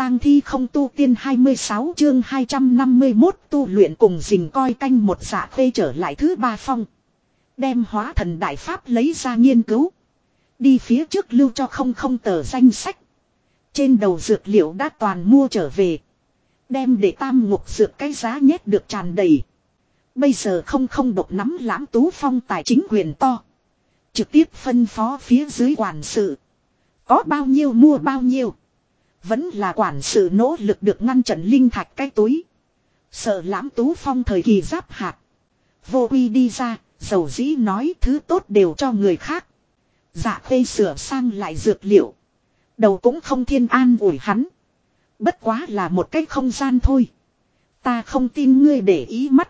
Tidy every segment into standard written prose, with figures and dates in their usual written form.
tang thi không tu tiên 26 chương 251 tu luyện cùng rình coi canh một Dạ Khê trở lại thứ ba phong. Đem hóa thần đại pháp lấy ra nghiên cứu. Đi phía trước lưu cho không tờ danh sách. Trên đầu dược liệu đã toàn mua trở về. Đem để tam ngục dược cái giá nhét được tràn đầy. Bây giờ không độc nắm lãm tú phong tài chính quyền to. Trực tiếp phân phó phía dưới quản sự. Có bao nhiêu mua bao nhiêu. Vẫn là quản sự nỗ lực được ngăn chặn linh thạch cái túi. Sợ lãm tú phong thời kỳ giáp hạt. Vô uy đi ra, dầu dĩ nói thứ tốt đều cho người khác. Dạ Khê sửa sang lại dược liệu. Đầu cũng không thiên an ủi hắn. Bất quá là một cái không gian thôi. Ta không tin ngươi để ý mắt.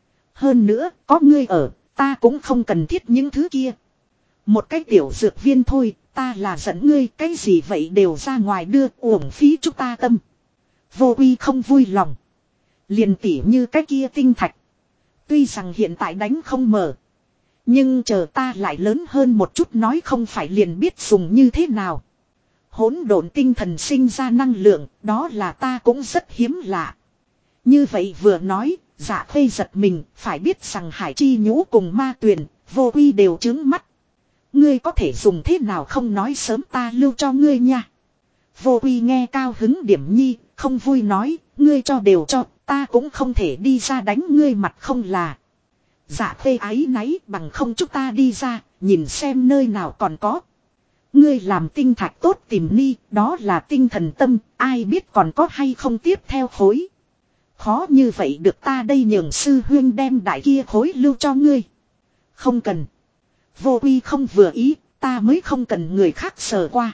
Hơn nữa, có ngươi ở, ta cũng không cần thiết những thứ kia. Một cái tiểu dược viên thôi, ta là dẫn ngươi, cái gì vậy đều ra ngoài đưa, uổng phí chúng ta tâm. Vô uy không vui lòng. Liền tỉ như cái kia tinh thạch. Tuy rằng hiện tại đánh không mở. Nhưng chờ ta lại lớn hơn một chút nói không phải liền biết dùng như thế nào. Hỗn độn tinh thần sinh ra năng lượng, đó là ta cũng rất hiếm lạ. Như vậy vừa nói, Dạ Khê giật mình, phải biết rằng Hải Chi Nhũ cùng Ma Tuyền, Vô Uy đều trướng mắt. Ngươi có thể dùng thế nào không nói sớm ta lưu cho ngươi nha. Vô Uy nghe cao hứng điểm nhi, không vui nói, ngươi cho đều cho, ta cũng không thể đi ra đánh ngươi mặt không là. Dạ Khê áy náy bằng không chúng ta đi ra, nhìn xem nơi nào còn có. Ngươi làm tinh thạch tốt tìm ni, đó là tinh thần tâm, ai biết còn có hay không tiếp theo khối. Khó như vậy được ta đây nhường sư huyên đem đại kia khối lưu cho ngươi. Không cần. Vô Uy không vừa ý, ta mới không cần người khác sờ qua.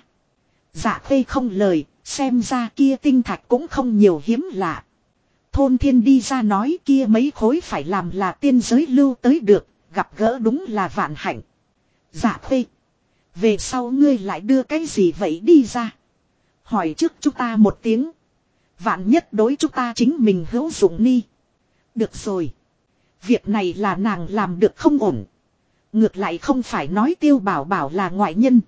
Dạ Khê không lời, xem ra kia tinh thạch cũng không nhiều hiếm lạ. Thôn Thiên đi ra nói kia mấy khối phải làm là tiên giới lưu tới được, gặp gỡ đúng là vạn hạnh. Dạ Khê. Về sau ngươi lại đưa cái gì vậy đi ra. Hỏi trước chúng ta một tiếng. Vạn nhất đối chúng ta chính mình hữu dụng ni. Được rồi. Việc này là nàng làm được không ổn. Ngược lại không phải nói Tiêu Bảo Bảo là ngoại nhân.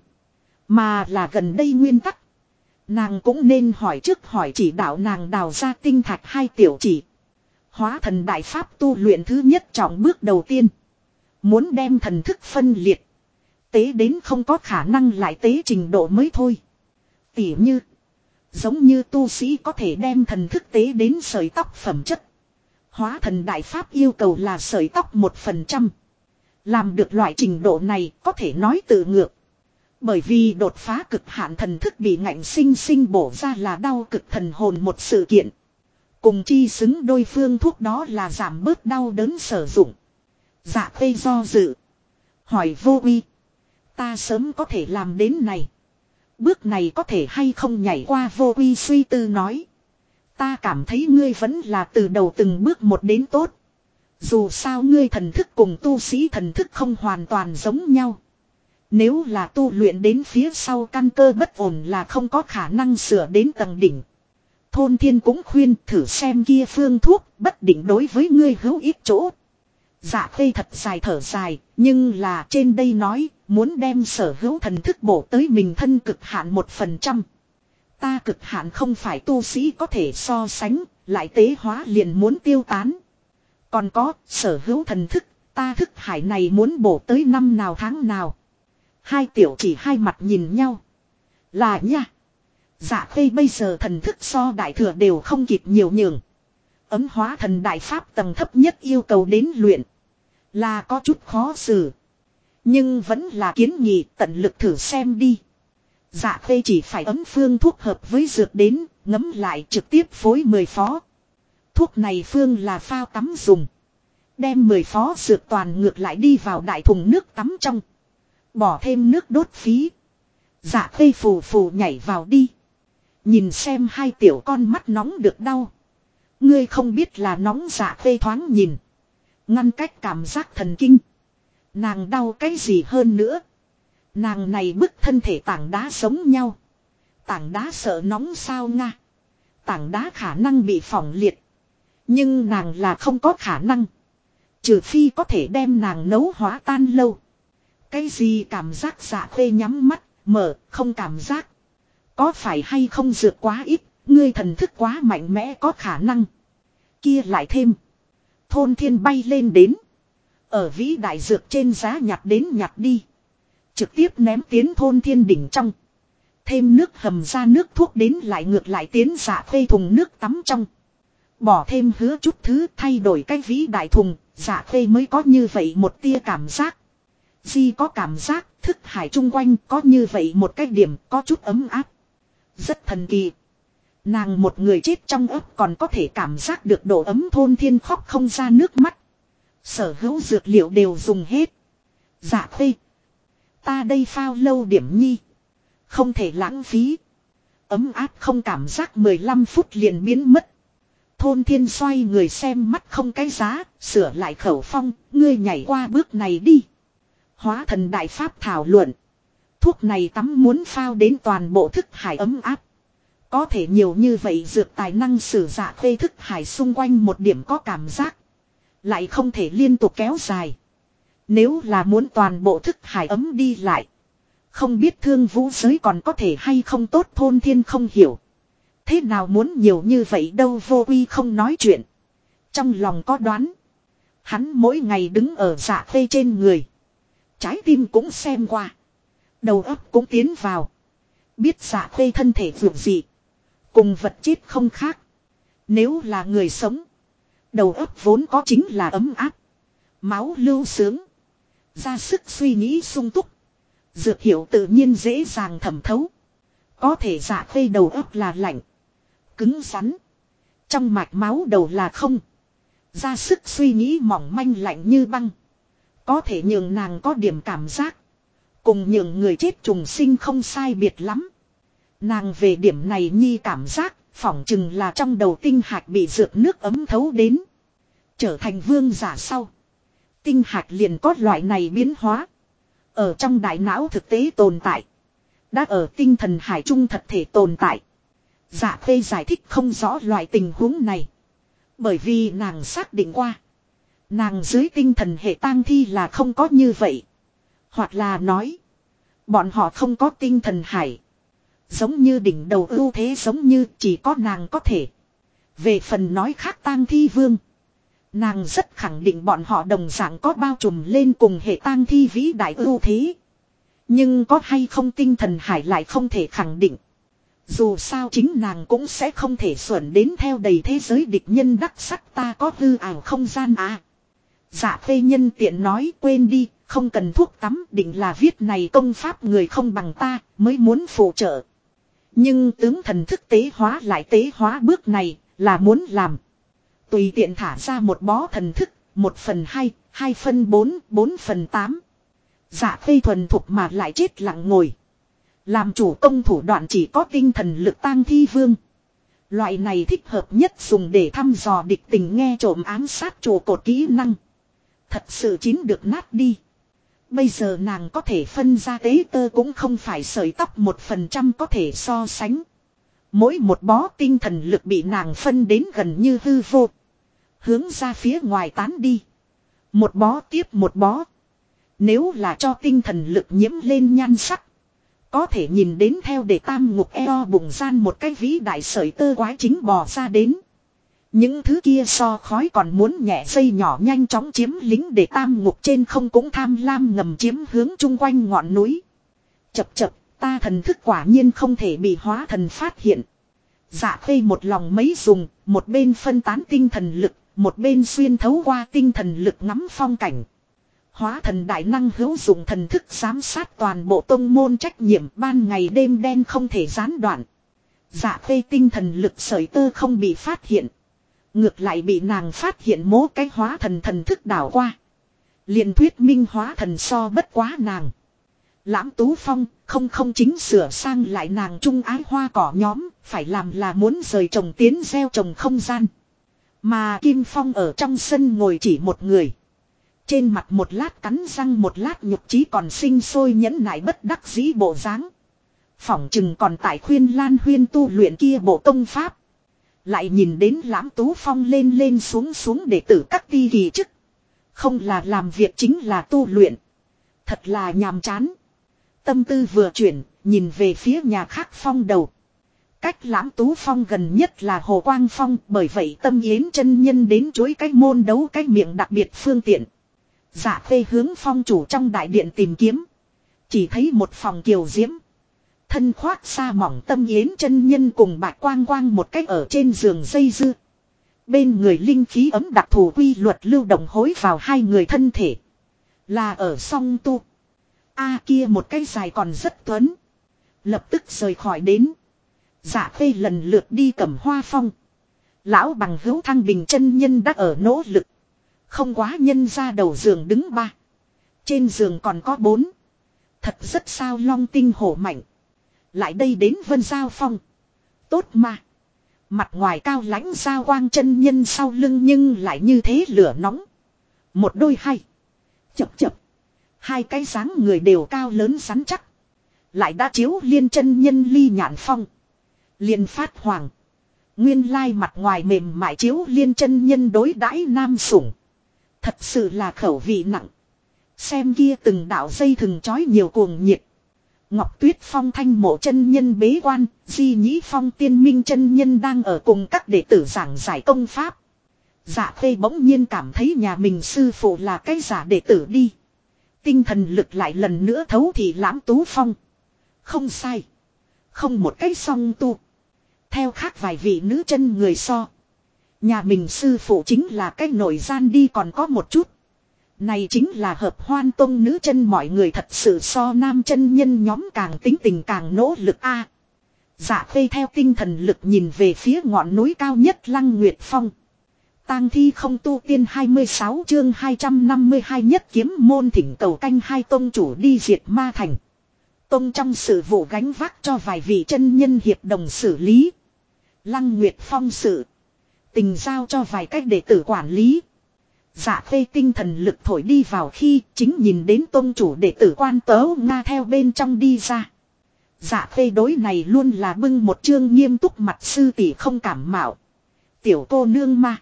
Mà là gần đây nguyên tắc. Nàng cũng nên hỏi trước hỏi chỉ đạo nàng đào ra tinh thạch hai tiểu chỉ. Hóa thần đại pháp tu luyện thứ nhất trọng bước đầu tiên. Muốn đem thần thức phân liệt. Tế đến không có khả năng lại tế trình độ mới thôi. Tỉ như. Giống như tu sĩ có thể đem thần thức tế đến sợi tóc phẩm chất. Hóa thần đại pháp yêu cầu là sợi tóc 1%. Làm được loại trình độ này có thể nói tự ngược. Bởi vì đột phá cực hạn thần thức bị ngạnh sinh bổ ra là đau cực thần hồn một sự kiện. Cùng chi xứng đôi phương thuốc đó là giảm bớt đau đớn sử dụng. Dạ Khê do dự. Hỏi Vô Uy. Ta sớm có thể làm đến này. Bước này có thể hay không nhảy qua. Vô Uy suy tư nói. Ta cảm thấy ngươi vẫn là từ đầu từng bước một đến tốt. Dù sao ngươi thần thức cùng tu sĩ thần thức không hoàn toàn giống nhau. Nếu là tu luyện đến phía sau căn cơ bất ổn là không có khả năng sửa đến tầng đỉnh. Thôn Thiên cũng khuyên thử xem kia phương thuốc bất định đối với ngươi hữu ích chỗ. Dạ Khê thật dài thở dài, nhưng là trên đây nói, muốn đem sở hữu thần thức bổ tới mình thân cực hạn 1%. Ta cực hạn không phải tu sĩ có thể so sánh, lại tế hóa liền muốn tiêu tán. Còn có, sở hữu thần thức, ta thức hải này muốn bổ tới năm nào tháng nào. Hai tiểu chỉ hai mặt nhìn nhau. Là nha. Dạ Khê bây giờ thần thức so đại thừa đều không kịp nhiều nhường. Ấm hóa thần đại pháp tầng thấp nhất yêu cầu đến luyện. Là có chút khó xử. Nhưng vẫn là kiến nghị tận lực thử xem đi. Dạ Khê chỉ phải ấm phương thuốc hợp với dược đến, ngấm lại trực tiếp phối 10 phó. Thuốc này phương là phao tắm dùng. Đem 10 phó dược toàn ngược lại đi vào đại thùng nước tắm trong. Bỏ thêm nước đốt phí. Dạ Khê phù phù nhảy vào đi. Nhìn xem hai tiểu con mắt nóng được đau. Ngươi không biết là nóng. Dạ Khê thoáng nhìn. Ngăn cách cảm giác thần kinh. Nàng đau cái gì hơn nữa. Nàng này bức thân thể tảng đá giống nhau. Tảng đá sợ nóng sao nga. Tảng đá khả năng bị phỏng liệt. Nhưng nàng là không có khả năng. Trừ phi có thể đem nàng nấu hóa tan lâu. Cái gì cảm giác. Dạ Khê nhắm mắt, mở, không cảm giác. Có phải hay không dược quá ít, Ngươi thần thức quá mạnh mẽ có khả năng. Kia lại thêm. Thôn thiên bay lên đến. Ở vĩ đại dược trên giá nhặt đến nhặt đi. Trực tiếp ném tiến thôn thiên đỉnh trong. Thêm nước hầm ra nước thuốc đến lại ngược lại tiến Dạ Khê thùng nước tắm trong. Bỏ thêm hứa chút thứ thay đổi cái vĩ đại thùng. Dạ Khê mới có như vậy một tia cảm giác. Di có cảm giác thức hải chung quanh có như vậy một cái điểm có chút ấm áp. Rất thần kỳ. Nàng một người chết trong ấp còn có thể cảm giác được độ ấm thôn thiên khóc không ra nước mắt. Sở hữu dược liệu đều dùng hết. Dạ Khê. Ta đây phao lâu điểm nhi. Không thể lãng phí. Ấm áp không cảm giác 15 phút liền biến mất. Thôn thiên xoay người xem mắt không cái giá. Sửa lại khẩu phong. Ngươi nhảy qua bước này đi. Hóa thần đại pháp thảo luận. Thuốc này tắm muốn phao đến toàn bộ thức hải ấm áp. Có thể nhiều như vậy dược tài năng sử Dạ Khê thức hải xung quanh một điểm có cảm giác. Lại không thể liên tục kéo dài. Nếu là muốn toàn bộ thức hải ấm đi lại. Không biết thương vũ giới còn có thể hay không tốt thôn thiên không hiểu. Thế nào muốn nhiều như vậy đâu vô uy không nói chuyện. Trong lòng có đoán. Hắn mỗi ngày đứng ở Dạ Khê trên người. Trái tim cũng xem qua. Đầu óc cũng tiến vào. Biết Dạ Khê thân thể vượt dị. Cùng vật chết không khác. Nếu là người sống. Đầu óc vốn có chính là ấm áp. Máu lưu sướng. Ra sức suy nghĩ sung túc. Dược hiệu tự nhiên dễ dàng thẩm thấu. Có thể Dạ Khê đầu óc là lạnh. Cứng rắn. Trong mạch máu đầu là không. Ra sức suy nghĩ mỏng manh lạnh như băng. Có thể nhường nàng có điểm cảm giác. Cùng nhường người chết trùng sinh không sai biệt lắm. Nàng về điểm này nhi cảm giác. Phỏng chừng là trong đầu tinh hạch bị dược nước ấm thấu đến. Trở thành vương giả sau. Tinh hạch liền có loại này biến hóa. Ở trong đại não thực tế tồn tại. Đã ở tinh thần hải trung thật thể tồn tại. Dạ Khê giải thích không rõ loại tình huống này. Bởi vì nàng xác định qua. Nàng dưới tinh thần hệ tang thi là không có như vậy. Hoặc là nói. Bọn họ không có tinh thần hải. Giống như đỉnh đầu ưu thế giống như chỉ có nàng có thể. Về phần nói khác tang thi vương. Nàng rất khẳng định bọn họ đồng dạng có bao trùm lên cùng hệ tang thi vĩ đại ưu thế. Nhưng có hay không tinh thần hải lại không thể khẳng định. Dù sao chính nàng cũng sẽ không thể xuẩn đến theo đầy thế giới địch nhân đắc sắc ta có hư ảo không gian à. Dạ Khê nhân tiện nói quên đi, không cần thuốc tắm định là viết này công pháp người không bằng ta mới muốn phụ trợ. Nhưng tướng thần thức tế hóa lại tế hóa bước này là muốn làm. Tùy tiện thả ra một bó thần thức, 1/2, 2/4, 4/8. Dạ Khê thuần thục mà lại chết lặng ngồi. Làm chủ công thủ đoạn chỉ có tinh thần lực tang thi vương. Loại này thích hợp nhất dùng để thăm dò địch tình nghe trộm ám sát trụ cột kỹ năng. Thật sự chín được nát đi. Bây giờ nàng có thể phân ra tế tơ cũng không phải sợi tóc 1% có thể so sánh. Mỗi một bó tinh thần lực bị nàng phân đến gần như hư vô. Hướng ra phía ngoài tán đi. Một bó tiếp một bó. Nếu là cho tinh thần lực nhiễm lên nhan sắc. Có thể nhìn đến theo để tam ngục eo bụng gian một cái vĩ đại sợi tơ quái chính bò ra đến. Những thứ kia so khói còn muốn nhẹ dây nhỏ nhanh chóng chiếm lính để tam ngục trên không cũng tham lam ngầm chiếm hướng chung quanh ngọn núi. Chập chập, ta thần thức quả nhiên không thể bị hóa thần phát hiện. Dạ Khê một lòng mấy dùng, một bên phân tán tinh thần lực, một bên xuyên thấu qua tinh thần lực ngắm phong cảnh. Hóa thần đại năng hữu dụng thần thức giám sát toàn bộ tông môn trách nhiệm ban ngày đêm đen không thể gián đoạn. Dạ Khê tinh thần lực sợi tơ không bị phát hiện. Ngược lại bị nàng phát hiện mố cái hóa thần thần thức đảo qua. Liền thuyết minh hóa thần so bất quá nàng. Lãm Tú Phong không chính sửa sang lại nàng trung ái hoa cỏ nhóm. Phải làm là muốn rời trồng tiến gieo trồng không gian. Mà Kim Phong ở trong sân ngồi chỉ một người. Trên mặt một lát cắn răng một lát nhục trí còn sinh sôi nhẫn nại bất đắc dĩ bộ dáng. Phỏng chừng còn tại khuyên Lan Huyên tu luyện kia bộ công pháp. Lại nhìn đến Lãm Tú Phong lên lên xuống để tử các ti kỳ chức. Không là làm việc chính là tu luyện. Thật là nhàm chán. Tâm tư vừa chuyển, nhìn về phía nhà khác Phong đầu. Cách Lãm Tú Phong gần nhất là Hồ Quang Phong, bởi vậy Tâm Yến chân nhân đến chuỗi cái môn đấu cái miệng đặc biệt phương tiện. Dạ Khê hướng phong chủ trong đại điện tìm kiếm. Chỉ thấy một phòng kiều diễm. Thân khoác sa mỏng Tâm Yến chân nhân cùng Bạch Quang Quang một cách ở trên giường dây dưa. Bên người linh khí ấm đặc thù quy luật lưu động hối vào hai người thân thể. Là ở song tu. Kia một cái dài còn rất tuấn. Lập tức rời khỏi đến. Dạ Khê lần lượt đi Cẩm Hoa Phong. Lão bằng hữu Thăng Bình chân nhân đã ở nỗ lực. Không quá nhân ra đầu giường đứng 3. Trên giường còn có 4. Thật rất sao long tinh hổ mạnh. Lại đây đến Vân Giao Phong. Tốt mà. Mặt ngoài cao lãnh Giao Quang chân nhân sau lưng nhưng lại như thế lửa nóng. Một đôi hay. Chập chập. Hai cái dáng người đều cao lớn rắn chắc. Lại đã chiếu Liên chân nhân Ly Nhạn Phong. Liên phát hoàng. Nguyên lai mặt ngoài mềm mại chiếu Liên chân nhân đối đãi nam sủng. Thật sự là khẩu vị nặng. Xem kia từng đạo dây thừng chói nhiều cuồng nhiệt. Ngọc Tuyết Phong Thanh Mộ chân nhân bế quan, Di Nhĩ Phong Tiên Minh chân nhân đang ở cùng các đệ tử giảng giải công pháp. Dạ Khê bỗng nhiên cảm thấy nhà mình sư phụ là cái giả đệ tử đi. Tinh thần lực lại lần nữa thấu thị Lãm Tú Phong. Không sai. Không một cái song tu. Theo khác vài vị nữ chân người so. Nhà mình sư phụ chính là cái nội gian đi còn có một chút. Này chính là Hợp Hoan Tông nữ chân mọi người thật sự so nam chân nhân nhóm càng tính tình càng nỗ lực a. Dạ Khê theo tinh thần lực nhìn về phía ngọn núi cao nhất Lăng Nguyệt Phong. Tang thi không tu tiên 26 chương 252 nhất kiếm môn thỉnh cầu canh hai tông chủ đi diệt ma thành. Tông trong sự vụ gánh vác cho vài vị chân nhân hiệp đồng xử lý. Lăng Nguyệt Phong sự tình giao cho vài cách đệ tử quản lý. Dạ Khê tinh thần lực thổi đi vào khi chính nhìn đến tông chủ đệ tử Quan Tớ Nga theo bên trong đi ra. Dạ Khê đối này luôn là bưng một chương nghiêm túc mặt sư tỷ không cảm mạo. Tiểu cô nương ma.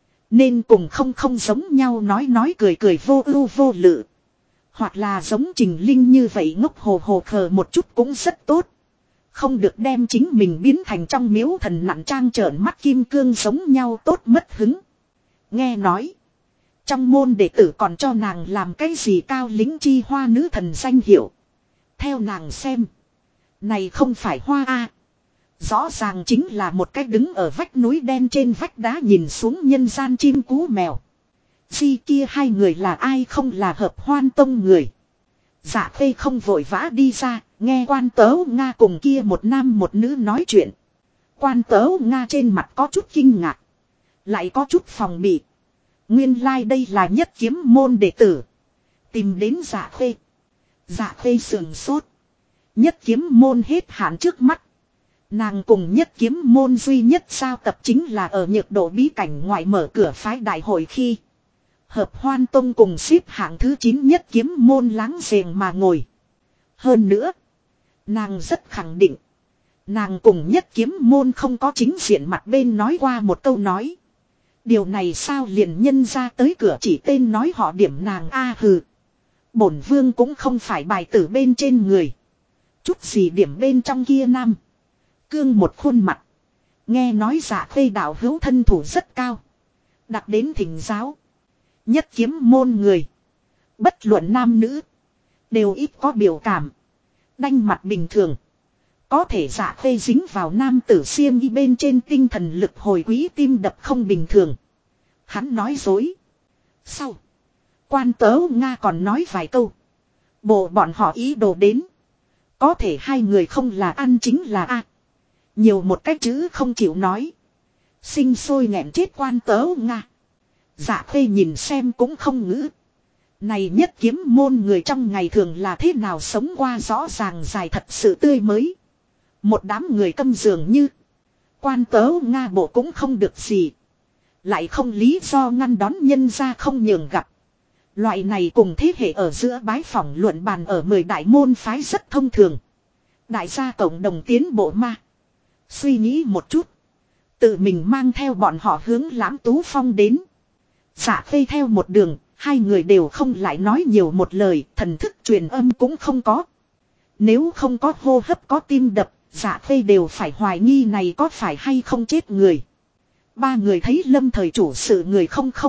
Nên cùng không giống nhau nói cười cười vô ưu vô lự. Hoặc là giống Trình Linh như vậy ngốc hồ hồ khờ một chút cũng rất tốt. Không được đem chính mình biến thành trong miếu thần nặng trang trợn mắt kim cương giống nhau tốt mất hứng. Nghe nói. Trong môn đệ tử còn cho nàng làm cái gì cao lính chi hoa nữ thần danh hiệu. Theo nàng xem. Này không phải hoa a. Rõ ràng chính là một cái đứng ở vách núi đen trên vách đá nhìn xuống nhân gian chim cú mèo. Di kia hai người là ai không là Hợp Hoan Tông người. Dạ Khê không vội vã đi ra, nghe Quan Tớ Nga cùng kia một nam một nữ nói chuyện. Quan Tớ Nga trên mặt có chút kinh ngạc. Lại có chút phòng bị. Nguyên lai đây là nhất kiếm môn đệ tử. Tìm đến Dạ Khê. Dạ Khê sườn sốt. Nhất kiếm môn hết hạn trước mắt. Nàng cùng nhất kiếm môn duy nhất sao tập chính là ở nhược độ bí cảnh ngoại mở cửa phái đại hội khi. Hợp Hoan Tông cùng xếp hạng thứ 9 nhất kiếm môn láng giềng mà ngồi. Hơn nữa. Nàng rất khẳng định. Nàng cùng nhất kiếm môn không có chính diện mặt bên nói qua một câu nói. Điều này sao liền nhân ra tới cửa chỉ tên nói họ điểm nàng a hừ. Bổn vương cũng không phải bài tử bên trên người. Chút gì điểm bên trong kia nam. Cương một khuôn mặt. Nghe nói Dạ Khê đạo hữu thân thủ rất cao. Đặt đến thỉnh giáo. Nhất kiếm môn người. Bất luận nam nữ. Đều ít có biểu cảm. Đanh mặt bình thường. Có thể Dạ Khê dính vào nam tử xiêm y bên trên tinh thần lực hồi quý tim đập không bình thường. Hắn nói dối. Sau. Quan Tớ Nga còn nói vài câu. Bộ bọn họ ý đồ đến. Có thể hai người không là ăn chính là a. Nhiều một cách chữ không chịu nói. Sinh sôi nghẹn chết Quan Tớ Nga. Dạ Khê nhìn xem cũng không ngữ. Này nhất kiếm môn người trong ngày thường là thế nào sống qua rõ ràng dài thật sự tươi mới. Một đám người câm dường như. Quan Tớ Nga bộ cũng không được gì. Lại không lý do ngăn đón nhân ra không nhường gặp. Loại này cùng thế hệ ở giữa bái phỏng luận bàn ở 10 đại môn phái rất thông thường. Đại gia cộng đồng tiến bộ ma. Suy nghĩ một chút. Tự mình mang theo bọn họ hướng Lãm Tú Phong đến. Dạ Khê theo một đường. Hai người đều không lại nói nhiều một lời. Thần thức truyền âm cũng không có. Nếu không có hô hấp có tim đập. Dạ Khê đều phải hoài nghi này có phải hay không chết người. Ba người thấy Lâm Thời chủ sự người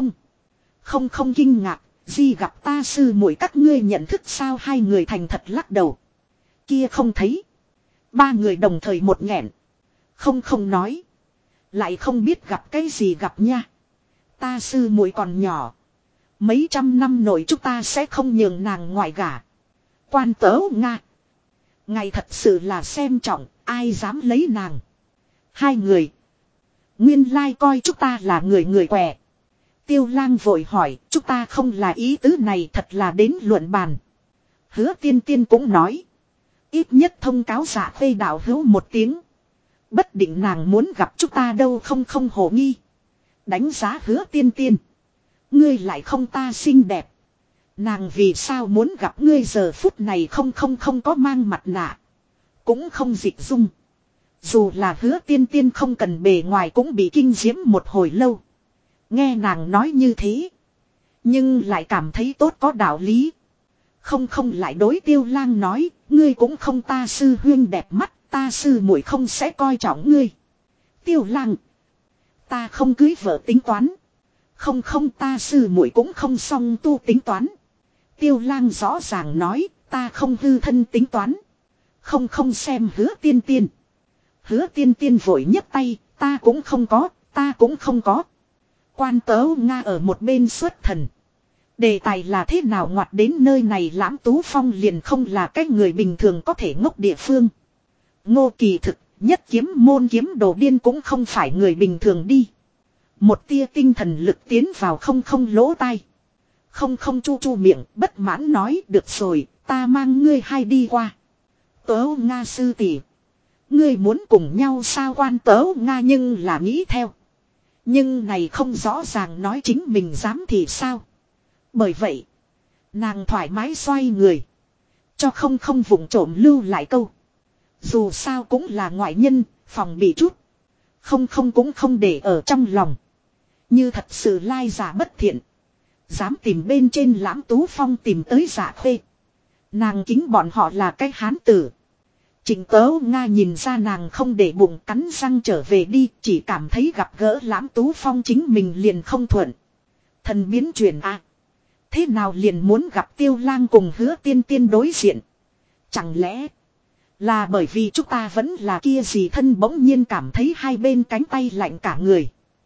không kinh ngạc, gì gặp ta sư muội các ngươi nhận thức sao? Hai người thành thật lắc đầu. Kia không thấy. Ba người đồng thời một nghẹn. Không nói. Lại không biết gặp cái gì gặp nha. Ta sư muội còn nhỏ. Mấy trăm năm nội chúng ta sẽ không nhường nàng ngoại gả. Quan tớ Nga. Ngày thật sự là xem trọng, ai dám lấy nàng. Hai người. Nguyên lai coi chúng ta là người què. Tiêu Lang vội hỏi, chúng ta không là ý tứ này, thật là đến luận bàn. Hứa Tiên Tiên cũng nói. Ít nhất thông cáo Dạ Khê đạo hữu một tiếng. Bất định nàng muốn gặp chúng ta đâu. Không hồ nghi. Đánh giá Hứa Tiên Tiên. Ngươi lại không ta xinh đẹp. Nàng vì sao muốn gặp ngươi giờ phút này? Không có mang mặt nạ. Cũng không dịch dung. Dù là Hứa Tiên Tiên không cần bề ngoài cũng bị kinh diễm một hồi lâu. Nghe nàng nói như thế. Nhưng lại cảm thấy tốt có đạo lý. Không lại đối Tiêu Lang nói. Ngươi cũng không ta sư huyên đẹp mắt. Ta sư muội không sẽ coi trọng ngươi. Tiêu Lang. Ta không cưới vợ tính toán. Không ta sư muội cũng không song tu tính toán. Tiêu Lang rõ ràng nói. Ta không hư thân tính toán. Không xem Hứa Tiên Tiên. Hứa Tiên Tiên vội nhấc tay. Ta cũng không có. Quan tớ Nga ở một bên xuất thần. Đề tài là thế nào ngoặt đến nơi này? Lãm Tú Phong liền không là cái người bình thường có thể ngốc địa phương. Ngô Kỳ thực, nhất kiếm môn kiếm đồ điên cũng không phải người bình thường đi. Một tia tinh thần lực tiến vào không lỗ tai. Không chu miệng, bất mãn nói, được rồi, ta mang ngươi hai đi qua. Tớ Nga sư tỷ, ngươi muốn cùng nhau sao? Quan tớ Nga nhưng là nghĩ theo. Nhưng này không rõ ràng nói chính mình dám thì sao. Bởi vậy, nàng thoải mái xoay người. Cho không vụng trộm lưu lại câu. Dù sao cũng là ngoại nhân, phòng bị chút. Không cũng không để ở trong lòng. Như thật sự lai giả bất thiện. Dám tìm bên trên Lãm Tú Phong tìm tới Dạ Khê. Nàng kính bọn họ là cái hán tử. Trịnh Tớ Nga nhìn ra nàng không để bụng, cắn răng trở về đi. Chỉ cảm thấy gặp gỡ Lãm Tú Phong chính mình liền không thuận. Thần biến chuyển a. Thế nào liền muốn gặp Tiêu Lang cùng Hứa Tiên Tiên đối diện? Chẳng lẽ là bởi vì chúng ta vẫn là kia gì thân? Bỗng nhiên cảm thấy hai bên cánh tay lạnh cả người.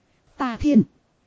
Ta thiên.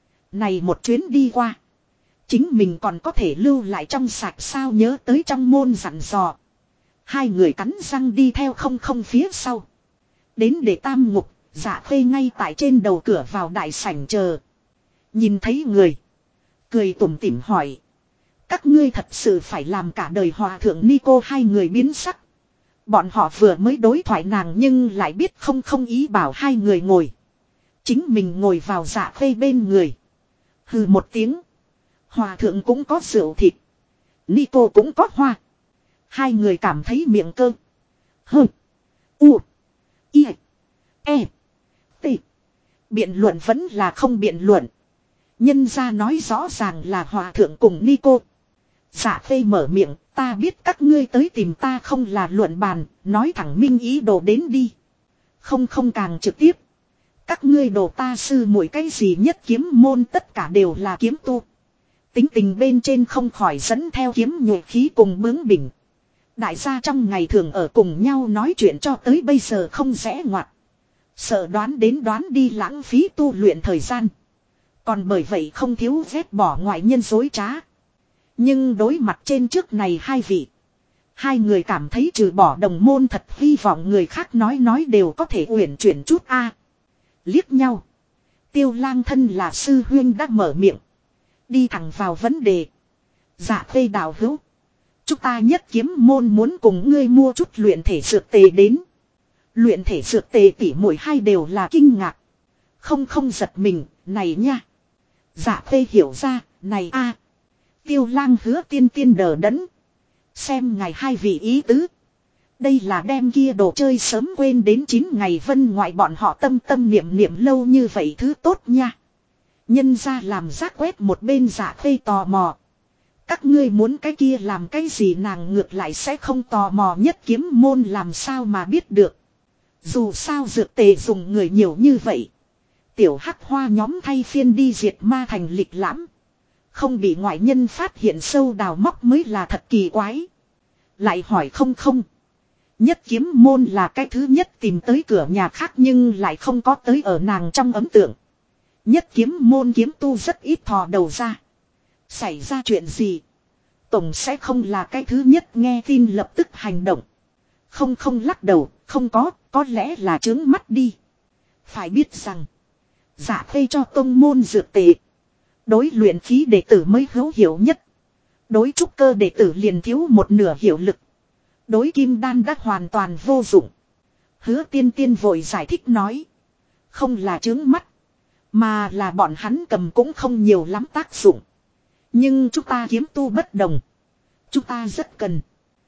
Này một chuyến đi qua. Chính mình còn có thể lưu lại trong sạch sao? Nhớ tới trong môn dặn dò. Hai người cắn răng đi theo không phía sau. Đến để Tam Ngục, Dạ Khê ngay tại trên đầu cửa vào đại sảnh chờ. Nhìn thấy người. Cười tủm tỉm hỏi. Các ngươi thật sự phải làm cả đời hòa thượng Nico? Hai người biến sắc. Bọn họ vừa mới đối thoại nàng nhưng lại biết không ý bảo hai người ngồi. Chính mình ngồi vào Dạ Khê bên người. Hừ một tiếng. Hòa thượng cũng có rượu thịt. Nico cũng có hoa. Hai người cảm thấy miệng cơ. Hơ. U. I. E. T. Biện luận vẫn là không biện luận. Nhân ra nói rõ ràng là hòa thượng cùng Nico. Dạ Khê mở miệng. Ta biết các ngươi tới tìm ta không là luận bàn. Nói thẳng minh ý đồ đến đi. Không càng trực tiếp. Các ngươi đồ ta sư muội cái gì nhất kiếm môn tất cả đều là kiếm tu. Tính tình bên trên không khỏi dẫn theo kiếm nhuệ khí cùng bướng bỉnh. Đại gia trong ngày thường ở cùng nhau nói chuyện cho tới bây giờ không rẽ ngoặt. Sợ đoán đến đoán đi lãng phí tu luyện thời gian. Còn bởi vậy không thiếu ghét bỏ ngoại nhân dối trá. Nhưng đối mặt trên trước này hai vị. Hai người cảm thấy trừ bỏ đồng môn thật hy vọng người khác nói đều có thể uyển chuyển chút a. Liếc nhau. Tiêu Lang thân là sư huyên đã mở miệng. Đi thẳng vào vấn đề. Dạ Khê đạo hữu. Chúng ta nhất kiếm môn muốn cùng ngươi mua chút luyện thể dược tề đến. Luyện thể dược tề tỉ muội hai đều là kinh ngạc. Không giật mình, này nha. Dạ Khê hiểu ra, này a. Tiêu Lang Hứa Tiên Tiên đờ đẫn. Xem ngài hai vị ý tứ. Đây là đem kia đồ chơi sớm quên đến 9 ngày vân ngoại bọn họ tâm niệm lâu như vậy thứ tốt nha. Nhân ra làm rác quét một bên Dạ Khê tò mò. Các ngươi muốn cái kia làm cái gì? Nàng ngược lại sẽ không tò mò nhất kiếm môn làm sao mà biết được. Dù sao dược tề dùng người nhiều như vậy. Tiểu hắc hoa nhóm thay phiên đi diệt ma thành lịch lãm. Không bị ngoại nhân phát hiện sâu đào móc mới là thật kỳ quái. Lại hỏi không không. Nhất kiếm môn là cái thứ nhất tìm tới cửa nhà khác nhưng lại không có tới ở nàng trong ấn tượng. Nhất kiếm môn kiếm tu rất ít thò đầu ra. Xảy ra chuyện gì? Tổng sẽ không là cái thứ nhất nghe tin lập tức hành động. Không không lắc đầu, không có lẽ là trướng mắt đi. Phải biết rằng, Dạ Khê cho tông môn dược tệ. Đối luyện khí đệ tử mới hữu hiểu nhất. Đối trúc cơ đệ tử liền thiếu một nửa hiệu lực. Đối kim đan đã hoàn toàn vô dụng. Hứa tiên tiên vội giải thích nói. Không là trướng mắt. Mà là bọn hắn cầm cũng không nhiều lắm tác dụng. Nhưng chúng ta kiếm tu bất đồng. Chúng ta rất cần.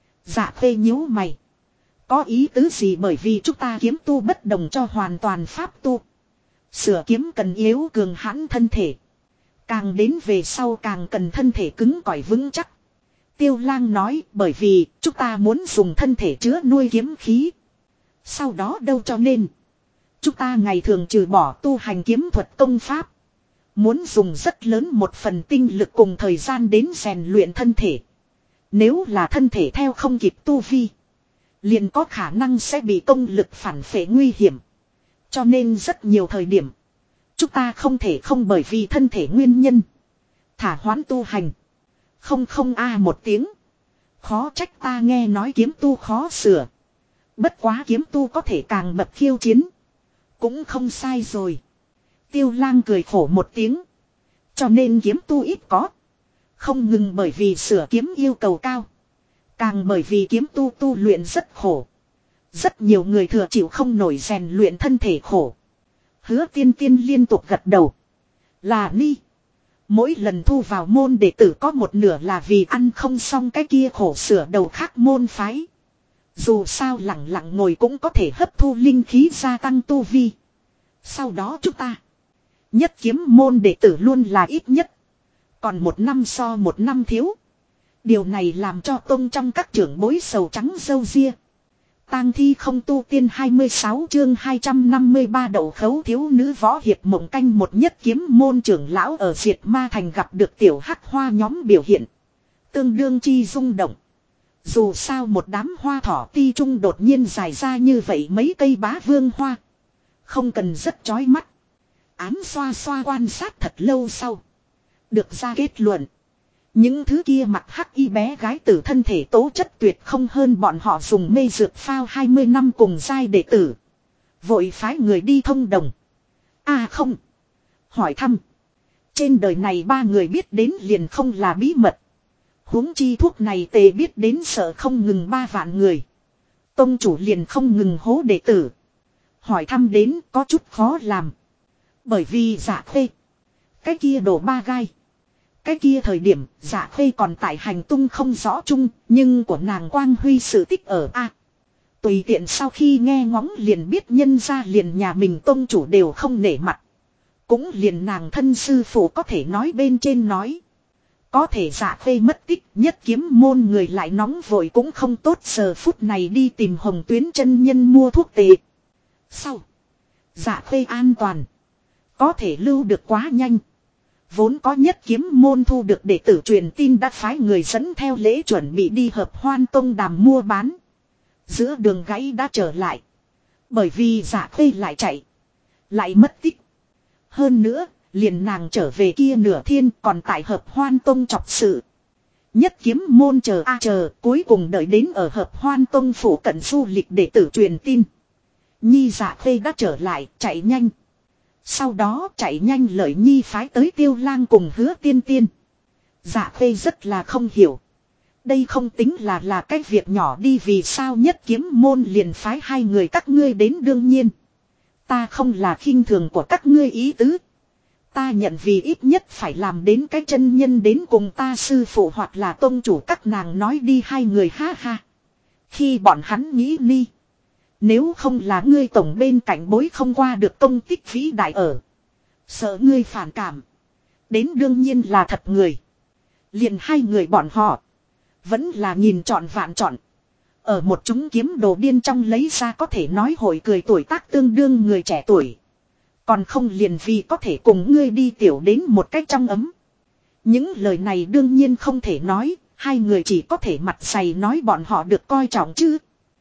Dạ Khê nhíu mày. Có ý tứ gì bởi vì chúng ta kiếm tu bất đồng cho hoàn toàn pháp tu. Sửa kiếm cần yếu cường hãn thân thể. Càng đến về sau càng cần thân thể cứng cỏi vững chắc. Tiêu Lang nói bởi vì chúng ta muốn dùng thân thể chứa nuôi kiếm khí. Sau đó đâu cho nên. Chúng ta ngày thường trừ bỏ tu hành kiếm thuật công pháp. Muốn dùng rất lớn một phần tinh lực cùng thời gian đến rèn luyện thân thể. Nếu là thân thể theo không kịp tu vi. Liền có khả năng sẽ bị công lực phản phệ nguy hiểm. Cho nên rất nhiều thời điểm. Chúng ta không thể không bởi vì thân thể nguyên nhân. Thả hoãn tu hành. Không không a một tiếng. Khó trách ta nghe nói kiếm tu khó sửa. Bất quá kiếm tu có thể càng bậc khiêu chiến. Cũng không sai rồi. Tiêu Lang cười khổ một tiếng. Cho nên kiếm tu ít có. Không ngừng bởi vì sửa kiếm yêu cầu cao. Càng bởi vì kiếm tu luyện rất khổ. Rất nhiều người thừa chịu không nổi rèn luyện thân thể khổ. Hứa tiên tiên liên tục gật đầu. Là ni. Mỗi lần thu vào môn đệ tử có một nửa là vì ăn không xong cái kia khổ sửa đầu khác môn phái. Dù sao lặng lặng ngồi cũng có thể hấp thu linh khí gia tăng tu vi. Sau đó chúng ta. Nhất kiếm môn đệ tử luôn là ít nhất. Còn một năm so một năm thiếu. Điều này làm cho tông trong các trưởng bối sầu trắng râu ria. Tang thi không tu tiên 26 chương 253 đậu khấu thiếu nữ võ hiệp mộng canh một nhất kiếm môn trưởng lão ở diệt ma thành gặp được tiểu hắc hoa nhóm biểu hiện. Tương đương chi rung động. Dù sao một đám hoa thỏ ti trung đột nhiên dài ra như vậy mấy cây bá vương hoa. Không cần rất chói mắt. Ám xoa xoa quan sát thật lâu sau. Được ra kết luận. Những thứ kia mặc hắc y bé gái tử thân thể tố chất tuyệt không hơn bọn họ dùng mê dược phao 20 năm cùng giai đệ tử. Vội phái người đi thông đồng. À không. Hỏi thăm. Trên đời này ba người biết đến liền không là bí mật. Huống chi thuốc này tề biết đến sợ không ngừng 3 vạn người. Tông chủ liền không ngừng hố đệ tử. Hỏi thăm đến có chút khó làm. Bởi vì Dạ Khê. Cái kia đổ ba gai. Cái kia thời điểm Dạ Khê còn tại hành tung không rõ chung. Nhưng của nàng quang huy sự tích ở A. Tùy tiện sau khi nghe ngóng liền biết nhân ra liền nhà mình tông chủ đều không nể mặt. Cũng liền nàng thân sư phụ có thể nói bên trên nói. Có thể Dạ Khê mất tích nhất kiếm môn người lại nóng vội cũng không tốt giờ phút này đi tìm Hồng Tuyến chân nhân mua thuốc tệ. Sau. Dạ Khê an toàn. Có thể lưu được quá nhanh. Vốn có nhất kiếm môn thu được đệ tử truyền tin đã phái người dẫn theo lễ chuẩn bị đi hợp hoan tông đàm mua bán. Giữa đường gãy đã trở lại. Bởi vì Dạ Khê lại chạy. Lại mất tích. Hơn nữa, liền nàng trở về kia nửa thiên còn tại hợp hoan tông chọc sự. Nhất kiếm môn chờ chờ, cuối cùng đợi đến ở hợp hoan tông phủ cận du lịch đệ tử truyền tin. Nhi Dạ Khê đã trở lại, chạy nhanh. Sau đó chạy nhanh lợi Nhi phái tới Tiêu Lang cùng Hứa Tiên Tiên. Dạ Khê rất là không hiểu. Đây không tính là cái việc nhỏ đi vì sao nhất kiếm môn liền phái hai người các ngươi đến đương nhiên. Ta không là khinh thường của các ngươi ý tứ. Ta nhận vì ít nhất phải làm đến cái chân nhân đến cùng ta sư phụ hoặc là tôn chủ các nàng nói đi hai người ha ha. Khi bọn hắn nghĩ ni. Nếu không là ngươi tổng bên cạnh bối không qua được công tích vĩ đại ở. Sợ ngươi phản cảm. Đến đương nhiên là thật người. Liền hai người bọn họ. Vẫn là nhìn trọn vạn trọn. Ở một chúng kiếm đồ điên trong lấy ra có thể nói hội cười tuổi tác tương đương người trẻ tuổi. Còn không liền vì có thể cùng ngươi đi tiểu đến một cách trong ấm. Những lời này đương nhiên không thể nói, hai người chỉ có thể mặt dày nói bọn họ được coi trọng chứ.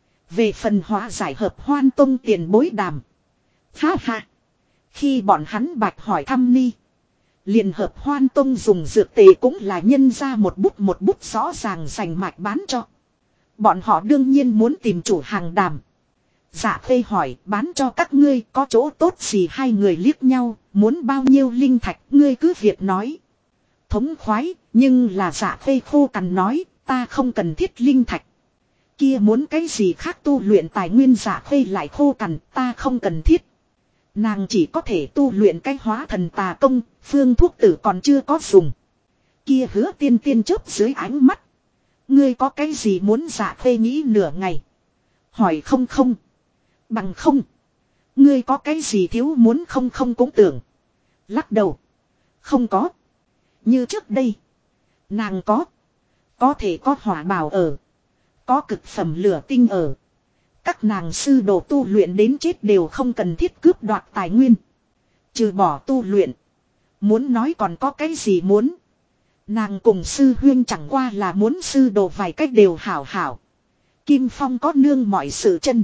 Về phần hóa giải hợp Hoan Tông tiền bối đàm. Ha ha. Khi bọn hắn bạch hỏi thăm ni. Liền hợp Hoan Tông dùng dược tề cũng là nhân ra một bút rõ ràng dành mạch bán cho. Bọn họ đương nhiên muốn tìm chủ hàng đàm. Dạ Khê hỏi bán cho các ngươi có chỗ tốt gì, hai người liếc nhau, muốn bao nhiêu linh thạch ngươi cứ việc nói. Thống khoái, nhưng là Dạ Khê khô cằn nói, ta không cần thiết linh thạch. Kia muốn cái gì khác tu luyện tài nguyên, Dạ Khê lại khô cằn, ta không cần thiết. Nàng chỉ có thể tu luyện cái hóa thần tà công, phương thuốc tử còn chưa có dùng. Kia Hứa Tiên Tiên chớp dưới ánh mắt. Ngươi có cái gì muốn, Dạ Khê nghĩ nửa ngày. Hỏi không không. Bằng không. Ngươi có cái gì thiếu muốn không không cũng tưởng. Lắc đầu. Không có. Như trước đây. Nàng có. Có thể có hỏa bào ở. Có cực phẩm lửa tinh ở. Các nàng sư đồ tu luyện đến chết đều không cần thiết cướp đoạt tài nguyên. Trừ bỏ tu luyện. Muốn nói còn có cái gì muốn. Nàng cùng sư huyên chẳng qua là muốn sư đồ vài cách đều hảo hảo. Kim Phong có nương mọi sự chân.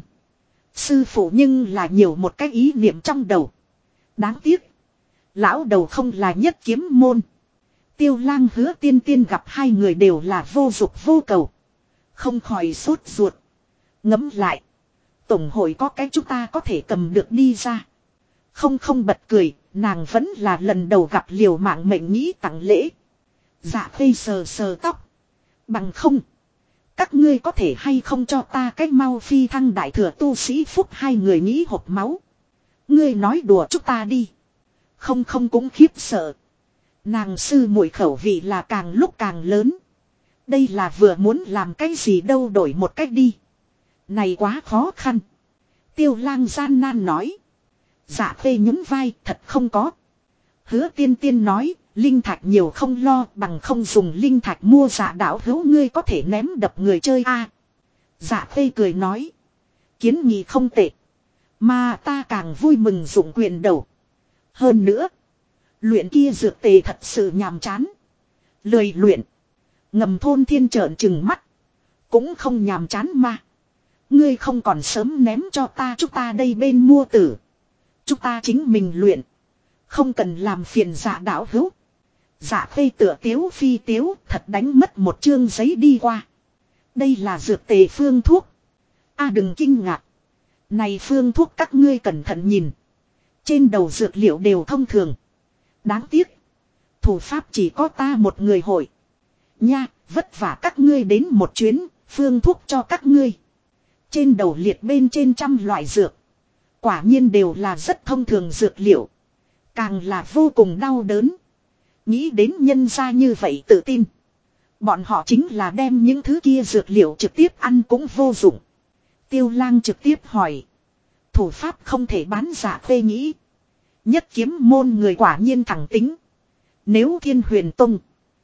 Sư phụ nhưng là nhiều một cái ý niệm trong đầu. Đáng tiếc. Lão đầu không là Nhất Kiếm môn. Tiêu Lang Hứa Tiên Tiên gặp hai người đều là vô dục vô cầu. Không khỏi sốt ruột. Ngẫm lại. Tổng hội có cái chúng ta có thể cầm được đi ra. Không không bật cười. Nàng vẫn là lần đầu gặp liều mạng mệnh nghĩ tặng lễ. Dạ Khê sờ sờ tóc. Bằng không. Các ngươi có thể hay không cho ta cách mau phi thăng đại thừa tu sĩ phúc, hai người nghĩ hộp máu. Ngươi nói đùa chúng ta đi. Không không cũng khiếp sợ. Nàng sư muội khẩu vị là càng lúc càng lớn. Đây là vừa muốn làm cái gì đâu, đổi một cách đi. Này quá khó khăn. Tiêu Lang gian nan nói. Dạ Khê nhún vai, thật không có. Hứa Tiên Tiên nói, linh thạch nhiều không lo, bằng không dùng linh thạch mua Dạ đạo hữu ngươi có thể ném đập người chơi a. Dạ Khê cười nói. Kiến nghị không tệ. Mà ta càng vui mừng dụng quyền đầu. Hơn nữa. Luyện kia dược tề thật sự nhàm chán. Lười luyện. Ngầm Thôn Thiên trợn trừng mắt. Cũng không nhàm chán mà. Ngươi không còn sớm ném cho ta, chúng ta đây bên mua tử. Chúng ta chính mình luyện. Không cần làm phiền Dạ đạo hữu. Dạ Khê tựa tiếu phi tiếu, thật đánh mất một chương giấy đi qua. Đây là dược tề phương thuốc. Đừng kinh ngạc. Này phương thuốc các ngươi cẩn thận nhìn. Trên đầu dược liệu đều thông thường. Đáng tiếc. Thủ pháp chỉ có ta một người hội. Nha, vất vả các ngươi đến một chuyến, phương thuốc cho các ngươi. Trên đầu liệt bên trên trăm loại dược. Quả nhiên đều là rất thông thường dược liệu. Càng là vô cùng đau đớn. Nghĩ đến nhân gia như vậy tự tin. Bọn họ chính là đem những thứ kia dược liệu trực tiếp ăn cũng vô dụng. Tiêu Lang trực tiếp hỏi. Thủ pháp không thể bán. Dạ Khê nghĩ. Nhất Kiếm môn người quả nhiên thẳng tính. Nếu Thiên Huyền Tông.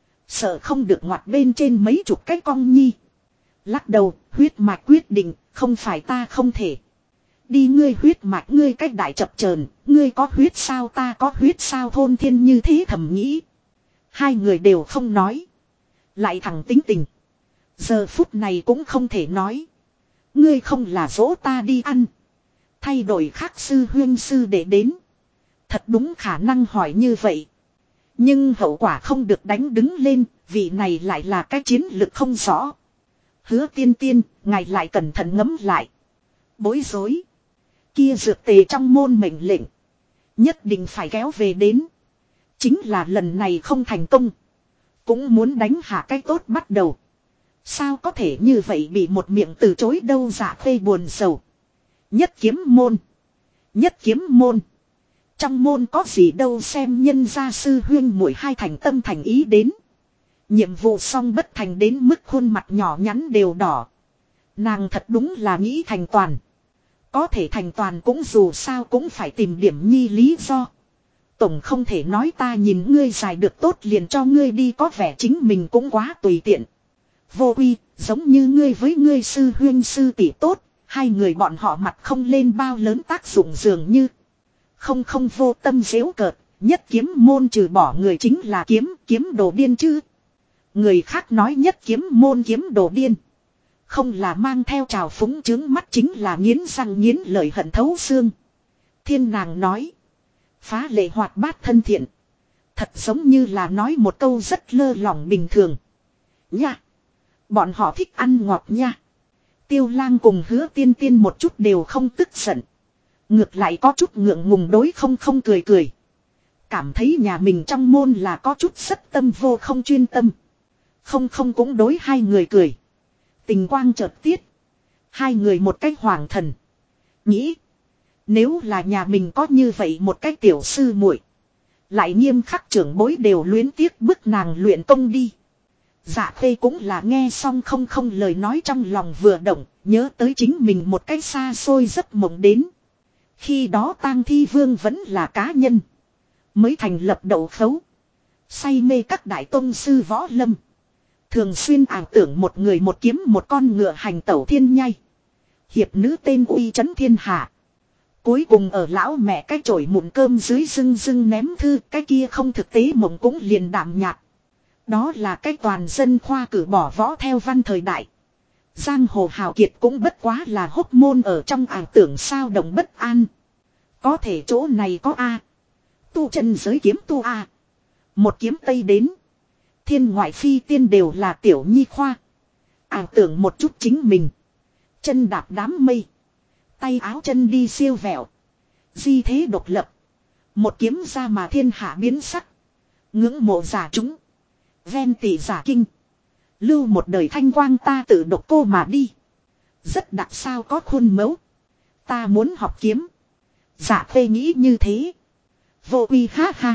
Sợ không được ngoặt bên trên mấy chục cái cong nhi. Lắc đầu, huyết mạch quyết định, không phải ta không thể. Đi ngươi huyết mạch, ngươi cách đại chập chờn, ngươi có huyết sao ta có huyết sao, Thôn Thiên như thế thầm nghĩ. Hai người đều không nói. Lại thẳng tính tình. Giờ phút này cũng không thể nói. Ngươi không là dỗ ta đi ăn. Thay đổi khác sư huyên sư để đến. Thật đúng khả năng hỏi như vậy. Nhưng hậu quả không được đánh đứng lên, vị này lại là cái chiến lực không rõ. Hứa Tiên Tiên, ngài lại cẩn thận ngẫm lại. Bối rối. Kia dược tề trong môn mệnh lệnh. Nhất định phải kéo về đến. Chính là lần này không thành công. Cũng muốn đánh hạ cái tốt bắt đầu. Sao có thể như vậy bị một miệng từ chối đâu. Dạ Khê buồn sầu. Nhất Kiếm môn. Nhất Kiếm môn. Trong môn có gì đâu, xem nhân gia sư huyên muội hai thành tâm thành ý đến. Nhiệm vụ xong bất thành đến mức khuôn mặt nhỏ nhắn đều đỏ. Nàng thật đúng là nghĩ thành toàn. Có thể thành toàn cũng dù sao cũng phải tìm điểm nhi lý do. Tổng không thể nói ta nhìn ngươi dài được tốt liền cho ngươi đi, có vẻ chính mình cũng quá tùy tiện. Vô uy, giống như ngươi với ngươi sư huyên sư tỷ tốt, hai người bọn họ mặt không lên bao lớn tác dụng dường như. Không không vô tâm giễu cợt, nhất kiếm môn trừ bỏ người chính là kiếm đồ điên chứ. Người khác nói nhất kiếm môn kiếm đồ điên. Không là mang theo trào phúng trướng mắt chính là nghiến răng nghiến lợi hận thấu xương. Thiên nàng nói. Phá lệ hoạt bát thân thiện. Thật giống như là nói một câu rất lơ lỏng bình thường. Nha. Bọn họ thích ăn ngọt nha. Tiêu Lang cùng Hứa Tiên Tiên một chút đều không tức giận. Ngược lại có chút ngượng ngùng đối không không cười cười. Cảm thấy nhà mình trong môn là có chút rất tâm vô không chuyên tâm. Không không cũng đối hai người cười. Tình quang chợt tiết. Hai người một cách hoàng thần. Nghĩ. Nếu là nhà mình có như vậy một cách tiểu sư muội, lại nghiêm khắc trưởng bối đều luyến tiếc bức nàng luyện công đi. Dạ Khê cũng là nghe xong không không lời nói trong lòng vừa động, nhớ tới chính mình một cách xa xôi giấc mộng đến. Khi đó Tang Thi Vương vẫn là cá nhân, mới thành lập đậu khấu, say mê các đại tông sư võ lâm, thường xuyên ảo tưởng một người một kiếm một con ngựa hành tẩu thiên nhai, hiệp nữ tên uy chấn thiên hạ. Cuối cùng ở lão mẹ cái chổi mụn cơm dưới dưng dưng ném thư, cái kia không thực tế mộng cũng liền đạm nhạt. Đó là cái toàn dân khoa cử bỏ võ theo văn thời đại. Giang hồ hào kiệt cũng bất quá là hốc môn ở trong ảo tưởng sao động bất an. Có thể chỗ này có A. Tu chân giới kiếm tu A. Một kiếm tây đến. Thiên ngoại phi tiên đều là tiểu nhi khoa. Ảo tưởng một chút chính mình. Chân đạp đám mây. Tay áo chân đi siêu vẹo. Di thế độc lập. Một kiếm ra mà thiên hạ biến sắc. Ngưỡng mộ giả chúng. Ven tỷ giả kinh. Lưu một đời thanh quang ta tự độc cô mà đi. Rất đặc sao có khuôn mẫu. Ta muốn học kiếm. Dạ Khê nghĩ như thế. Vô uy ha ha.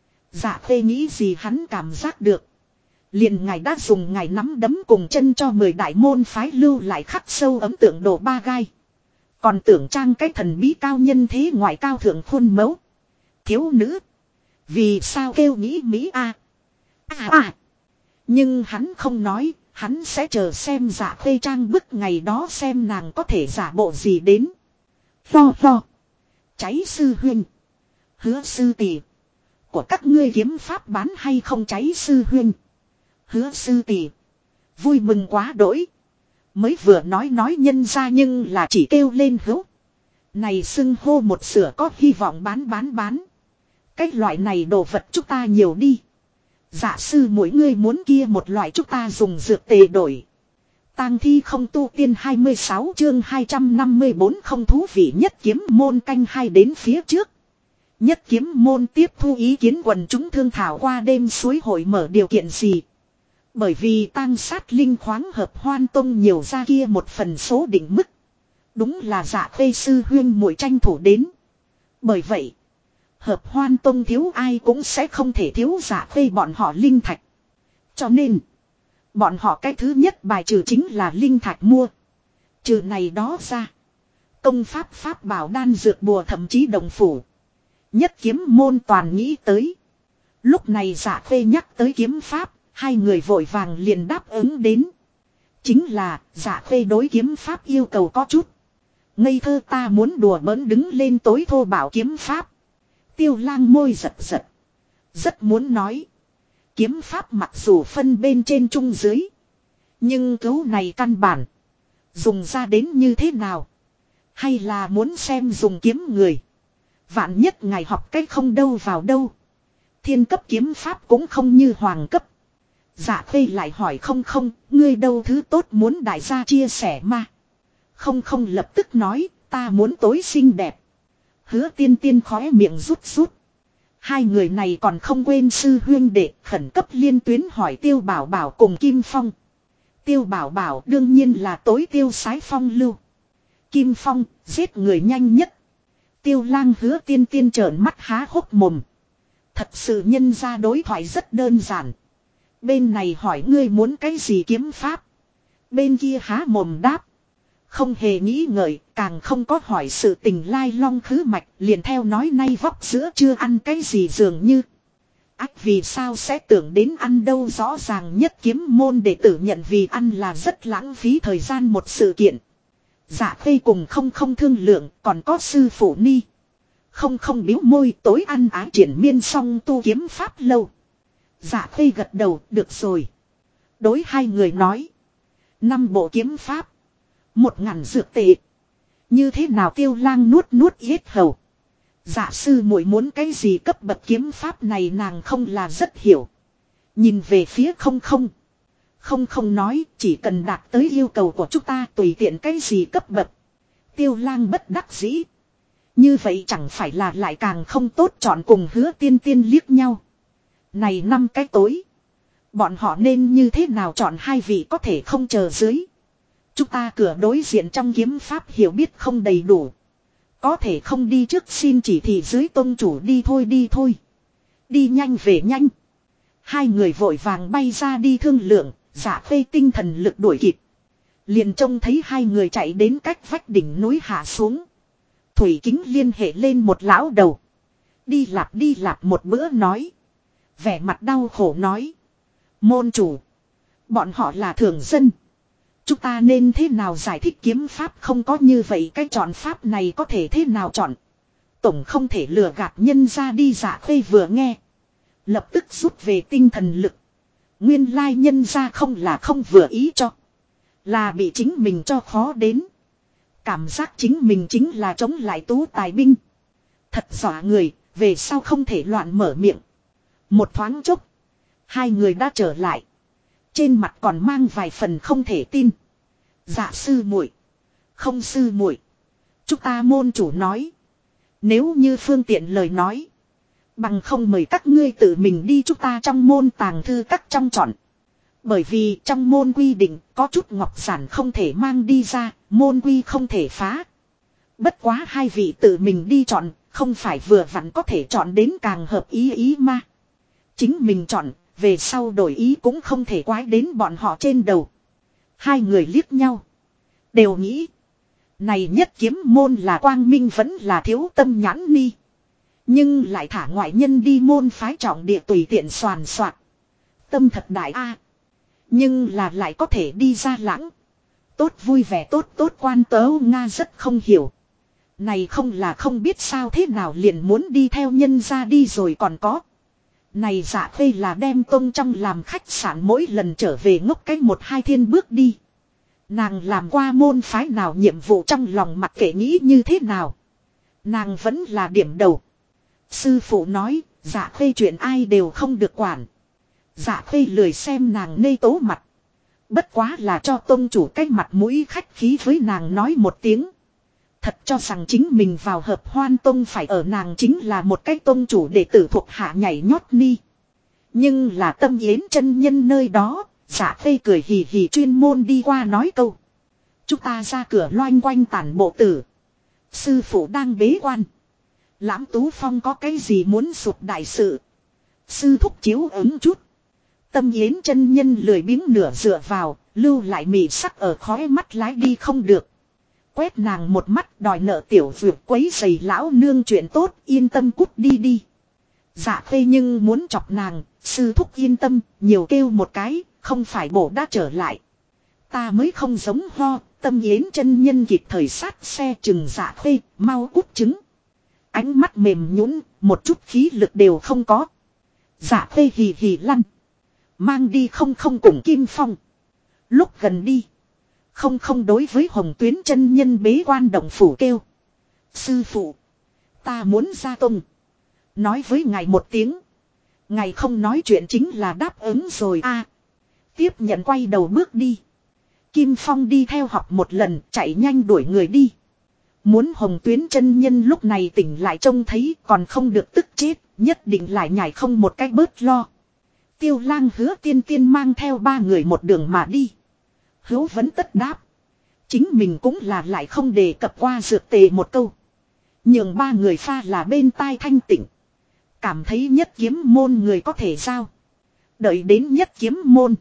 Dạ Khê nghĩ gì hắn cảm giác được. Liền ngài đã dùng ngài nắm đấm cùng chân cho 10 đại môn phái lưu lại khắc sâu ấn tượng đồ ba gai. Còn tưởng trang cái thần bí cao nhân thế ngoại cao thượng khuôn mẫu. Thiếu nữ. Vì sao kêu nghĩ Mỹ a Nhưng hắn không nói. Hắn sẽ chờ xem Dạ Khê trang bức ngày đó xem nàng có thể giả bộ gì đến. Lo. Cháy sư huynh. Hứa sư tỷ. Của các ngươi kiếm pháp bán hay không cháy sư huynh. Hứa sư tỷ. Vui mừng quá đỗi. Mới vừa nói nhân ra nhưng là chỉ kêu lên hữu. Này xưng hô một sửa có hy vọng bán. Cái loại này đồ vật chúng ta nhiều đi. Dạ sư mỗi người muốn kia một loại chúng ta dùng dược tề đổi. Tang thi không tu tiên 26 chương 254 không thú vị nhất kiếm môn canh hai đến phía trước. Nhất kiếm môn tiếp thu ý kiến quần chúng thương thảo qua đêm suối hội mở điều kiện gì. Bởi vì tang sát linh khoáng hợp hoan tông nhiều ra kia một phần số định mức. Đúng là Dạ Khê sư huyên muội tranh thủ đến. Bởi vậy, hợp hoan tông thiếu ai cũng sẽ không thể thiếu Dạ Khê bọn họ linh thạch. Cho nên, bọn họ cái thứ nhất bài trừ chính là linh thạch mua. Trừ này đó ra, công pháp bảo đan dược bùa thậm chí đồng phủ. Nhất kiếm môn toàn nghĩ tới. Lúc này Dạ Khê nhắc tới kiếm pháp, hai người vội vàng liền đáp ứng đến. Chính là Dạ Khê đối kiếm pháp yêu cầu có chút ngây thơ, ta muốn đùa bỡn đứng lên tối thô bảo kiếm pháp. Tiêu Lang môi giật giật. Rất muốn nói. Kiếm pháp mặc dù phân bên trên trung dưới. Nhưng cứu này căn bản. Dùng ra đến như thế nào. Hay là muốn xem dùng kiếm người. Vạn nhất ngài học cách không đâu vào đâu. Thiên cấp kiếm pháp cũng không như hoàng cấp. Dạ Khê lại hỏi không, ngươi đâu thứ tốt muốn đại gia chia sẻ mà. Không lập tức nói, ta muốn tối xinh đẹp. Hứa tiên tiên khóe miệng rút. Hai người này còn không quên sư huyên đệ khẩn cấp liên tuyến hỏi Tiêu Bảo Bảo cùng Kim Phong. Tiêu Bảo Bảo đương nhiên là tối tiêu sái phong lưu. Kim Phong, giết người nhanh nhất. Tiêu Lang Hứa tiên tiên trợn mắt há hốc mồm. Thật sự nhân ra đối thoại rất đơn giản. Bên này hỏi ngươi muốn cái gì kiếm pháp. Bên kia há mồm đáp. Không hề nghĩ ngợi, càng không có hỏi sự tình lai long khứ mạch, liền theo nói nay vóc giữa chưa ăn cái gì dường như. Ách vì sao sẽ tưởng đến ăn đâu, rõ ràng nhất kiếm môn đệ tử nhận vì ăn là rất lãng phí thời gian một sự kiện. Dạ Khê cùng không thương lượng, còn có sư phụ Ni. Không biếu môi, tối ăn ái triển miên xong tu kiếm pháp lâu. Dạ Khê gật đầu, được rồi. Đối hai người nói. 5 bộ kiếm pháp. 1000 dược tệ. Như thế nào Tiêu Lang nuốt yết hầu. Dạ sư muội muốn cái gì cấp bậc kiếm pháp này nàng không là rất hiểu. Nhìn về phía không nói, chỉ cần đạt tới yêu cầu của chúng ta tùy tiện cái gì cấp bậc. Tiêu Lang bất đắc dĩ. Như vậy chẳng phải là lại càng không tốt, chọn cùng Hứa Tiên Tiên liếc nhau. Này 5 cái tối. Bọn họ nên như thế nào chọn, hai vị có thể không chờ dưới. Chúng ta cửa đối diện trong kiếm pháp hiểu biết không đầy đủ. Có thể không đi trước xin chỉ thị dưới tôn chủ đi thôi. Đi nhanh về nhanh. Hai người vội vàng bay ra đi thương lượng, Dạ Khê tinh thần lực đuổi kịp. Liền trông thấy hai người chạy đến cách vách đỉnh núi hạ xuống. Thủy Kính liên hệ lên một lão đầu. Đi lạp một bữa nói. Vẻ mặt đau khổ nói. Môn chủ. Bọn họ là thường dân. Chúng ta nên thế nào giải thích kiếm pháp, không có như vậy cái chọn pháp này có thể thế nào chọn. Tổng không thể lừa gạt nhân ra đi. Dạ Khê vừa nghe. Lập tức rút về tinh thần lực. Nguyên lai nhân ra không là không vừa ý cho. Là bị chính mình cho khó đến. Cảm giác chính mình chính là chống lại tú tài binh. Thật dọa người, về sau không thể loạn mở miệng. Một thoáng chốc. Hai người đã trở lại. Trên mặt còn mang vài phần không thể tin. Dạ sư muội, không sư muội, chúng ta môn chủ nói. Nếu như phương tiện lời nói. Bằng không mời các ngươi tự mình đi chúng ta trong môn tàng thư các trong chọn. Bởi vì trong môn quy định có chút ngọc giản không thể mang đi ra, môn quy không thể phá. Bất quá hai vị tự mình đi chọn, không phải vừa vặn có thể chọn đến càng hợp ý mà. Chính mình chọn, về sau đổi ý cũng không thể quái đến bọn họ trên đầu. Hai người liếc nhau. Đều nghĩ. Này nhất kiếm môn là quang minh vẫn là thiếu tâm nhãn ni. Nhưng lại thả ngoại nhân đi môn phái trọng địa tùy tiện soàn soạt. Tâm thật đại a. Nhưng là lại có thể đi ra lãng. Tốt vui vẻ tốt quan tớ Nga rất không hiểu. Này không là không biết sao thế nào liền muốn đi theo nhân ra đi rồi còn có. Này Dạ Khê là đem tông trong làm khách sạn mỗi lần trở về ngốc cách 1-2 thiên bước đi. Nàng làm qua môn phái nào nhiệm vụ trong lòng mặc kệ nghĩ như thế nào. Nàng vẫn là điểm đầu. Sư phụ nói, Dạ Khê chuyện ai đều không được quản. Dạ Khê lười xem nàng nê tố mặt. Bất quá là cho tông chủ cái mặt mũi khách khí với nàng nói một tiếng. Thật cho rằng chính mình vào hợp Hoan Tông phải ở nàng chính là một cái tông chủ đệ tử thuộc hạ nhảy nhót ni. Nhưng là Tâm Yến chân nhân nơi đó, Dạ Khê cười hì hì chuyên môn đi qua nói câu. Chúng ta ra cửa loanh quanh tản bộ tử. Sư phụ đang bế quan. Lãm Tú Phong có cái gì muốn sụp đại sự. Sư thúc chiếu ứng chút. Tâm Yến chân nhân lười biếng nửa dựa vào, lưu lại mị sắc ở khóe mắt lái đi không được. Quét nàng một mắt đòi nợ tiểu vượt quấy giày lão nương chuyện tốt, yên tâm cút đi. Dạ Khê nhưng muốn chọc nàng, sư thúc yên tâm, nhiều kêu một cái, không phải bổ đã trở lại. Ta mới không giống ho, Tâm Yến chân nhân kịp thời sát xe chừng Dạ Khê, mau cút trứng. Ánh mắt mềm nhũn, một chút khí lực đều không có. Dạ Khê hì hì lăn. Mang đi không cùng Kim Phong. Lúc gần đi. Không đối với Hồng Tuyến chân nhân bế quan động phủ kêu. Sư phụ. Ta muốn ra tông. Nói với ngài một tiếng. Ngài không nói chuyện chính là đáp ứng rồi a. Tiếp nhận quay đầu bước đi. Kim Phong đi theo học một lần chạy nhanh đuổi người đi. Muốn Hồng Tuyến chân nhân lúc này tỉnh lại trông thấy còn không được tức chết. Nhất định lại nhảy không một cách bớt lo. Tiêu Lang Hứa Tiên Tiên mang theo 3 người một đường mà đi. Hữu vẫn tất đáp. Chính mình cũng là lại không đề cập qua dược tề một câu. Nhường 3 người pha là bên tai thanh tịnh. Cảm thấy nhất kiếm môn người có thể giao. Đợi đến nhất kiếm môn.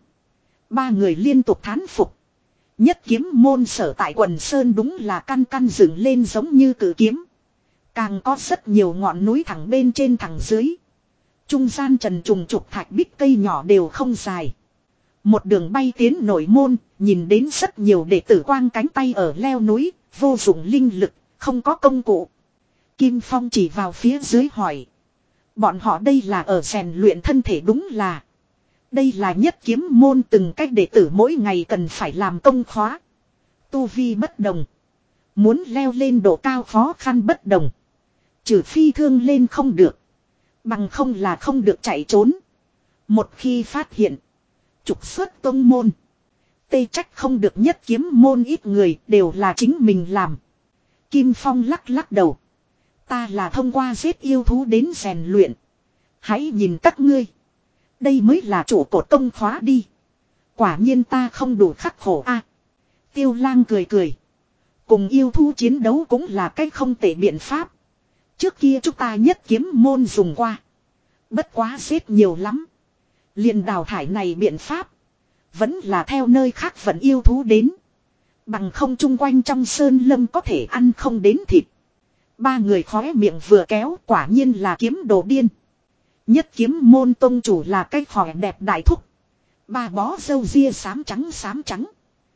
3 người liên tục thán phục. Nhất kiếm môn sở tại quần sơn đúng là căn dựng lên giống như cử kiếm. Càng có rất nhiều ngọn núi thẳng bên trên thẳng dưới. Trung gian trần trùng trục thạch bích cây nhỏ đều không dài. Một đường bay tiến nội môn, nhìn đến rất nhiều đệ tử quang cánh tay ở leo núi, vô dụng linh lực, không có công cụ. Kim Phong chỉ vào phía dưới hỏi. Bọn họ đây là ở rèn luyện thân thể đúng là. Đây là nhất kiếm môn từng cách đệ tử mỗi ngày cần phải làm công khóa. Tu vi bất đồng. Muốn leo lên độ cao khó khăn bất đồng. Trừ phi thương lên không được. Bằng không là không được chạy trốn. Một khi phát hiện. Trục xuất tông môn. Tê trách không được nhất kiếm môn ít người đều là chính mình làm. Kim Phong lắc lắc đầu. Ta là thông qua giết yêu thú đến rèn luyện. Hãy nhìn các ngươi. Đây mới là chủ cột công khóa đi. Quả nhiên ta không đủ khắc khổ a. Tiêu Lang cười cười. Cùng yêu thú chiến đấu cũng là cách không tệ biện pháp. Trước kia chúng ta nhất kiếm môn dùng qua. Bất quá giết nhiều lắm. Liền đào thải này biện pháp. Vẫn là theo nơi khác vẫn yêu thú đến. Bằng không chung quanh trong sơn lâm có thể ăn không đến thịt. Ba người khóe miệng vừa kéo quả nhiên là kiếm đồ điên. Nhất kiếm môn tông chủ là cái khỏe đẹp đại thúc. Ba bó râu ria xám trắng.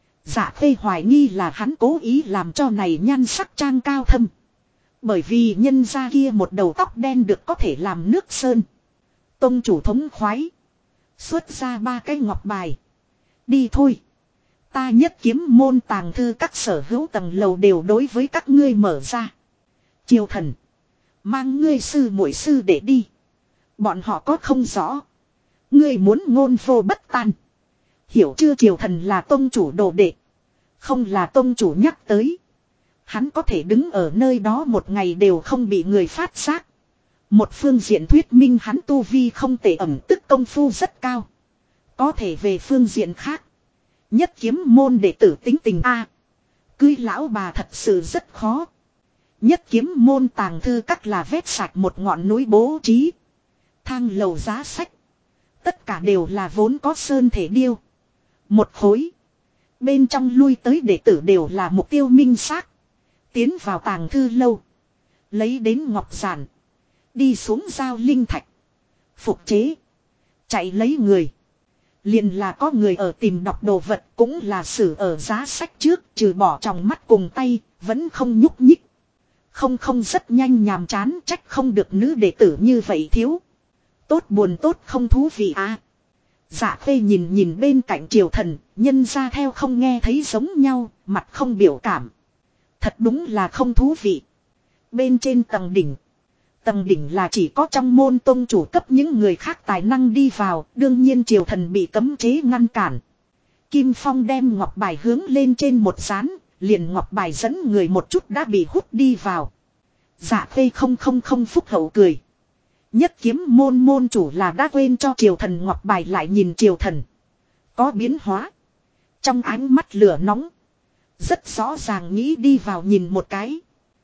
Dạ Khê hoài nghi là hắn cố ý làm cho này nhan sắc trang cao thâm. Bởi vì nhân gia kia một đầu tóc đen được có thể làm nước sơn. Tông chủ thống khoái. Xuất ra ba cái ngọc bài. Đi thôi. Ta nhất kiếm môn tàng thư các sở hữu tầng lầu đều đối với các ngươi mở ra. Triều thần. Mang ngươi sư muội sư để đi. Bọn họ có không rõ. Ngươi muốn ngôn vô bất tan. Hiểu chưa triều thần là tông chủ đồ đệ. Không là tông chủ nhắc tới. Hắn có thể đứng ở nơi đó một ngày đều không bị người phát giác. Một phương diện thuyết minh hắn tu vi không tệ ẩm tức công phu rất cao. Có thể về phương diện khác. Nhất kiếm môn đệ tử tính tình a cưới lão bà thật sự rất khó. Nhất kiếm môn tàng thư các là vét sạch một ngọn núi bố trí. Thang lầu giá sách. Tất cả đều là vốn có sơn thể điêu. Một khối. Bên trong lui tới đệ tử đều là mục tiêu minh xác. Tiến vào tàng thư lâu. Lấy đến ngọc giản. Đi xuống giao linh thạch. Phục chế. Chạy lấy người. Liền là có người ở tìm đọc đồ vật cũng là xử ở giá sách trước. Trừ bỏ trong mắt cùng tay. Vẫn không nhúc nhích. Không rất nhanh nhàm chán trách không được nữ đệ tử như vậy thiếu. Tốt buồn tốt không thú vị à. Dạ Khê nhìn bên cạnh triều thần. Nhân ra theo không nghe thấy giống nhau. Mặt không biểu cảm. Thật đúng là không thú vị. Bên trên tầng đỉnh. Tầng đỉnh là chỉ có trong môn tông chủ cấp những người khác tài năng đi vào. Đương nhiên triều thần bị cấm chế ngăn cản. Kim Phong đem ngọc bài hướng lên trên một dán. Liền ngọc bài dẫn người một chút đã bị hút đi vào. Dạ Khê không phúc hậu cười. Nhất kiếm môn chủ là đã quên cho triều thần ngọc bài lại nhìn triều thần. Có biến hóa. Trong ánh mắt lửa nóng. Rất rõ ràng nghĩ đi vào nhìn một cái.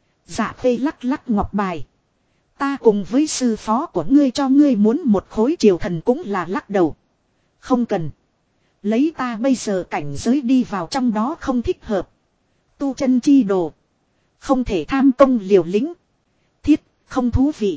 Dạ Khê lắc ngọc bài. Ta cùng với sư phó của ngươi cho ngươi muốn một khối triều thần cũng là lắc đầu. Không cần. Lấy ta bây giờ cảnh giới đi vào trong đó không thích hợp. Tu chân chi đồ. Không thể tham công liều lĩnh. Thiết, không thú vị.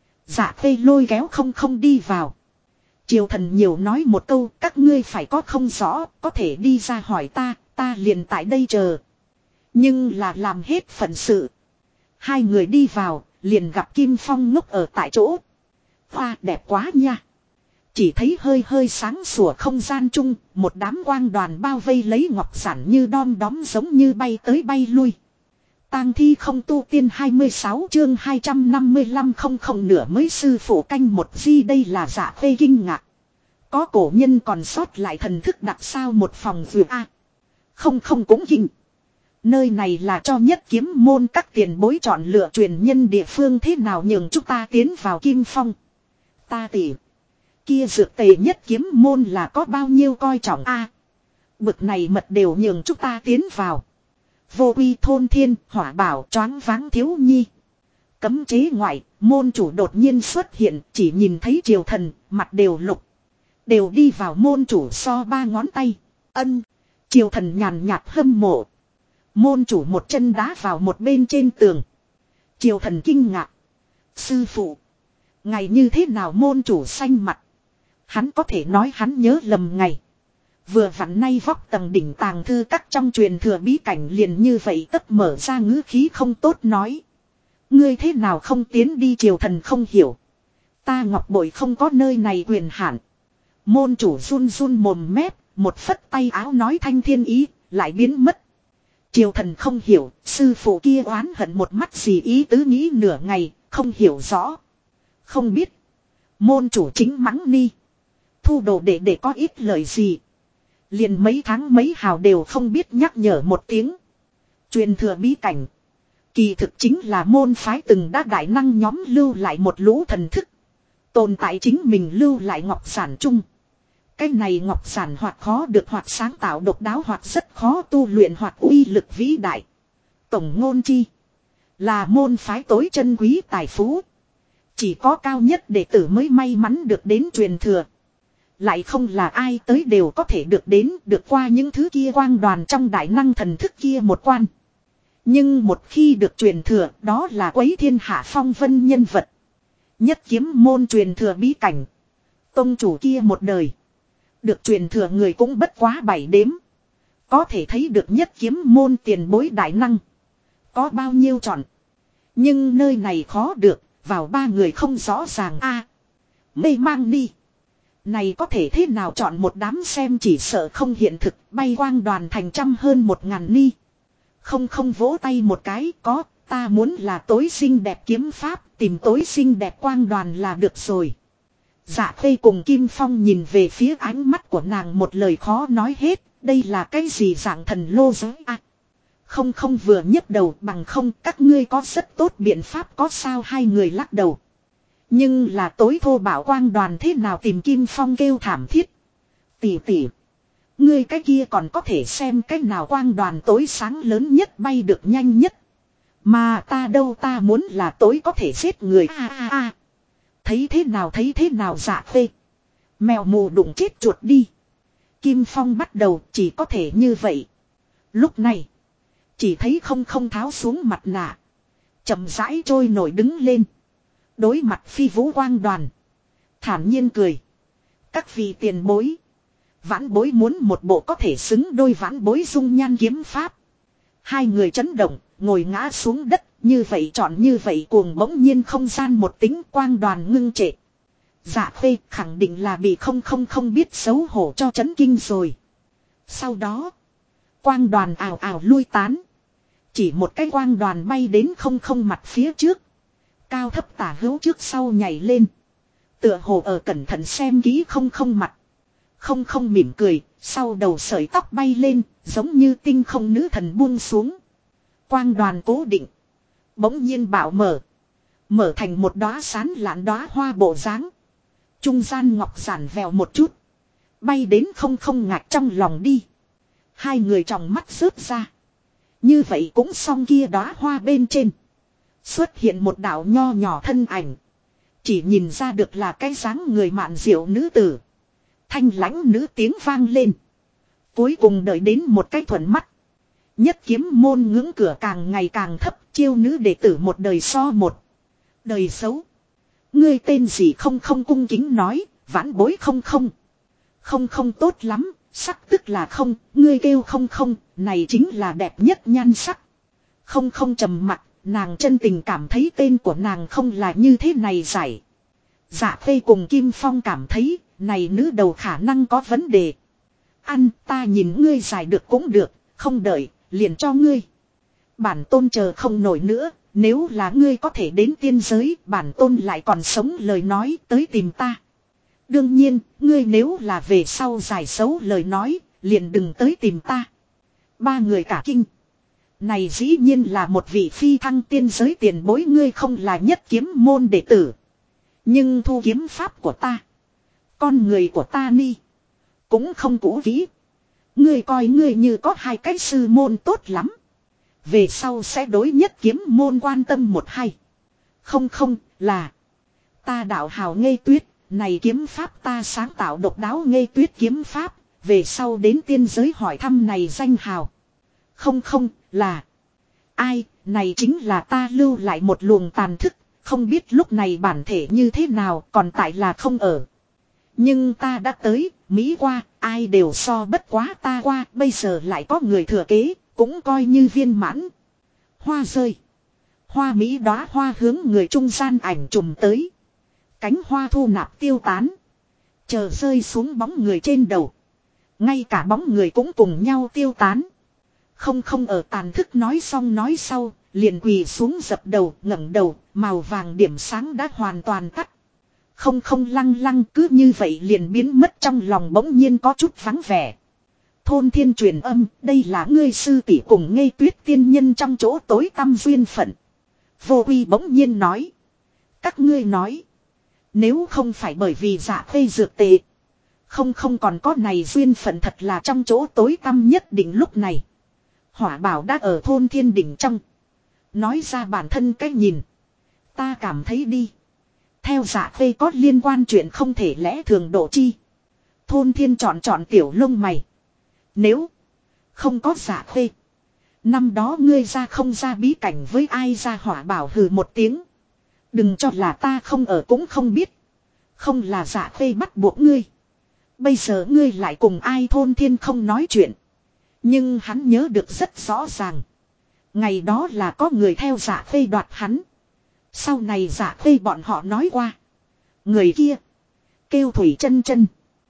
Dạ Khê lôi kéo không đi vào. Triều thần nhiều nói một câu, các ngươi phải có không rõ, có thể đi ra hỏi ta liền tại đây chờ. Nhưng là làm hết phận sự. Hai người đi vào, liền gặp Kim Phong ngốc ở tại chỗ. Hoa đẹp quá nha. Chỉ thấy hơi sáng sủa không gian chung, một đám quang đoàn bao vây lấy ngọc giản như đom đóm giống như bay tới bay lui. Tang thi không tu tiên 26 chương 255 không nửa mới sư phụ canh một di đây là Dạ Khê kinh ngạc. Có cổ nhân còn sót lại thần thức đặc sao một phòng vừa a. Không cũng kinh. Nơi này là cho nhất kiếm môn các tiền bối chọn lựa truyền nhân địa phương thế nào nhường chúng ta tiến vào Kim Phong. Ta tỉ. Kia dược tề nhất kiếm môn là có bao nhiêu coi trọng a. Bực này mật đều nhường chúng ta tiến vào. Vô uy thôn thiên, hỏa bảo choáng váng thiếu nhi. Cấm chế ngoại, môn chủ đột nhiên xuất hiện, chỉ nhìn thấy triều thần, mặt đều lục. Đều đi vào môn chủ so ba ngón tay. Ân, triều thần nhàn nhạt hâm mộ. Môn chủ một chân đá vào một bên trên tường. Triều thần kinh ngạc. Sư phụ, Ngày như thế nào môn chủ xanh mặt. Hắn có thể nói hắn nhớ lầm ngày. Vừa vặn nay vóc tầng đỉnh tàng thư các trong truyền thừa bí cảnh liền như vậy tất mở ra ngữ khí không tốt nói. Ngươi thế nào không tiến đi triều thần không hiểu. Ta ngọc bội không có nơi này quyền hạn. Môn chủ run run mồm mép, một phất tay áo nói thanh thiên ý, lại biến mất. Triều thần không hiểu, sư phụ kia oán hận một mắt gì ý tứ nghĩ nửa ngày, không hiểu rõ. Không biết. Môn chủ chính mắng ni. Thu đồ để có ít lời gì. Liền mấy tháng mấy hào đều không biết nhắc nhở một tiếng. Truyền thừa bí cảnh. Kỳ thực chính là môn phái từng đã đại năng nhóm lưu lại một lũ thần thức. Tồn tại chính mình lưu lại ngọc giản chung. Cái này ngọc giản hoặc khó được hoặc sáng tạo độc đáo hoặc rất khó tu luyện hoặc uy lực vĩ đại. Tổng ngôn chi. Là môn phái tối chân quý tài phú. Chỉ có cao nhất đệ tử mới may mắn được đến truyền thừa. Lại không là ai tới đều có thể được đến được qua những thứ kia quang đoàn trong đại năng thần thức kia một quan. Nhưng một khi được truyền thừa đó là quấy thiên hạ phong vân nhân vật. Nhất kiếm môn truyền thừa bí cảnh. Tông chủ kia một đời. Được truyền thừa người cũng bất quá 7 đếm. Có thể thấy được nhất kiếm môn tiền bối đại năng. Có bao nhiêu chọn. Nhưng nơi này khó được. Vào 3 người không rõ ràng a. Mê mang đi. Này có thể thế nào chọn một đám xem chỉ sợ không hiện thực. Bay quang đoàn thành trăm hơn 1000 ni. Không vỗ tay một cái có. Ta muốn là tối xinh đẹp kiếm pháp. Tìm tối xinh đẹp quang đoàn là được rồi. Dạ Khê cùng Kim Phong nhìn về phía ánh mắt của nàng một lời khó nói hết. Đây là cái gì dạng thần lô giới à? Không vừa nhấc đầu bằng không các ngươi có rất tốt biện pháp có sao hai người lắc đầu. Nhưng là tối thô bảo quang đoàn thế nào tìm Kim Phong kêu thảm thiết. Tỷ. Ngươi cái kia còn có thể xem cái nào quang đoàn tối sáng lớn nhất bay được nhanh nhất. Mà ta đâu ta muốn là tối có thể giết người a. Thấy thế nào Dạ Khê. Mèo mù đụng chết chuột đi. Kim Phong bắt đầu chỉ có thể như vậy. Lúc này. Chỉ thấy không tháo xuống mặt nạ. Chậm rãi trôi nổi đứng lên. Đối mặt phi vũ quang đoàn. Thản nhiên cười. Các vị tiền bối. Vãn bối muốn một bộ có thể xứng đôi vãn bối dung nhan kiếm pháp. Hai người chấn động. Ngồi ngã xuống đất. Như vậy chọn như vậy cuồng bỗng nhiên không gian một tính quang đoàn ngưng trệ. Dạ Khê khẳng định là bị không biết xấu hổ cho chấn kinh rồi. Sau đó. Quang đoàn ào ào lui tán. Chỉ một cái quang đoàn bay đến không mặt phía trước. Cao thấp tả hữu trước sau nhảy lên. Tựa hồ ở cẩn thận xem kỹ không mặt. Không mỉm cười. Sau đầu sợi tóc bay lên. Giống như tinh không nữ thần buông xuống. Quang đoàn cố định. Bỗng nhiên bạo mở. Mở thành một đóa sán lạn đóa hoa bộ dáng. Trung gian ngọc giản vèo một chút. Bay đến không ngạc trong lòng đi. Hai người trong mắt rớt ra. Như vậy cũng xong kia đóa hoa bên trên. Xuất hiện một đạo nho nhỏ thân ảnh. Chỉ nhìn ra được là cái dáng người mạn diệu nữ tử. Thanh lãnh nữ tiếng vang lên. Cuối cùng đợi đến một cái thuận mắt. Nhất kiếm môn ngưỡng cửa càng ngày càng thấp. Chiêu nữ đệ tử một đời so một. Đời xấu. Ngươi tên gì không cung kính nói. Vãn bối không tốt lắm. Sắc tức là không. Ngươi kêu không. Này chính là đẹp nhất nhan sắc. Không trầm mặc. Nàng chân tình cảm thấy tên của nàng không là như thế này giải. Dạ Khê cùng Kim Phong cảm thấy. Này nữ đầu khả năng có vấn đề. Ăn ta nhìn ngươi giải được cũng được. Không đợi liền cho ngươi. Bản tôn chờ không nổi nữa. Nếu là ngươi có thể đến tiên giới. Bản tôn lại còn sống lời nói tới tìm ta. Đương nhiên ngươi nếu là về sau giải xấu lời nói. Liền đừng tới tìm ta. Ba người cả kinh. Này dĩ nhiên là một vị phi thăng tiên giới tiền bối. Ngươi không là nhất kiếm môn đệ tử. Nhưng thu kiếm pháp của ta. Con người của ta ni. Cũng không cũ kỹ. Ngươi coi ngươi như có hai cái sư môn tốt lắm. Về sau sẽ đối nhất kiếm môn quan tâm một hay. Không là. Ta đạo hào ngây tuyết. Này kiếm pháp ta sáng tạo độc đáo ngây tuyết kiếm pháp. Về sau đến tiên giới hỏi thăm này danh hào. Không là. Ai, này chính là ta lưu lại một luồng tàn thức. không biết lúc này bản thể như thế nào, còn tại là không ở. Nhưng ta đã tới, Mỹ qua, ai đều so bất quá ta qua, bây giờ lại có người thừa kế, cũng coi như viên mãn. Hoa rơi. Hoa Mỹ đóa hoa hướng người trung gian ảnh trùm tới. Cánh hoa thu nạp tiêu tán. Chờ rơi xuống bóng người trên đầu. Ngay cả bóng người cũng cùng nhau tiêu tán. Không ở tàn thức nói xong nói sau, liền quỳ xuống dập đầu, ngẩng đầu, màu vàng điểm sáng đã hoàn toàn tắt. Không lăng cứ như vậy liền biến mất trong lòng bỗng nhiên có chút vắng vẻ. Thôn thiên truyền âm, đây là ngươi sư tỷ cùng Ngây Tuyết tiên nhân trong chỗ tối tăm duyên phận. Vô Uy bỗng nhiên nói. Các ngươi nói. Nếu không phải bởi vì dạ phê dược tệ. Không còn có này duyên phận thật là trong chỗ tối tăm nhất định lúc này. Hỏa bảo đã ở thôn thiên đỉnh trong. Nói ra bản thân cách nhìn. Ta cảm thấy đi. Theo dạ phê có liên quan chuyện không thể lẽ thường độ chi. Thôn thiên chọn tiểu lông mày. Nếu không có dạ phê. Năm đó ngươi ra không ra bí cảnh với ai ra hỏa bảo hừ một tiếng. Đừng cho là ta không ở cũng không biết. Không là dạ phê bắt buộc ngươi. Bây giờ ngươi lại cùng ai thôn thiên không nói chuyện. Nhưng hắn nhớ được rất rõ ràng. Ngày đó là có người theo dạ phê đoạt hắn. Sau này dạ phê bọn họ nói qua. Người kia. Kêu Thủy Chân Chân.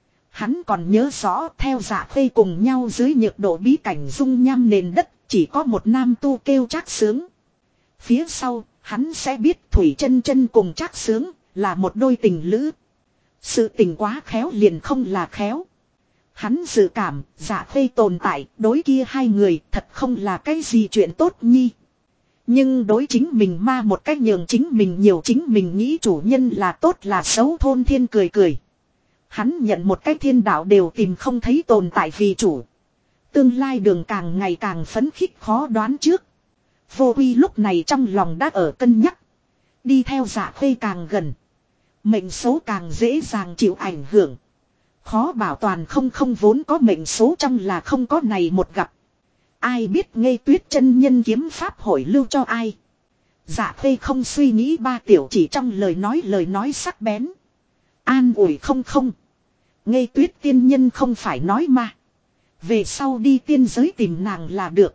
Hắn còn nhớ rõ theo dạ phê cùng nhau dưới nhiệt độ bí cảnh dung nham nền đất. Chỉ có một nam tu kêu Trác Sướng. Phía sau hắn sẽ biết Thủy Chân Chân cùng Trác Sướng là một đôi tình lữ. Sự tình quá khéo liền không là khéo. Hắn dự cảm dạ phê tồn tại đối kia hai người thật không là cái gì chuyện tốt nhi. Nhưng đối chính mình ma một cách nhường chính mình nhiều chính mình nghĩ chủ nhân là tốt là xấu thôn thiên cười. Hắn nhận một cách thiên đạo đều tìm không thấy tồn tại vì chủ. Tương lai đường càng ngày càng phấn khích khó đoán trước. Vô Uy lúc này trong lòng đã ở cân nhắc. Đi theo dạ phê càng gần. Mệnh số càng dễ dàng chịu ảnh hưởng. Khó bảo toàn không vốn có mệnh số trong là không có này một gặp. Ai biết Ngây Tuyết chân nhân kiếm pháp hội lưu cho ai. Dạ phê không suy nghĩ ba tiểu chỉ trong lời nói sắc bén. An ủi không. Ngây Tuyết tiên nhân không phải nói mà. Về sau đi tiên giới tìm nàng là được.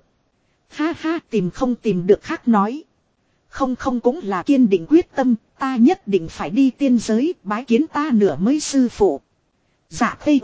Ha tìm không tìm được khác nói. Không cũng là kiên định quyết tâm. Ta nhất định phải đi tiên giới bái kiến ta nửa mới sư phụ. Dạ phê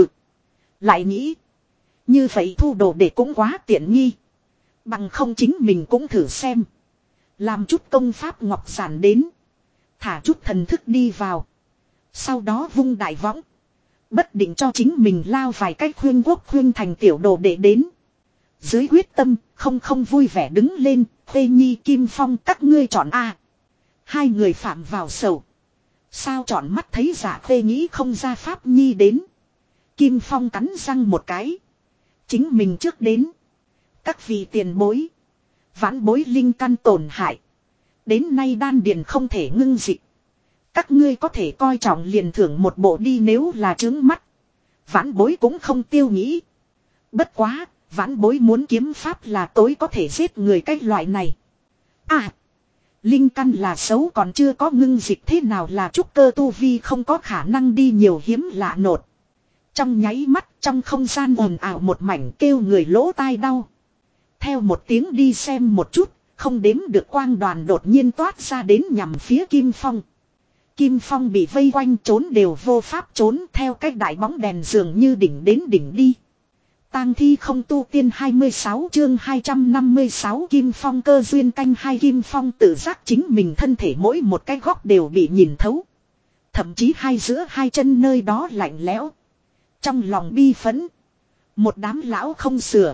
Lại nghĩ. Như vậy thu đồ để cũng quá tiện nghi. Bằng không chính mình cũng thử xem. Làm chút công pháp ngọc giản đến. Thả chút thần thức đi vào. Sau đó vung đại võng. Bất định cho chính mình lao vài cách khuyên quốc khuyên thành tiểu đồ để đến. Dưới quyết tâm không vui vẻ đứng lên. Phê Nhi Kim Phong các ngươi chọn A. Hai người phạm vào sầu. Sao chọn mắt thấy giả phê nghĩ không ra pháp Nhi đến. Kim Phong cắn răng một cái. Chính mình trước đến. Các vị tiền bối. Vãn bối linh căn tổn hại. Đến nay đan điền không thể ngưng dịch. Các ngươi có thể coi trọng liền thưởng một bộ đi nếu là trướng mắt. Vãn bối cũng không tiêu nghĩ. Bất quá, vãn bối muốn kiếm pháp là tối có thể giết người cái loại này. À, linh căn là xấu còn chưa có ngưng dịch thế nào là trúc cơ tu vi không có khả năng đi nhiều hiếm lạ nột. Trong nháy mắt trong không gian ồn ào một mảnh kêu người lỗ tai đau. Theo một tiếng đi xem một chút, không đếm được quang đoàn đột nhiên toát ra đến nhằm phía Kim Phong. Kim Phong bị vây quanh trốn đều vô pháp trốn theo cách đại bóng đèn dường như đỉnh đến đỉnh đi. Tang thi không tu tiên 26 chương 256 Kim Phong cơ duyên canh hai Kim Phong tự giác chính mình thân thể mỗi một cái góc đều bị nhìn thấu. Thậm chí hai giữa hai chân nơi đó lạnh lẽo. Trong lòng bi phẫn. Một đám lão không sửa.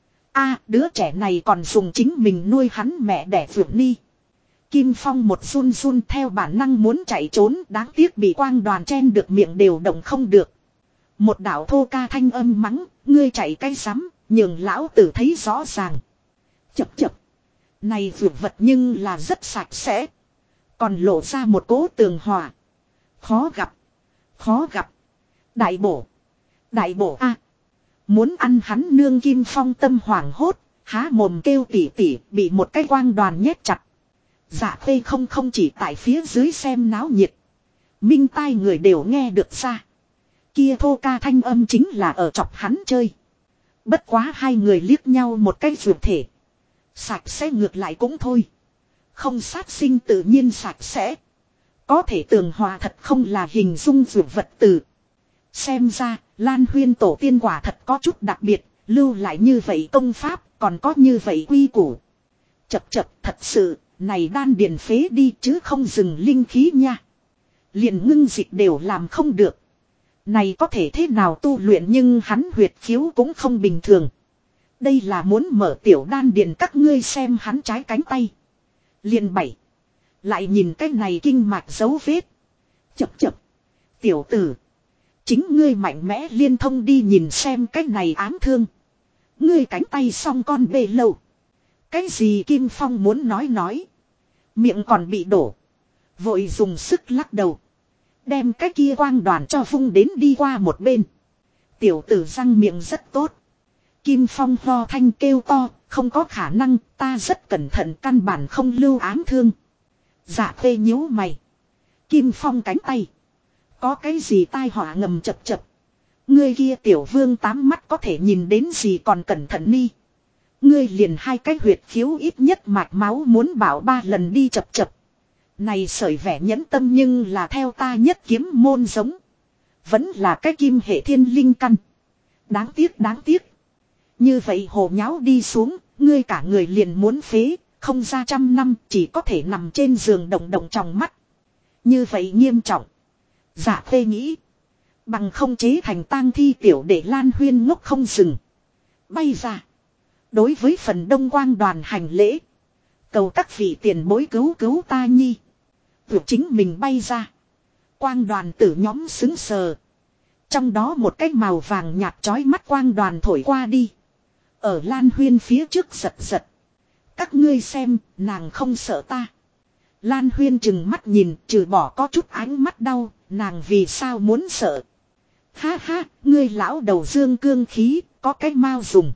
Đứa trẻ này còn dùng chính mình nuôi hắn mẹ đẻ Phượng Ni. Kim Phong một run run theo bản năng muốn chạy trốn đáng tiếc bị quang đoàn chen được miệng đều động không được. Một đạo thô ca thanh âm mắng, ngươi chạy cái rắm, nhường lão tử thấy rõ ràng. Chập. Này vượt vật nhưng là rất sạch sẽ. Còn lộ ra một cố tường hòa. Khó gặp. Đại bổ a. Muốn ăn hắn nương Kim Phong tâm hoảng hốt, há mồm kêu tỉ bị một cái quang đoàn nhét chặt. Dạ Khê không chỉ tại phía dưới xem náo nhiệt. Minh tai người đều nghe được ra. Kia thô ca thanh âm chính là ở chọc hắn chơi. Bất quá hai người liếc nhau một cái vượt thể. Sạch sẽ ngược lại cũng thôi. Không sát sinh tự nhiên sạch sẽ. Có thể tường hòa thật không là hình dung vượt vật từ. Xem ra, Lan Huyên tổ tiên quả thật có chút đặc biệt, lưu lại như vậy công pháp, còn có như vậy quy củ. Chập thật sự, này đan điền phế đi chứ không dừng linh khí nha. Liền ngưng dịch đều làm không được. Này có thể thế nào tu luyện nhưng hắn huyệt khiếu cũng không bình thường. Đây là muốn mở tiểu đan điền các ngươi xem hắn trái cánh tay. Liền bảy. Lại nhìn cái này kinh mạch dấu vết. Chập. Tiểu tử. Chính ngươi mạnh mẽ liên thông đi nhìn xem cái này ám thương. Ngươi cánh tay xong con bê lâu. Cái gì Kim Phong muốn nói. Miệng còn bị đổ. Vội dùng sức lắc đầu. Đem cái kia quang đoàn cho vung đến đi qua một bên. Tiểu tử răng miệng rất tốt. Kim Phong ho thanh kêu to. Không có khả năng, ta rất cẩn thận căn bản không lưu ám thương. Dạ Khê nhíu mày. Kim Phong cánh tay. Có cái gì tai họa ngầm chập. Ngươi kia tiểu vương tám mắt có thể nhìn đến gì còn cẩn thận đi. Ngươi liền hai cái huyệt khiếu ít nhất mạch máu muốn bảo 3 lần đi chập. Này sởi vẻ nhẫn tâm nhưng là theo ta nhất kiếm môn giống. Vẫn là cái kim hệ thiên linh căn. Đáng tiếc. Như vậy hồ nháo đi xuống, ngươi cả người liền muốn phế, không ra 100 năm chỉ có thể nằm trên giường động trong mắt. Như vậy nghiêm trọng. Dạ Khê nghĩ. Bằng không chế thành tang thi tiểu để Lan Huyên ngốc không dừng. Bay ra. Đối với phần đông quang đoàn hành lễ. Cầu các vị tiền bối cứu ta nhi. Vượt chính mình bay ra. Quang đoàn tử nhóm xứng sờ. Trong đó một cái màu vàng nhạt chói mắt quang đoàn thổi qua đi. Ở Lan Huyên phía trước giật. Các ngươi xem, nàng không sợ ta. Lan Huyên chừng mắt nhìn, trừ bỏ có chút ánh mắt đau, nàng vì sao muốn sợ. Ha, ngươi lão đầu dương cương khí, có cái mau dùng.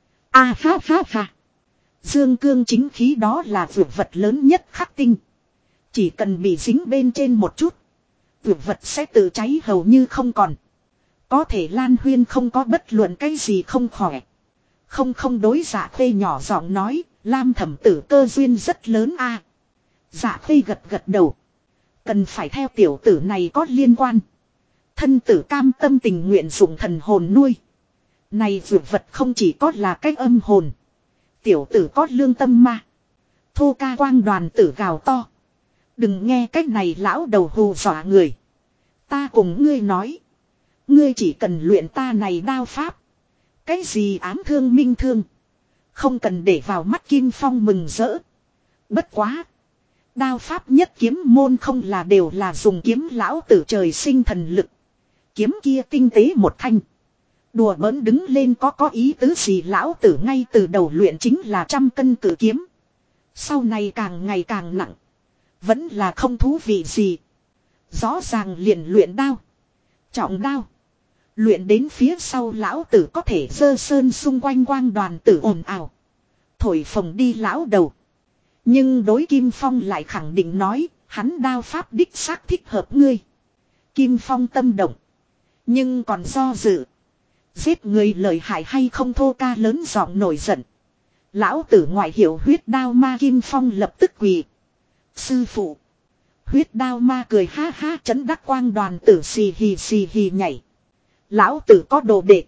Ha. Dương cương chính khí đó là vượt vật lớn nhất khắc tinh. Chỉ cần bị dính bên trên một chút, vượt vật sẽ tự cháy hầu như không còn. Có thể Lan Huyên không có bất luận cái gì không khỏe. Không đối Dạ Khê nhỏ giọng nói, Lam thẩm tử cơ duyên rất lớn a. Dạ Khê gật đầu. Cần phải theo tiểu tử này có liên quan. Thân tử cam tâm tình nguyện dùng thần hồn nuôi. Này vượt vật không chỉ có là cái âm hồn. Tiểu tử có lương tâm mà. Thô ca quang đoàn tử gào to. Đừng nghe cách này lão đầu hù dọa người. Ta cùng ngươi nói. Ngươi chỉ cần luyện ta này đao pháp. Cái gì ám thương minh thương. Không cần để vào mắt Kim Phong mừng rỡ. Bất quá. Đao pháp nhất kiếm môn không là đều là dùng kiếm lão tử trời sinh thần lực. Kiếm kia tinh tế một thanh. Đùa bỡn đứng lên có ý tứ gì lão tử ngay từ đầu luyện chính là 100 cân cử kiếm. Sau này càng ngày càng nặng. Vẫn là không thú vị gì. Rõ ràng liền luyện đao. Trọng đao. Luyện đến phía sau lão tử có thể dơ sơn xung quanh quang đoàn tử ồn ào. Thổi phồng đi lão đầu. Nhưng đối Kim Phong lại khẳng định nói, hắn đao pháp đích xác thích hợp ngươi. Kim Phong tâm động. Nhưng còn do dự. Giết người lợi hại hay không thô ca lớn giọng nổi giận. Lão tử ngoại hiệu huyết đao ma Kim Phong lập tức quỳ. Sư phụ. Huyết đao ma cười ha chấn đắc quang đoàn tử xì hì nhảy. Lão tử có đồ đệ,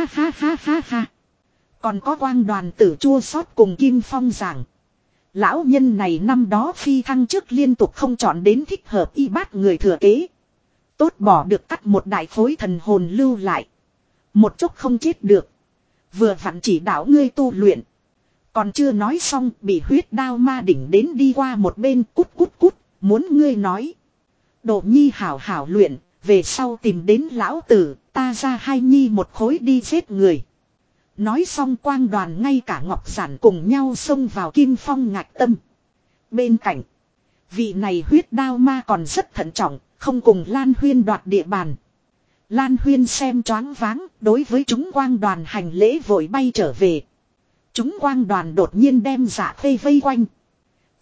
ha. Còn có quang đoàn tử chua xót cùng Kim Phong giảng. Lão nhân này năm đó phi thăng trước liên tục không chọn đến thích hợp y bát người thừa kế. Tốt bỏ được cắt một đại khối thần hồn lưu lại. Một chút không chết được. Vừa vặn chỉ đạo ngươi tu luyện. Còn chưa nói xong bị huyết đao ma đỉnh đến đi qua một bên cút. Muốn ngươi nói. Độ nhi hảo luyện. Về sau tìm đến lão tử. Ta ra hai nhi một khối đi giết người. Nói xong quang đoàn ngay cả ngọc giản cùng nhau xông vào Kim Phong ngạch tâm. Bên cạnh. Vị này huyết đao ma còn rất thận trọng. Không cùng Lan Huyên đoạt địa bàn. Lan Huyên xem choáng váng. Đối với chúng quang đoàn hành lễ vội bay trở về. Chúng quang đoàn đột nhiên đem Dạ Khê vây quanh.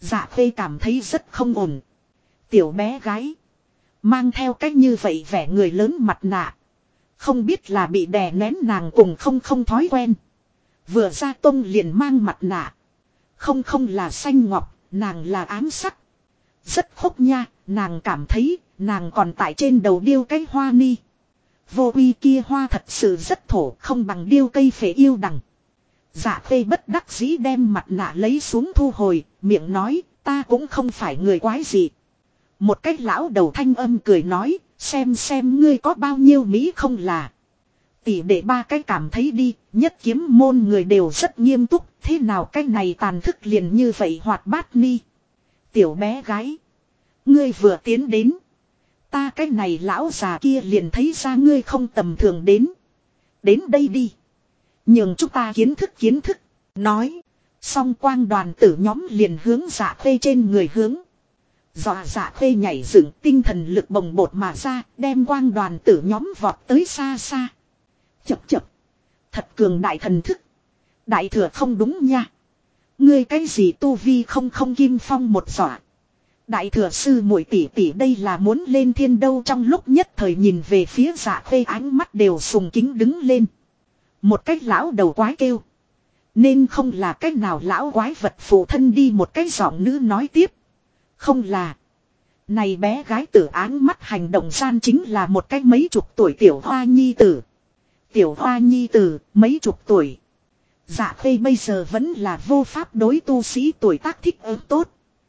Dạ Khê cảm thấy rất không ổn. Tiểu bé gái. Mang theo cách như vậy vẻ người lớn mặt nạ. Không biết là bị đè nén nàng cùng không thói quen. Vừa ra tông liền mang mặt nạ. Không là xanh ngọc, nàng là ám sắc. Rất khốc nha, nàng cảm thấy, nàng còn tại trên đầu điêu cái hoa ni. Vô uy kia hoa thật sự rất thổ, không bằng điêu cây phế yêu đằng. Dạ Khê bất đắc dĩ đem mặt nạ lấy xuống thu hồi, miệng nói, ta cũng không phải người quái gì. Một cách lão đầu thanh âm cười nói, xem ngươi có bao nhiêu mỹ không là. Tỷ đệ ba cái cảm thấy đi, nhất kiếm môn người đều rất nghiêm túc, thế nào cái này tàn thức liền như vậy hoạt bát ni. Tiểu bé gái, ngươi vừa tiến đến. Ta cái này lão già kia liền thấy ra ngươi không tầm thường đến. Đến đây đi. Nhường chúng ta kiến thức. Nói. Song quang đoàn tử nhóm liền hướng Dạ Khê trên người hướng. Dọa Dạ Khê nhảy dựng tinh thần lực bồng bột mà ra. Đem quang đoàn tử nhóm vọt tới xa xa. Chập. Thật cường đại thần thức. Đại thừa không đúng nha. Ngươi cái gì tu vi không kim phong một dọa. Đại thừa sư muội tỷ đây là muốn lên thiên đâu, trong lúc nhất thời nhìn về phía Dạ Khê ánh mắt đều sùng kính đứng lên. Một cách lão đầu quái kêu. Nên không là cách nào lão quái vật phụ thân đi, một cái giọng nữ nói tiếp. Không là. Này bé gái tử áng mắt hành động gian chính là một cái mấy chục tuổi tiểu hoa nhi tử. Tiểu hoa nhi tử, mấy chục tuổi. Dạ Khê bây giờ vẫn là vô pháp đối tu sĩ tuổi tác thích ứng tốt.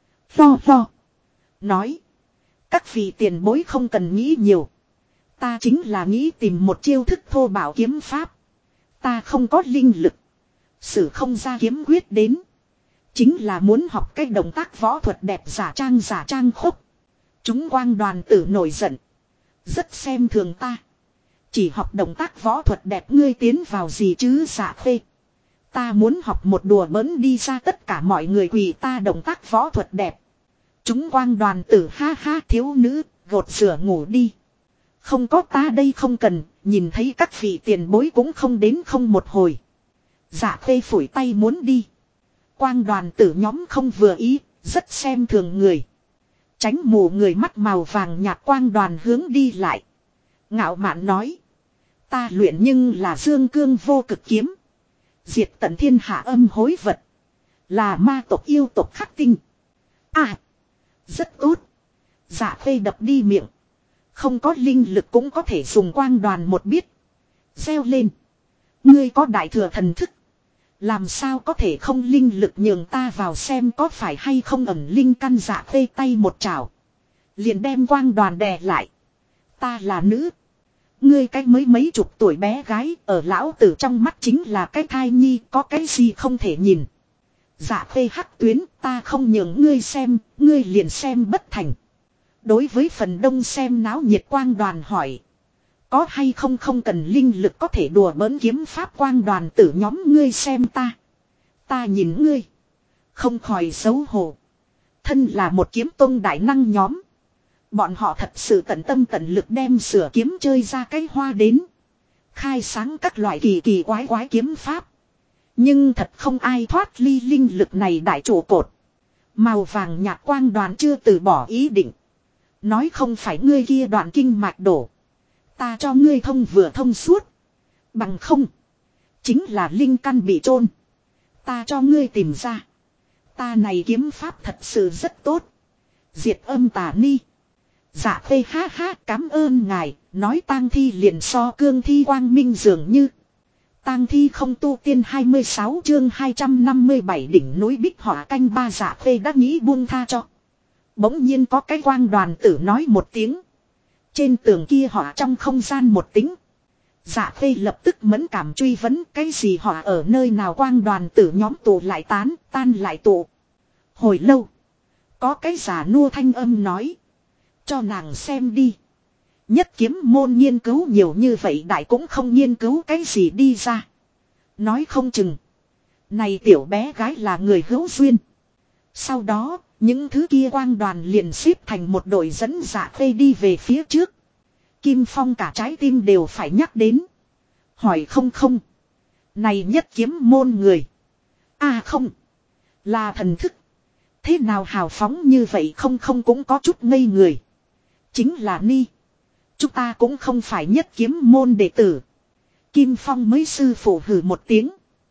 Lo. Nói. Các vị tiền bối không cần nghĩ nhiều. Ta chính là nghĩ tìm một chiêu thức thô bạo kiếm pháp. Ta không có linh lực. Sử không ra kiếm quyết đến. Chính là muốn học cái động tác võ thuật đẹp giả trang khốc. Chúng quang đoàn tử nổi giận. Rất xem thường ta. Chỉ học động tác võ thuật đẹp ngươi tiến vào gì chứ Dạ Khê. Ta muốn học một đùa bỡn đi ra tất cả mọi người quỳ ta động tác võ thuật đẹp. Chúng quang đoàn tử ha thiếu nữ, gột rửa ngủ đi. Không có ta đây không cần, nhìn thấy các vị tiền bối cũng không đến không một hồi. Dạ Khê phủi tay muốn đi. Quang đoàn tử nhóm không vừa ý, rất xem thường người. Tránh mù người mắt màu vàng nhạt quang đoàn hướng đi lại. Ngạo mạn nói. Ta luyện nhưng là dương cương vô cực kiếm. Diệt tận thiên hạ âm hối vật. Là ma tộc yêu tộc khắc tinh. À. Rất tốt. Dạ Khê đập đi miệng. Không có linh lực cũng có thể dùng quang đoàn một biết. Reo lên. Ngươi có đại thừa thần thức. Làm sao có thể không linh lực nhường ta vào xem có phải hay không ẩn linh căn. Dạ Khê tay một chảo. Liền đem quang đoàn đè lại. Ta là nữ. Ngươi cái mới mấy chục tuổi bé gái ở lão tử trong mắt chính là cái thai nhi, có cái gì không thể nhìn. Dạ Khê hắc tuyến, ta không nhường ngươi xem, ngươi liền xem bất thành. Đối với phần đông xem náo nhiệt quang đoàn hỏi. Có hay không cần linh lực có thể đùa bỡn kiếm pháp quang đoàn tử nhóm ngươi xem ta. Ta nhìn ngươi. Không khỏi xấu hổ. Thân là một kiếm tông đại năng nhóm. Bọn họ thật sự tận tâm tận lực đem sửa kiếm chơi ra cái hoa đến. Khai sáng các loại kỳ quái kiếm pháp. Nhưng thật không ai thoát ly linh lực này đại trụ cột. Màu vàng nhạt quang đoàn chưa từ bỏ ý định. Nói không phải ngươi kia đoạn kinh mạch đổ. Ta cho ngươi thông vừa thông suốt. Bằng không. Chính là linh căn bị chôn. Ta cho ngươi tìm ra. Ta này kiếm pháp thật sự rất tốt. Diệt âm tà ni. Dạ Khê ha cảm ơn ngài. Nói tang thi liền so cương thi quang minh dường như. Tang thi không tu tiên 26 chương 257 đỉnh núi bích họa canh ba. Dạ Khê đã nghĩ buông tha cho. Bỗng nhiên có cái quang đoàn tử nói một tiếng. Trên tường kia họa trong không gian một tính. Dạ Khê lập tức mẫn cảm truy vấn cái gì họa ở nơi nào. Quang đoàn tử nhóm tụ lại tan lại tụ. Hồi lâu. Có cái giả nua thanh âm nói. Cho nàng xem đi. Nhất kiếm môn nghiên cứu nhiều như vậy đại cũng không nghiên cứu cái gì đi ra. Nói không chừng. Này tiểu bé gái là người hữu duyên. Sau đó, những thứ kia quang đoàn liền xếp thành một đội dẫn Dạ Khê đi về phía trước. Kim Phong cả trái tim đều phải nhắc đến. Hỏi không. Này nhất kiếm môn người. À không. Là thần thức. Thế nào hào phóng như vậy không không cũng có chút ngây người. Chính là Ni. Chúng ta cũng không phải nhất kiếm môn đệ tử. Kim Phong mới sư phụ hừ một tiếng.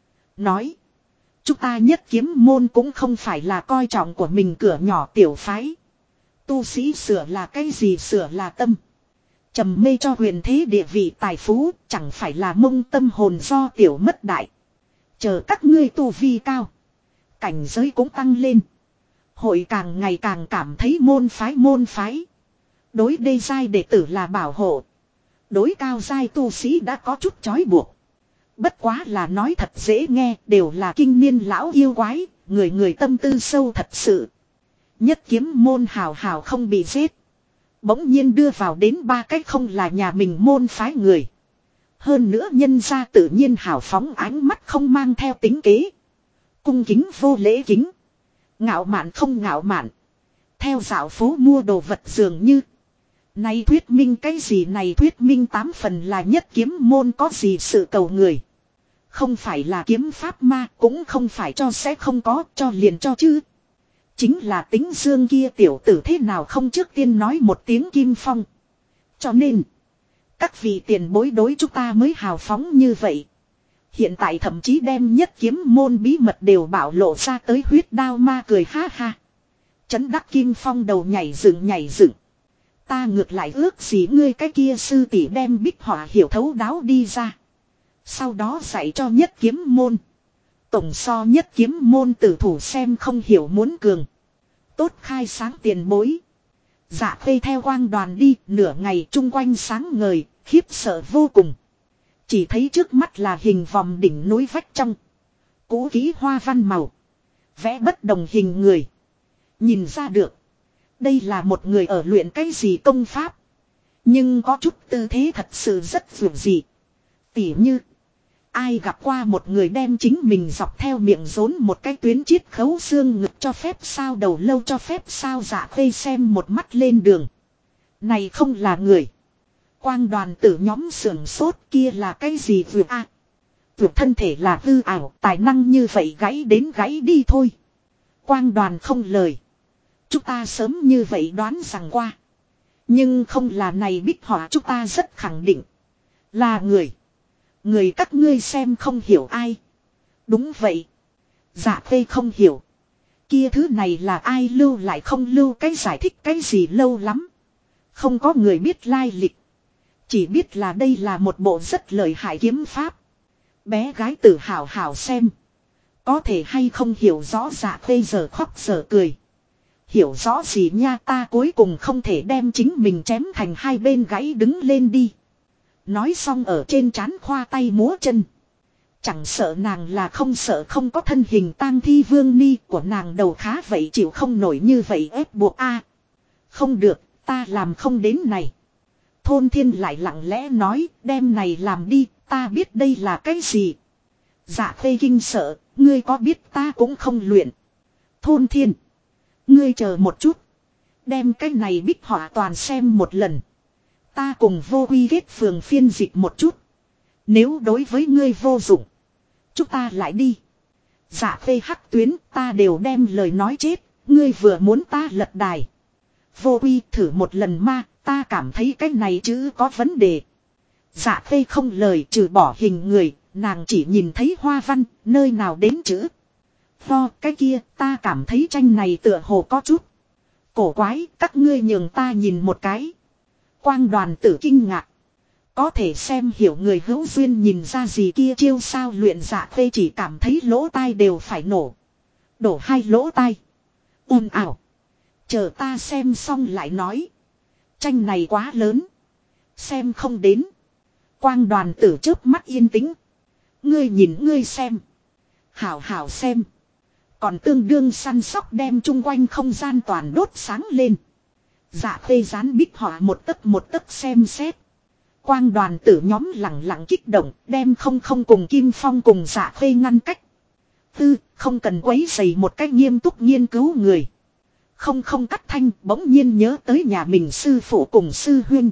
Nói. Chúng ta nhất kiếm môn cũng không phải là coi trọng của mình cửa nhỏ tiểu phái. Tu sĩ sửa là cái gì sửa là tâm. Trầm mê cho huyền thế địa vị tài phú chẳng phải là mông tâm hồn do tiểu mất đại. Chờ các ngươi tu vi cao. Cảnh giới cũng tăng lên. Hội càng ngày càng cảm thấy môn phái. Đối đê giai đệ tử là bảo hộ. Đối cao giai tu sĩ đã có chút trói buộc. Bất quá là nói thật dễ nghe, đều là kinh niên lão yêu quái, người người tâm tư sâu thật sự. Nhất kiếm môn hào hào không bị giết. Bỗng nhiên đưa vào đến 3 cách không là nhà mình môn phái người. Hơn nữa nhân ra tự nhiên hào phóng ánh mắt không mang theo tính kế. Cung kính vô lễ kính. Ngạo mạn không ngạo mạn. Theo dạo phố mua đồ vật dường như. Này thuyết minh cái gì này thuyết minh 8 phần là nhất kiếm môn có gì sự cầu người. Không phải là kiếm pháp ma cũng không phải cho sẽ không có cho liền cho chứ. Chính là tính dương kia tiểu tử thế nào không trước tiên nói một tiếng Kim Phong. Cho nên. Các vị tiền bối đối chúng ta mới hào phóng như vậy. Hiện tại thậm chí đem nhất kiếm môn bí mật đều bảo lộ ra tới huyết đao ma cười ha ha. Chấn đắc Kim Phong đầu nhảy dựng. Ta ngược lại ước gì ngươi cái kia sư tỷ đem bích họa hiểu thấu đáo đi ra. Sau đó dạy cho nhất kiếm môn. Tổng so nhất kiếm môn tử thủ xem không hiểu muốn cường. Tốt khai sáng tiền bối. Dạ Khê theo quang đoàn đi nửa ngày chung quanh sáng ngời, khiếp sợ vô cùng. Chỉ thấy trước mắt là hình vòm đỉnh núi vách trong. Cũ kỹ hoa văn màu. Vẽ bất đồng hình người. Nhìn ra được. Đây là một người ở luyện cái gì công pháp. Nhưng có chút tư thế thật sự rất vượt dị. Tỉ như. Ai gặp qua một người đem chính mình dọc theo miệng rốn một cái tuyến chiết khấu xương ngực cho phép sao đầu lâu cho phép sao Dạ Khê xem một mắt lên đường. Này không là người. Quang đoàn tử nhóm sưởng sốt kia là cái gì vượt a? Vượt thân thể là hư ảo, tài năng như vậy gãy đến gãy đi thôi. Quang đoàn không lời. Chúng ta sớm như vậy đoán rằng qua. Nhưng không là này bích họa chúng ta rất khẳng định. Là người. Người các ngươi xem không hiểu ai. Đúng vậy. Dạ Khê không hiểu. Kia thứ này là ai lưu lại không lưu cái giải thích cái gì lâu lắm. Không có người biết lai lịch. Chỉ biết là đây là một bộ rất lợi hại kiếm pháp. Bé gái tự hào hào xem. Có thể hay không hiểu rõ Dạ Khê giờ khóc giờ cười. Hiểu rõ gì nha ta cuối cùng không thể đem chính mình chém thành hai bên gãy đứng lên đi. Nói xong ở trên trán khoa tay múa chân. Chẳng sợ nàng là không sợ không có thân hình tang thi vương ni của nàng đầu khá vậy chịu không nổi như vậy ép buộc a. Không được, ta làm không đến này. Thôn Thiên lại lặng lẽ nói, đem này làm đi, ta biết đây là cái gì. Dạ Khê kinh sợ, ngươi có biết ta cũng không luyện. Thôn Thiên, ngươi chờ một chút. Đem cái này bích họa toàn xem một lần. Ta cùng vô quy kết phường phiên dịch một chút. Nếu đối với ngươi vô dụng. Chúng ta lại đi. Dạ Khê hắc tuyến ta đều đem lời nói chết. Ngươi vừa muốn ta lật đài. Vô quy thử một lần ma. Ta cảm thấy cái này chứ có vấn đề. Dạ Khê không lời trừ bỏ hình người. Nàng chỉ nhìn thấy hoa văn. Nơi nào đến chữ. Ho cái kia ta cảm thấy tranh này tựa hồ có chút. Cổ quái các ngươi nhường ta nhìn một cái. Quang đoàn tử kinh ngạc. Có thể xem hiểu người hữu duyên nhìn ra gì kia chiêu sao luyện Dạ Khê chỉ cảm thấy lỗ tai đều phải nổ. Đổ hai lỗ tai. Ồn ào. Chờ ta xem xong lại nói. Tranh này quá lớn. Xem không đến. Quang đoàn tử chớp mắt yên tĩnh. Ngươi nhìn ngươi xem. Hảo hảo xem. Còn tương đương săn sóc đem chung quanh không gian toàn đốt sáng lên. Dạ Khê dán bích họa một tấc xem xét. Quang đoàn tử nhóm lặng lặng kích động đem không cùng Kim Phong cùng Dạ Khê ngăn cách. Tư không cần quấy rầy một cách nghiêm túc nghiên cứu người. Không cắt thanh bỗng nhiên nhớ tới nhà mình sư phụ cùng sư huynh.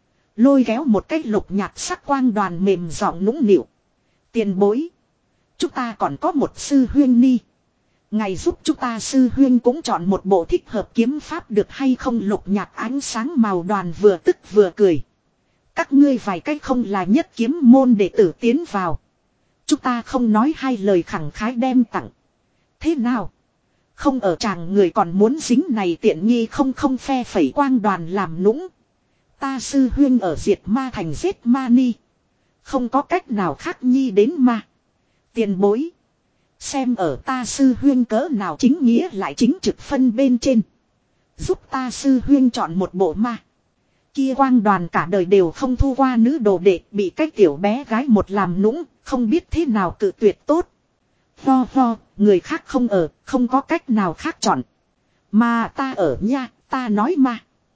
Lôi kéo một cái lục nhạt sắc quang đoàn mềm giọng nũng nịu. Tiền bối. Chúng ta còn có một sư huynh ni. Ngài giúp chúng ta sư huyên cũng chọn một bộ thích hợp kiếm pháp được hay không? Lục nhạt ánh sáng màu đoàn vừa tức vừa cười. Các ngươi vài cách không là nhất kiếm môn đệ tử tiến vào. Chúng ta không nói hai lời khẳng khái đem tặng. Thế nào? Không ở chàng người còn muốn dính này tiện nghi không? Không phe phẩy quang đoàn làm nũng. Ta sư huyên ở diệt ma thành giết ma ni. Không có cách nào khác nhi đến ma. Tiền bối. Xem ở ta sư huyên cỡ nào chính nghĩa lại chính trực phân bên trên. Giúp ta sư huyên chọn một bộ ma. Kia quang đoàn cả đời đều không thu qua nữ đồ đệ, bị cái tiểu bé gái một làm nũng, không biết thế nào cự tuyệt tốt. Ho ho, người khác không ở, không có cách nào khác chọn. Mà ta ở nha, ta nói mà.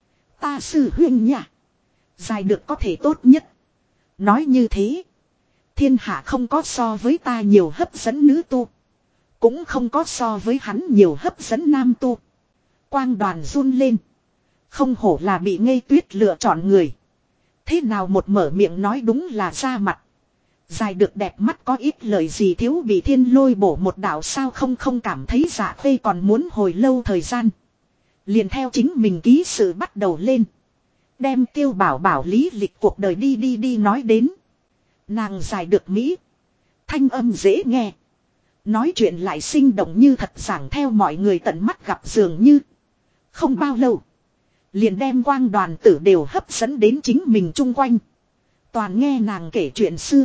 Ta sư huyên nha. Dài được có thể tốt nhất. Nói như thế. Thiên hạ không có so với ta nhiều hấp dẫn nữ tu. Cũng không có so với hắn nhiều hấp dẫn nam tu. Quang đoàn run lên. Không hổ là bị ngây tuyết lựa chọn người. Thế nào một mở miệng nói đúng là ra mặt. Dài được đẹp mắt có ít lời gì thiếu bị thiên lôi bổ một đạo sao không cảm thấy dạ khê còn muốn hồi lâu thời gian. Liền theo chính mình ký sự bắt đầu lên. Đem tiêu bảo bảo lý lịch cuộc đời đi nói đến. Nàng dài được Mỹ. Thanh âm dễ nghe. Nói chuyện lại sinh động như thật giảng theo mọi người tận mắt gặp dường như. Không bao lâu. Liền đem quang đoàn tử đều hấp dẫn đến chính mình chung quanh. Toàn nghe nàng kể chuyện xưa.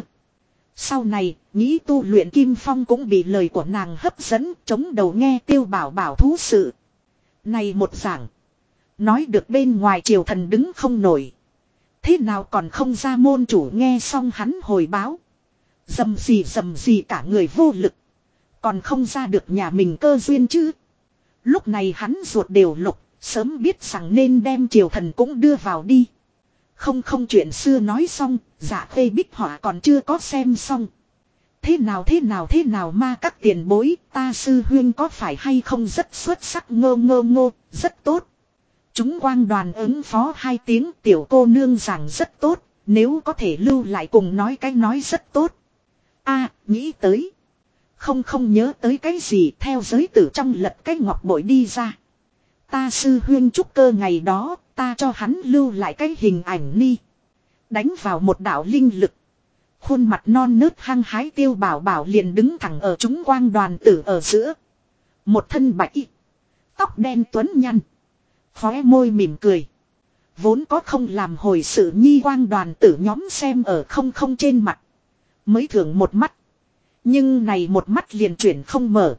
Sau này, nghĩ tu luyện kim phong cũng bị lời của nàng hấp dẫn, chống đầu nghe tiêu bảo bảo thú sự. Này một giảng. Nói được bên ngoài triều thần đứng không nổi. Thế nào còn không ra môn chủ nghe xong hắn hồi báo. Dầm gì cả người vô lực. Còn không ra được nhà mình cơ duyên chứ. Lúc này hắn ruột đều lục. Sớm biết rằng nên đem triều thần cũng đưa vào đi. Không chuyện xưa nói xong. Dạ khê bích họa còn chưa có xem xong. Thế nào ma các tiền bối. Ta sư huyên có phải hay không rất xuất sắc ngô. Rất tốt. Chúng quang đoàn ứng phó 2 tiếng tiểu cô nương rằng rất tốt. Nếu có thể lưu lại cùng nói cái nói rất tốt. Nghĩ tới. Không nhớ tới cái gì theo giới tử trong lật cái ngọc bội đi ra. Ta sư huyên trúc cơ ngày đó, ta cho hắn lưu lại cái hình ảnh ni. Đánh vào một đạo linh lực. Khuôn mặt non nớt hăng hái tiêu bảo bảo liền đứng thẳng ở chúng quang đoàn tử ở giữa. Một thân bạch y. Tóc đen tuấn nhăn. Khóe môi mỉm cười. Vốn có không làm hồi sự nhi quang đoàn tử nhóm xem ở không trên mặt. Mới thưởng một mắt. Nhưng này một mắt liền chuyển không mở.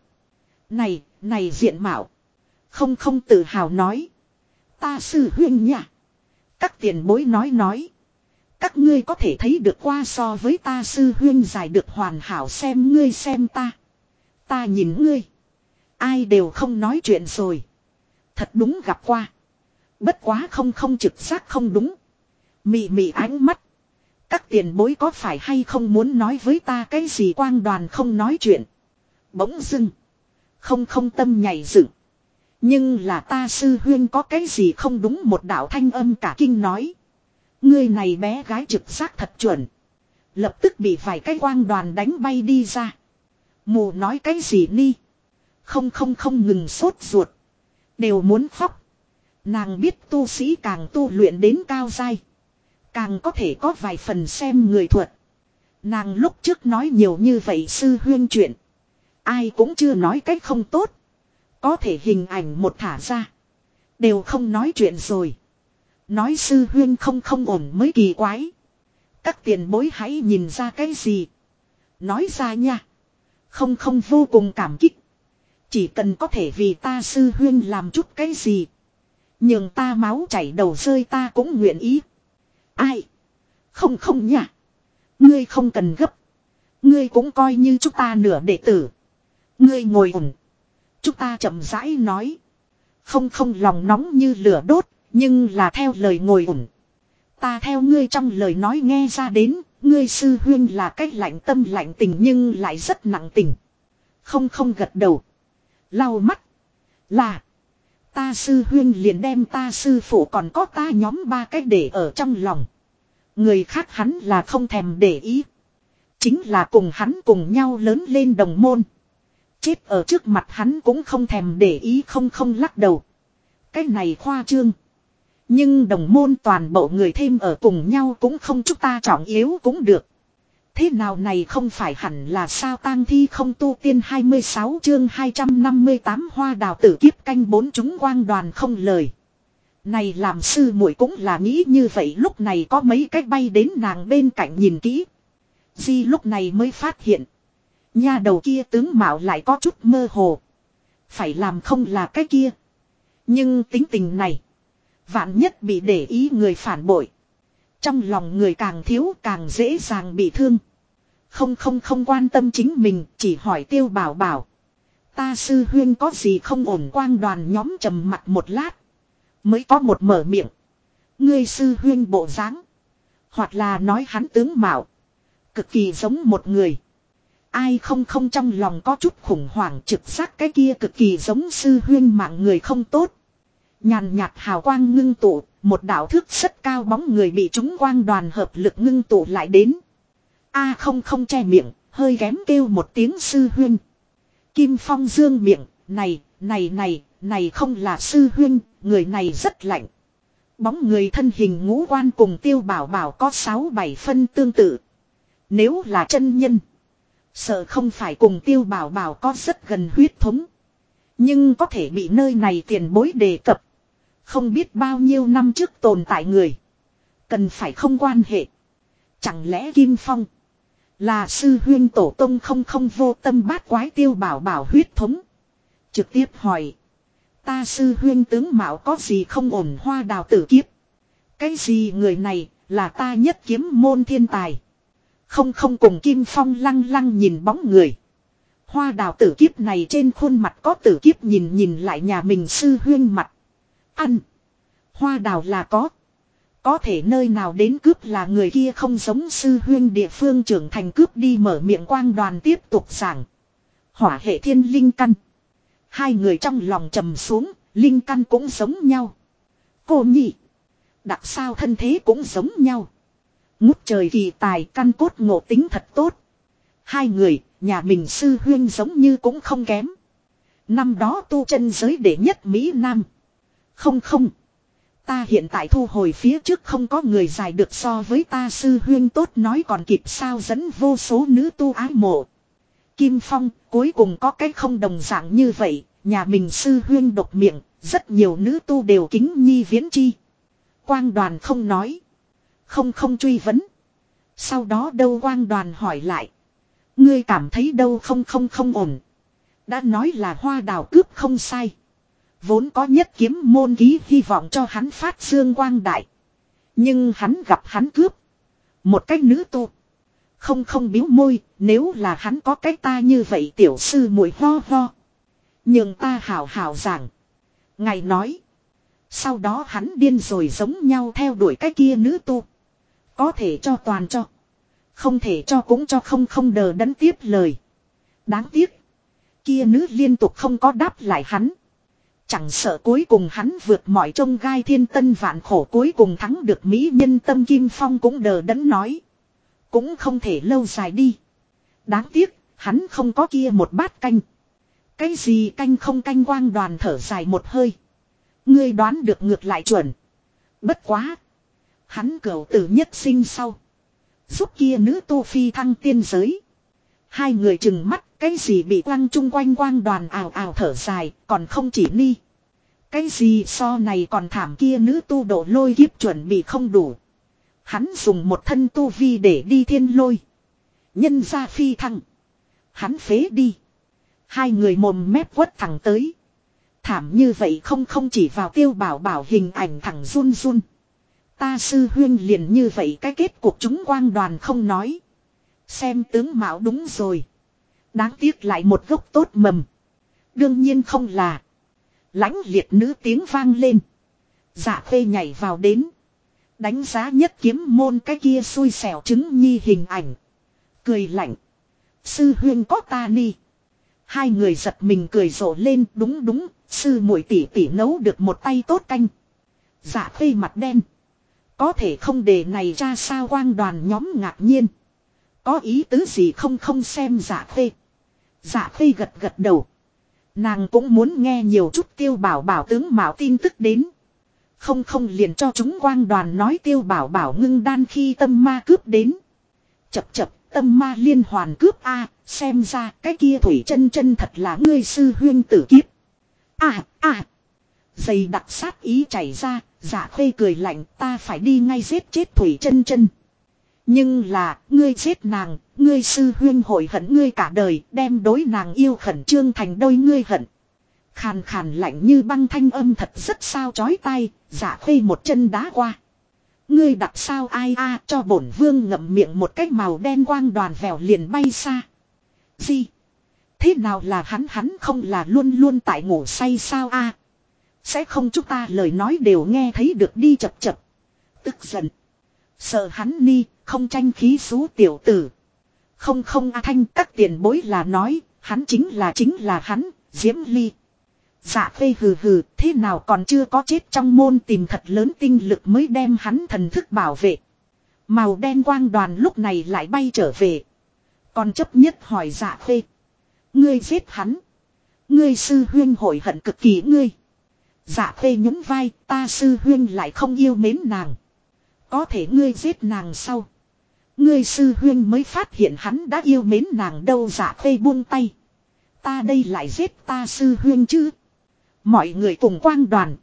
Này diện mạo. Không tự hào nói. Ta sư huyên nha. Các tiền bối nói. Các ngươi có thể thấy được qua so với ta sư huyên dài được hoàn hảo xem ngươi xem ta. Ta nhìn ngươi. Ai đều không nói chuyện rồi. Thật đúng gặp qua. Bất quá không trực giác không đúng. Mị ánh mắt. Các tiền bối có phải hay không muốn nói với ta cái gì quang đoàn không nói chuyện. Bỗng dưng. Không tâm nhảy dựng. Nhưng là ta sư huyên có cái gì không đúng một đạo thanh âm cả kinh nói. Ngươi này bé gái trực giác thật chuẩn. Lập tức bị vài cái quang đoàn đánh bay đi ra. Mù nói cái gì ni. Không ngừng sốt ruột. Đều muốn khóc. Nàng biết tu sĩ càng tu luyện đến cao giai. Càng có thể có vài phần xem người thuật. Nàng lúc trước nói nhiều như vậy sư huyên chuyện. Ai cũng chưa nói cách không tốt. Có thể hình ảnh một thả ra. Đều không nói chuyện rồi. Nói sư huyên không ổn mới kỳ quái. Các tiền bối hãy nhìn ra cái gì. Nói ra nha. Không vô cùng cảm kích. Chỉ cần có thể vì ta sư huyên làm chút cái gì. Nhường ta máu chảy đầu rơi ta cũng nguyện ý. Ai? Không nha. Ngươi không cần gấp. Ngươi cũng coi như chúng ta nửa đệ tử. Ngươi ngồi ổn. Chúng ta chậm rãi nói. Không lòng nóng như lửa đốt. Nhưng là theo lời ngồi ổn. Ta theo ngươi trong lời nói nghe ra đến. Ngươi sư huyên là cách lạnh tâm lạnh tình nhưng lại rất nặng tình. Không gật đầu. Lau mắt. Là. Ta sư huyên liền đem ta sư phụ còn có ta nhóm 3 cách để ở trong lòng. Người khác hắn là không thèm để ý. Chính là cùng hắn cùng nhau lớn lên đồng môn. Chết ở trước mặt hắn cũng không thèm để ý, không lắc đầu. Cái này khoa trương. Nhưng đồng môn toàn bộ người thêm ở cùng nhau cũng không, chúng ta trọng yếu cũng được. Thế nào này không phải hẳn là sao? Tang thi không tu tiên 26 chương 258 hoa đào tử kiếp canh 4 chúng quang đoàn không lời. Này làm sư muội cũng là nghĩ như vậy, lúc này có mấy cách bay đến nàng bên cạnh nhìn kỹ. Di lúc này mới phát hiện. Nha đầu kia tướng mạo lại có chút mơ hồ. Phải làm không là cái kia. Nhưng tính tình này. Vạn nhất bị để ý người phản bội. Trong lòng người càng thiếu càng dễ dàng bị thương. Không quan tâm chính mình, chỉ hỏi Tiêu Bảo Bảo. Ta sư huyên có gì không ổn? Quang đoàn nhóm trầm mặt một lát. Mới có một mở miệng. Ngươi sư huyên bộ dáng, hoặc là nói hắn tướng mạo, cực kỳ giống một người. Ai không trong lòng có chút khủng hoảng, trực giác cái kia cực kỳ giống sư huyên mạng người không tốt. Nhàn nhạt hào quang ngưng tụ, một đạo thước rất cao bóng người bị chúng quang đoàn hợp lực ngưng tụ lại đến. A không che miệng, hơi ghém kêu một tiếng sư huyên. Kim Phong dương miệng, này không là sư huyên, người này rất lạnh. Bóng người thân hình ngũ quan cùng Tiêu Bảo Bảo có 6-7 phân tương tự. Nếu là chân nhân, sợ không phải cùng Tiêu Bảo Bảo có rất gần huyết thống. Nhưng có thể bị nơi này tiền bối đề cập. Không biết bao nhiêu năm trước tồn tại người. Cần phải không quan hệ. Chẳng lẽ Kim Phong là sư huyên tổ tông? Không vô tâm bát quái Tiêu Bảo Bảo huyết thống. Trực tiếp hỏi. Ta sư huyên tướng mạo có gì không ổn? Hoa đào tử kiếp. Cái gì? Người này là ta nhất kiếm môn thiên tài. Không cùng Kim Phong lăng nhìn bóng người. Hoa đào tử kiếp này trên khuôn mặt có tử kiếp nhìn lại nhà mình sư huyên mặt. Ăn. Hoa đào là có thể nơi nào đến cướp là người kia không giống sư huyên địa phương trưởng thành cướp đi. Mở miệng quang đoàn tiếp tục giảng. Hỏa hệ thiên linh căn. Hai người trong lòng trầm xuống, linh căn cũng giống nhau. Cô nhị. Đặc sao thân thế cũng giống nhau. Ngút trời kỳ tài, căn cốt ngộ tính thật tốt. Hai người, nhà mình sư huyên giống như cũng không kém. Năm đó tu chân giới đệ nhất Mỹ Nam. Không. Ta hiện tại thu hồi phía trước không có người giải được so với ta sư huyên tốt, nói còn kịp sao, dẫn vô số nữ tu ái mộ. Kim Phong cuối cùng có cái không đồng dạng như vậy, nhà mình sư huyên độc miệng, rất nhiều nữ tu đều kính nhi viễn chi. Quang đoàn không nói. Không truy vấn. Sau đó đâu quang đoàn hỏi lại. Ngươi cảm thấy đâu không ổn. Đã nói là hoa đào cướp không sai. Vốn có nhất kiếm môn ký hy vọng cho hắn phát dương quang đại. Nhưng hắn gặp hắn cướp một cái nữ tu. Không biếu môi, nếu là hắn có cái ta như vậy tiểu sư muội ho. Nhưng ta hảo giảng. Ngài nói. Sau đó hắn điên rồi giống nhau theo đuổi cái kia nữ tu. Có thể cho toàn cho. Không thể cho cũng cho, không đờ đẫn tiếp lời. Đáng tiếc. Kia nữ liên tục không có đáp lại hắn. Chẳng sợ cuối cùng hắn vượt mọi trông gai thiên tân vạn khổ cuối cùng thắng được mỹ nhân tâm. Kim Phong cũng đờ đẫn nói. Cũng không thể lâu dài đi. Đáng tiếc, hắn không có kia một bát canh. Cái gì canh không canh? Quang đoàn thở dài một hơi. Ngươi đoán được ngược lại chuẩn. Bất quá. Hắn cửu tử nhất sinh sau. Giúp kia nữ tu phi thăng tiên giới. Hai người chừng mắt, cái gì bị quăng chung quanh? Quang đoàn ào thở dài, còn không chỉ ni. Cái gì so này còn thảm, kia nữ tu độ lôi kiếp chuẩn bị không đủ. Hắn dùng một thân tu vi để đi thiên lôi. Nhân ra phi thăng. Hắn phế đi. Hai người mồm mép quất thẳng tới. Thảm như vậy không chỉ vào Tiêu Bảo Bảo hình ảnh thẳng run. Ta sư huyên liền như vậy cái kết cuộc chúng quang đoàn không nói. Xem tướng mạo đúng rồi. Đáng tiếc lại một gốc tốt mầm. Đương nhiên không là. Lãnh liệt nữ tiếng vang lên. Dạ Khê nhảy vào đến. Đánh giá nhất kiếm môn cái kia xui xẻo chứng nhi hình ảnh. Cười lạnh. Sư huyên có ta ni. Hai người giật mình cười rộ lên. Đúng. Sư muội tỷ nấu được một tay tốt canh. Dạ Khê mặt đen. Có thể không đề này ra sao? Quang đoàn nhóm ngạc nhiên. Có ý tứ gì không xem Dạ Khê. Dạ Khê gật gật đầu. Nàng cũng muốn nghe nhiều chút Tiêu Bảo Bảo tướng mạo tin tức đến. Không liền cho chúng quang đoàn nói Tiêu Bảo Bảo ngưng đan khi tâm ma cướp đến. Chập tâm ma liên hoàn cướp a, xem ra cái kia Thủy Chân Chân thật là ngươi sư huyên tử kiếp. Dày đặc sát ý chảy ra, Dạ Khê cười lạnh, ta phải đi ngay giết chết Thủy Chân Chân. Nhưng là, ngươi giết nàng, ngươi sư huyên hội hận ngươi cả đời, đem đối nàng yêu khẩn trương thành đôi ngươi hận. Khàn khàn lạnh như băng thanh âm thật rất sao chói tai, Dạ Khê một chân đá qua. Ngươi đặt sao ai cho bổn vương ngậm miệng một cái màu đen quang đoàn vèo liền bay xa. Gì? Thế nào là hắn không là luôn luôn tại ngủ say sao Sẽ không chúng ta lời nói đều nghe thấy được đi chập. Tức giận. Sợ hắn ni, không tranh khí xú tiểu tử. Không Thanh các tiền bối là nói, hắn chính là hắn, Diễm Ly. Dạ Khê hừ, thế nào còn chưa có chết trong môn tìm thật lớn tinh lực mới đem hắn thần thức bảo vệ. Màu đen quang đoàn lúc này lại bay trở về. Còn chấp nhất hỏi Dạ Khê. Ngươi giết hắn. Ngươi sư huyên hội hận cực kỳ ngươi. Dạ Khê nhún vai, ta sư huyên lại không yêu mến nàng. Có thể ngươi giết nàng sau. Ngươi sư huyên mới phát hiện hắn đã yêu mến nàng đâu. Dạ Khê buông tay. Ta đây lại giết ta sư huyên chứ. Mọi người cùng quang đoàn.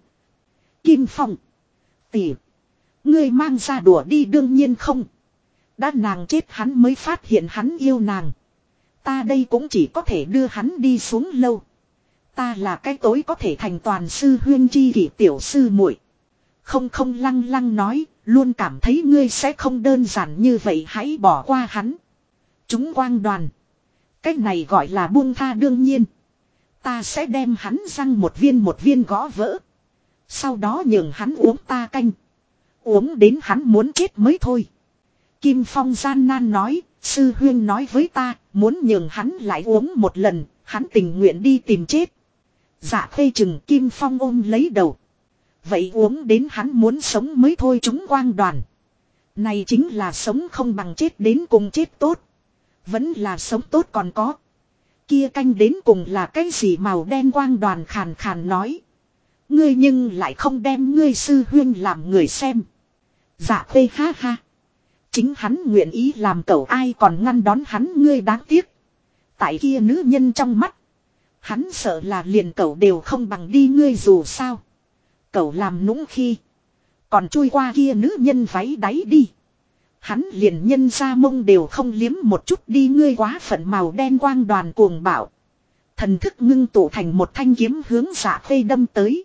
Kim Phong. Tỷ. Ngươi mang ra đùa đi đương nhiên không. Đã nàng chết hắn mới phát hiện hắn yêu nàng. Ta đây cũng chỉ có thể đưa hắn đi xuống lâu. Ta là cái tối có thể thành toàn sư huyên chi kỷ tiểu sư muội. Không lăng nói, luôn cảm thấy ngươi sẽ không đơn giản như vậy, hãy bỏ qua hắn. Chúng quang đoàn. Cái này gọi là buông tha đương nhiên. Ta sẽ đem hắn răng một viên gõ vỡ. Sau đó nhường hắn uống ta canh. Uống đến hắn muốn chết mới thôi. Kim Phong gian nan nói, sư huyên nói với ta, muốn nhường hắn lại uống một lần, hắn tình nguyện đi tìm chết. Dạ Khê chừng Kim Phong ôm lấy đầu. Vậy uống đến hắn muốn sống mới thôi chúng quang đoàn. Này chính là sống không bằng chết đến cùng chết tốt. Vẫn là sống tốt còn có. Kia canh đến cùng là cái gì màu đen quang đoàn khàn nói. Ngươi nhưng lại không đem ngươi sư huyên làm người xem. Dạ Khê ha. Chính hắn nguyện ý làm cậu ai còn ngăn đón hắn ngươi đáng tiếc. Tại kia nữ nhân trong mắt. Hắn sợ là liền cậu đều không bằng đi ngươi dù sao. Cậu làm nũng khi. Còn chui qua kia nữ nhân váy đáy đi. Hắn liền nhân ra mông đều không liếm một chút đi ngươi quá phận màu đen quang đoàn cuồng bạo. Thần thức ngưng tụ thành một thanh kiếm hướng Dạ Khê đâm tới.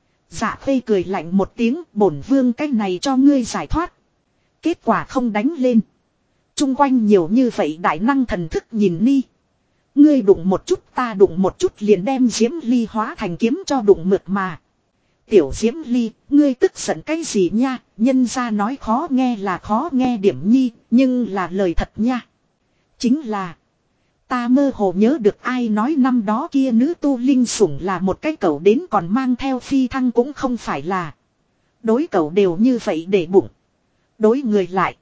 Dạ Khê cười lạnh một tiếng bổn vương cái này cho ngươi giải thoát. Kết quả không đánh lên. Trung quanh nhiều như vậy đại năng thần thức nhìn ni. Ngươi đụng một chút ta đụng một chút liền đem Diễm Ly hóa thành kiếm cho đụng mượt mà. Tiểu Diễm Ly, ngươi tức giận cái gì nha, nhân ra nói khó nghe là khó nghe điểm nhi, nhưng là lời thật nha. Chính là, ta mơ hồ nhớ được ai nói năm đó kia nữ tu linh sủng là một cái cẩu đến còn mang theo phi thăng cũng không phải là. Đối cẩu đều như vậy để bụng. Đối người lại.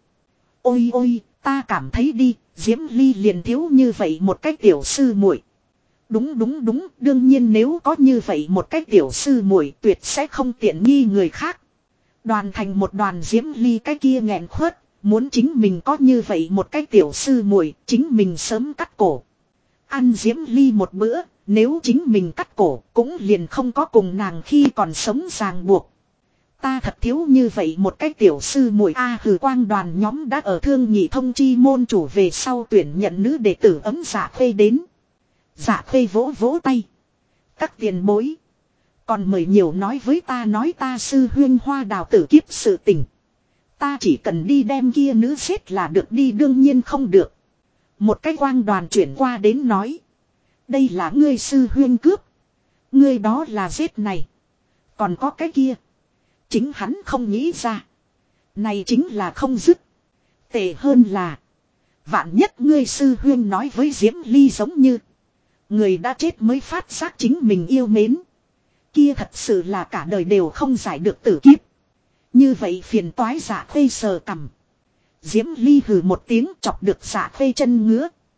Ôi, ta cảm thấy đi, Diễm Ly liền thiếu như vậy một cái tiểu sư muội. Đúng, đương nhiên nếu có như vậy một cái tiểu sư muội tuyệt sẽ không tiện nghi người khác. Đoàn thành một đoàn Diễm Ly cái kia nghẹn khuất, muốn chính mình có như vậy một cái tiểu sư muội, chính mình sớm cắt cổ. Ăn Diễm Ly một bữa, nếu chính mình cắt cổ, cũng liền không có cùng nàng khi còn sống ràng buộc. Ta thật thiếu như vậy một cái tiểu sư muội hừ quang đoàn nhóm đã ở thương nhị thông chi môn chủ về sau tuyển nhận nữ đệ tử ấm Dạ Khê đến. Dạ Khê vỗ tay. Các tiền bối. Còn mời nhiều nói với ta nói ta sư huyên hoa đào tử kiếp sự tình. Ta chỉ cần đi đem kia nữ giết là được đi đương nhiên không được. Một cái quang đoàn chuyển qua đến nói. Đây là ngươi sư huyên cướp. Ngươi đó là giết này. Còn có cái kia. Chính hắn không nghĩ ra. Này chính là không dứt. Tệ hơn là. Vạn nhất ngươi sư huyên nói với Diễm Ly giống như. Người đã chết mới phát giác chính mình yêu mến. Kia thật sự là cả đời đều không giải được tử kiếp. Như vậy phiền toái Dạ Khê sờ cằm. Diễm Ly hừ một tiếng chọc được Dạ Khê chân ngứa.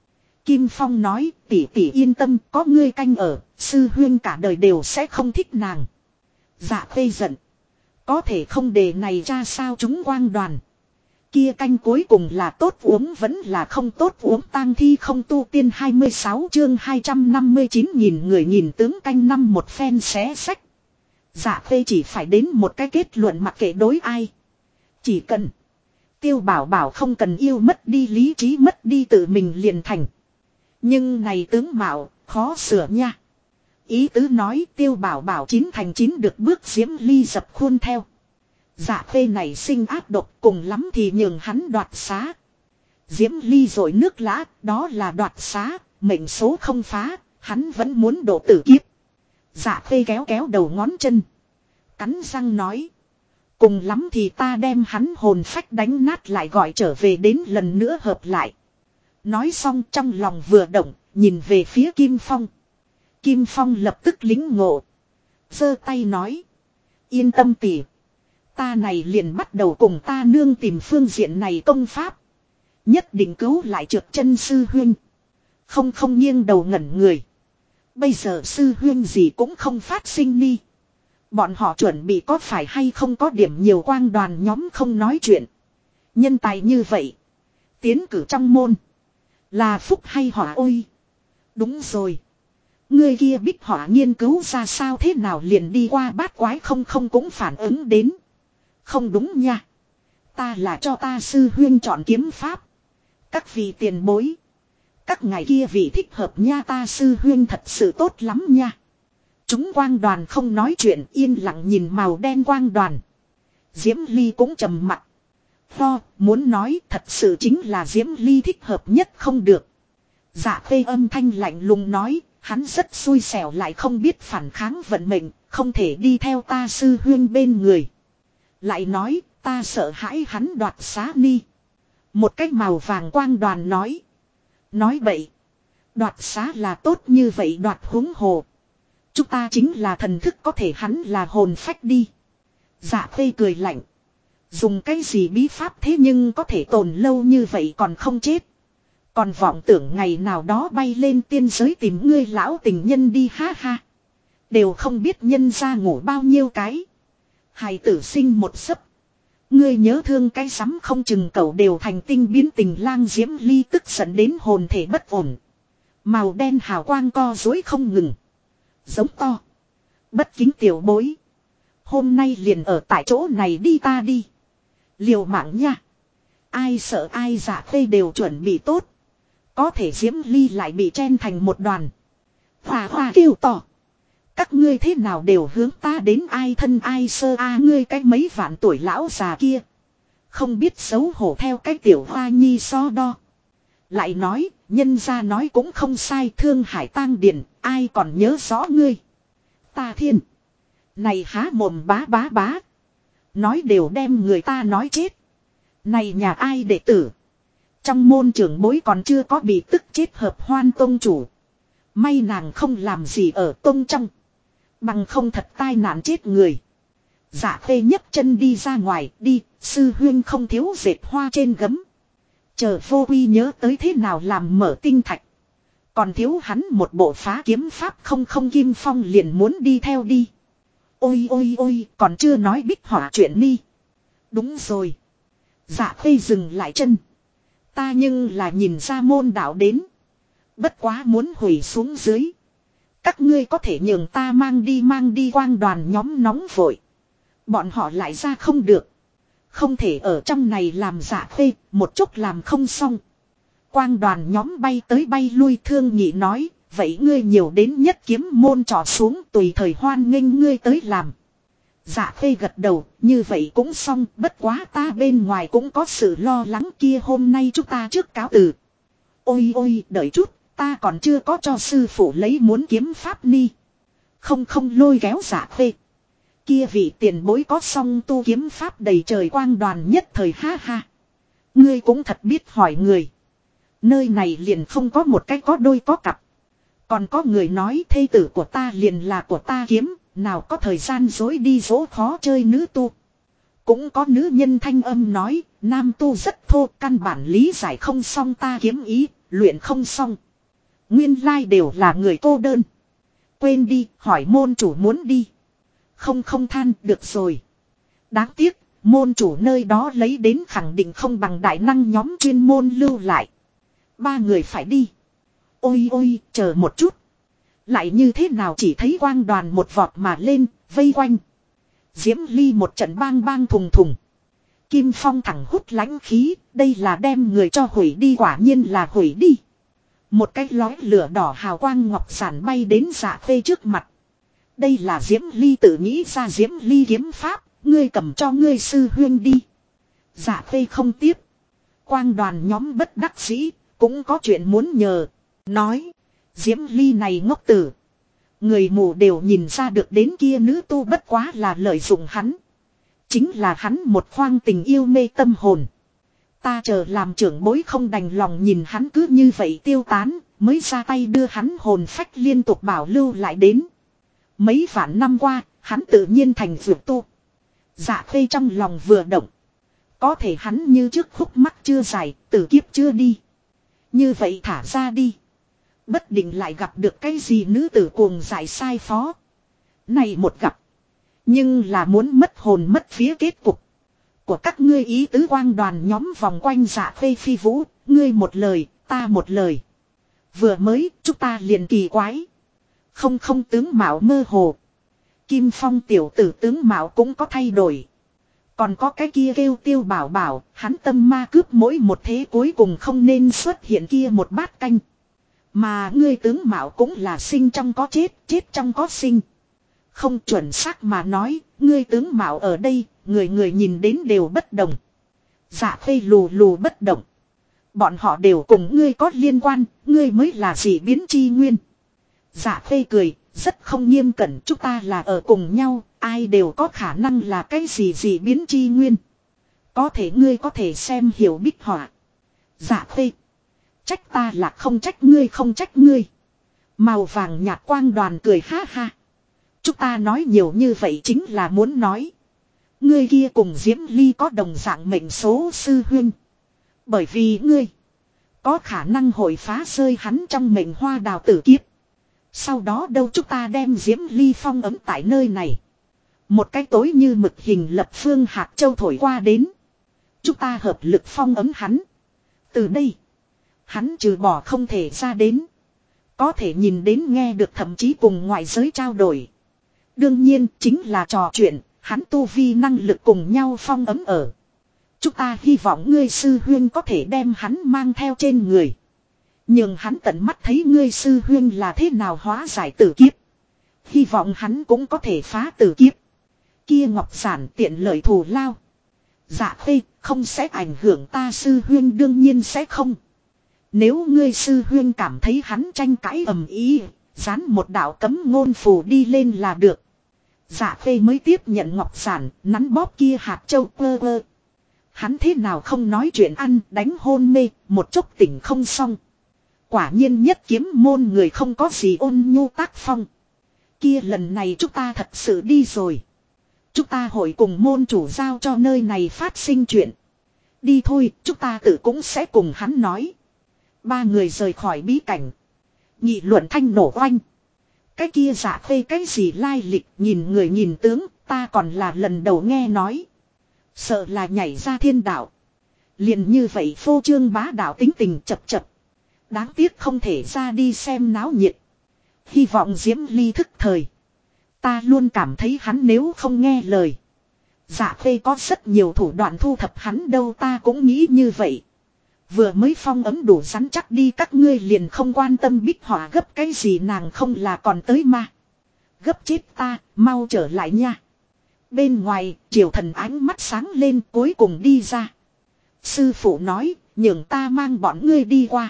Kim Phong nói, tỷ tỷ yên tâm, có ngươi canh ở, sư huyên cả đời đều sẽ không thích nàng. Dạ Khê giận. Có thể không đề này ra sao chúng quang đoàn. Kia canh cuối cùng là tốt uống vẫn là không tốt uống, tang thi không tu tiên 26 chương 259 nhìn người nhìn tướng canh năm một phen xé sách. Dạ Khê chỉ phải đến một cái kết luận mặc kệ đối ai. Chỉ cần Tiêu Bảo Bảo không cần yêu mất đi lý trí, mất đi tự mình liền thành. Nhưng này tướng mạo khó sửa nha. Ý tứ nói Tiêu Bảo Bảo 9 thành 9 được bước Diễm Ly dập khuôn theo. Dạ Khê này sinh ác độc, cùng lắm thì nhường hắn đoạt xá. Diễm Ly rồi nước lã, đó là đoạt xá, mệnh số không phá, hắn vẫn muốn độ tử kiếp. Dạ Khê kéo kéo đầu ngón chân, cắn răng nói. Cùng lắm thì ta đem hắn hồn phách đánh nát lại gọi trở về đến lần nữa hợp lại. Nói xong trong lòng vừa động, nhìn về phía Kim Phong. Kim Phong lập tức lính ngộ. Giơ tay nói. Yên tâm tỷ. Ta này liền bắt đầu cùng ta nương tìm phương diện này công pháp. Nhất định cứu lại trượt chân sư huyên. Không nghiêng đầu ngẩn người. Bây giờ sư huyên gì cũng không phát sinh đi. Bọn họ chuẩn bị có phải hay không có điểm nhiều quang đoàn nhóm không nói chuyện. Nhân tài như vậy. Tiến cử trong môn. Là phúc hay họa ôi. Đúng rồi. Người kia bích họa nghiên cứu ra sao thế nào liền đi qua bát quái không cũng phản ứng đến. Không đúng nha. Ta là cho ta sư huyên chọn kiếm pháp. Các vị tiền bối. Các ngài kia vị thích hợp nha, ta sư huyên thật sự tốt lắm nha. Chúng quang đoàn không nói chuyện, yên lặng nhìn màu đen quang đoàn. Diễm Ly cũng trầm mặt. Muốn nói thật sự chính là Diễm Ly thích hợp nhất không được. Dạ Khê âm thanh lạnh lùng nói, hắn rất xui xẻo lại không biết phản kháng vận mệnh, không thể đi theo ta sư huyên bên người. Lại nói, ta sợ hãi hắn đoạt xá ni. Một cách màu vàng quang đoàn nói. Nói bậy. Đoạt xá là tốt như vậy đoạt huống hồ. Chúng ta chính là thần thức có thể hắn là hồn phách đi. Dạ Khê cười lạnh. Dùng cái gì bí pháp thế nhưng có thể tồn lâu như vậy còn không chết. Còn vọng tưởng ngày nào đó bay lên tiên giới tìm ngươi lão tình nhân đi ha ha. Đều không biết nhân ra ngủ bao nhiêu cái. Hài tử sinh một sấp. Ngươi nhớ thương cái sắm không chừng cậu đều thành tinh biến tình lang. Diễm Ly tức giận đến hồn thể bất ổn. Màu đen hào quang co dối không ngừng. Giống to. Bất kính tiểu bối. Hôm nay liền ở tại chỗ này đi ta đi. Liều mạng nha. Ai sợ ai dạ Khê đều chuẩn bị tốt. Có thể Diễm Ly lại bị chen thành một đoàn. Hòa kêu to. Các ngươi thế nào đều hướng ta đến ai thân ai sơ ngươi cái mấy vạn tuổi lão già kia. Không biết xấu hổ theo cái tiểu hoa nhi so đo. Lại nói, nhân gia nói cũng không sai, Thương Hải Tang Điền, ai còn nhớ rõ ngươi. Ta thiên. Này há mồm bá. Nói đều đem người ta nói chết. Này nhà ai đệ tử. Trong môn trưởng bối còn chưa có bị tức chết hợp hoan tông chủ. May nàng không làm gì ở tông trong. Bằng không thật tai nạn chết người. Dạ Khê nhấc chân đi ra ngoài, đi, sư huyên không thiếu dệt hoa trên gấm. Chờ vô quy nhớ tới thế nào làm mở tinh thạch. Còn thiếu hắn một bộ phá kiếm pháp không Kim Phong liền muốn đi theo đi. Ôi, còn chưa nói bích hỏa chuyện đi. Đúng rồi. Dạ Khê dừng lại chân. Ta nhưng là nhìn ra môn đạo đến. Bất quá muốn hủy xuống dưới. Các ngươi có thể nhường ta mang đi quang đoàn nhóm nóng vội. Bọn họ lại ra không được. Không thể ở trong này làm Dạ Khê, một chút làm không xong. Quang đoàn nhóm bay tới bay lui thương nhị nói, vậy ngươi nhiều đến nhất kiếm môn trò xuống tùy thời hoan nghênh ngươi tới làm. Dạ Khê gật đầu, như vậy cũng xong, bất quá ta bên ngoài cũng có sự lo lắng kia hôm nay chúng ta trước cáo từ. Ôi, đợi chút, ta còn chưa có cho sư phụ lấy muốn kiếm pháp ni. Không lôi kéo Dạ Khê. Kia vị tiền bối có song tu kiếm pháp đầy trời quang đoàn nhất thời ha ha. Ngươi cũng thật biết hỏi người. Nơi này liền không có một cái có đôi có cặp. Còn có người nói thê tử của ta liền là của ta kiếm, nào có thời gian dối đi dỗ khó chơi nữ tu. Cũng có nữ nhân thanh âm nói, nam tu rất thô, căn bản lý giải không xong ta kiếm ý, luyện không xong. Nguyên lai đều là người cô đơn. Quên đi, hỏi môn chủ muốn đi. Không than, được rồi. Đáng tiếc, môn chủ nơi đó lấy đến khẳng định không bằng đại năng nhóm chuyên môn lưu lại. Ba người phải đi. Ôi ôi, chờ một chút. Lại như thế nào chỉ thấy quang đoàn một vọt mà lên, vây quanh. Diễm Ly một trận bang bang thùng thùng. Kim Phong thẳng hút lãnh khí, đây là đem người cho hủy đi, quả nhiên là hủy đi. Một cái lói lửa đỏ hào quang ngọc giản bay đến Dạ Khê trước mặt. Đây là Diễm Ly tự nghĩ ra Diễm Ly kiếm pháp, ngươi cầm cho ngươi sư huyên đi. Dạ Khê không tiếp. Quang đoàn nhóm bất đắc dĩ, cũng có chuyện muốn nhờ. Nói, Diễm Ly này ngốc tử. Người mù đều nhìn ra được đến kia nữ tu bất quá là lợi dụng hắn. Chính là hắn một khoang tình yêu mê tâm hồn. Ta chờ làm trưởng bối không đành lòng nhìn hắn cứ như vậy tiêu tán, mới ra tay đưa hắn hồn phách liên tục bảo lưu lại đến. Mấy vạn năm qua, hắn tự nhiên thành vượt tu. Dạ Khê trong lòng vừa động. Có thể hắn như trước khúc mắc chưa giải, tử kiếp chưa đi. Như vậy thả ra đi. Bất định lại gặp được cái gì nữ tử cuồng giải sai phó. Này một gặp. Nhưng là muốn mất hồn mất phía kết cục. Của các ngươi ý tứ quang đoàn nhóm vòng quanh Dạ Khê phi vũ. Ngươi một lời, ta một lời. Vừa mới, chúng ta liền kỳ quái. Không tướng mạo mơ hồ. Kim Phong tiểu tử tướng mạo cũng có thay đổi. Còn có cái kia kêu Tiêu Bảo Bảo, hắn tâm ma cướp mỗi một thế cuối cùng không nên xuất hiện kia một bát canh. Mà ngươi tướng mạo cũng là sinh trong có chết, chết trong có sinh. Không chuẩn xác mà nói, ngươi tướng mạo ở đây, người người nhìn đến đều bất đồng. Dạ Khê lù lù bất động. Bọn họ đều cùng ngươi có liên quan, ngươi mới là dị biến chi nguyên. Dạ Khê cười, rất không nghiêm cẩn, chúng ta là ở cùng nhau, ai đều có khả năng là cái gì dị biến chi nguyên. Có thể ngươi có thể xem hiểu bích họa. Dạ Khê. Trách ta là không trách ngươi không trách ngươi. Màu vàng nhạt quang đoàn cười ha ha. Chúng ta nói nhiều như vậy chính là muốn nói. Ngươi kia cùng Diễm Ly có đồng dạng mệnh số sư huynh. Bởi vì ngươi có khả năng hội phá rơi hắn trong mệnh hoa đào tử kiếp. Sau đó đâu chúng ta đem Diễm Ly phong ấm tại nơi này. Một cái tối như mực hình lập phương hạt châu thổi qua đến. Chúng ta hợp lực phong ấm hắn. Từ đây, hắn trừ bỏ không thể ra đến. Có thể nhìn đến nghe được thậm chí cùng ngoại giới trao đổi. Đương nhiên chính là trò chuyện, hắn tu vi năng lực cùng nhau phong ấm ở. Chúng ta hy vọng ngươi sư huyên có thể đem hắn mang theo trên người. Nhưng hắn tận mắt thấy ngươi sư huyên là thế nào hóa giải tử kiếp. Hy vọng hắn cũng có thể phá tử kiếp. Kia ngọc giản tiện lợi thù lao. Dạ Khê, không sẽ ảnh hưởng ta sư huyên, đương nhiên sẽ không. Nếu ngươi sư huyên cảm thấy hắn tranh cãi ầm ĩ, dán một đạo cấm ngôn phù đi lên là được. Dạ Khê mới tiếp nhận ngọc giản, nắn bóp kia hạt châu quơ quơ. Hắn thế nào không nói chuyện ăn, đánh hôn mê, một chốc tỉnh không xong. Quả nhiên nhất kiếm môn người không có gì ôn nhu tác phong. Kia lần này chúng ta thật sự đi rồi. Chúng ta hội cùng môn chủ giao cho nơi này phát sinh chuyện. Đi thôi, chúng ta tự cũng sẽ cùng hắn nói. Ba người rời khỏi bí cảnh. Nghị luận thanh nổ oanh. Cái kia Dạ Khê cái gì lai lịch, nhìn người nhìn tướng, ta còn là lần đầu nghe nói. Sợ là nhảy ra thiên đạo. Liền như vậy phô trương bá đạo tính tình chập chập. Đáng tiếc không thể ra đi xem náo nhiệt. Hy vọng Diễm Ly thức thời. Ta luôn cảm thấy hắn nếu không nghe lời. Dạ Khê có rất nhiều thủ đoạn thu thập hắn đâu, ta cũng nghĩ như vậy. Vừa mới phong ấm đủ rắn chắc đi, các ngươi liền không quan tâm bích họa gấp cái gì, nàng không là còn tới mà. Gấp chết ta, mau trở lại nha. Bên ngoài, Triều Thần ánh mắt sáng lên cuối cùng đi ra. Sư phụ nói, nhường ta mang bọn ngươi đi qua.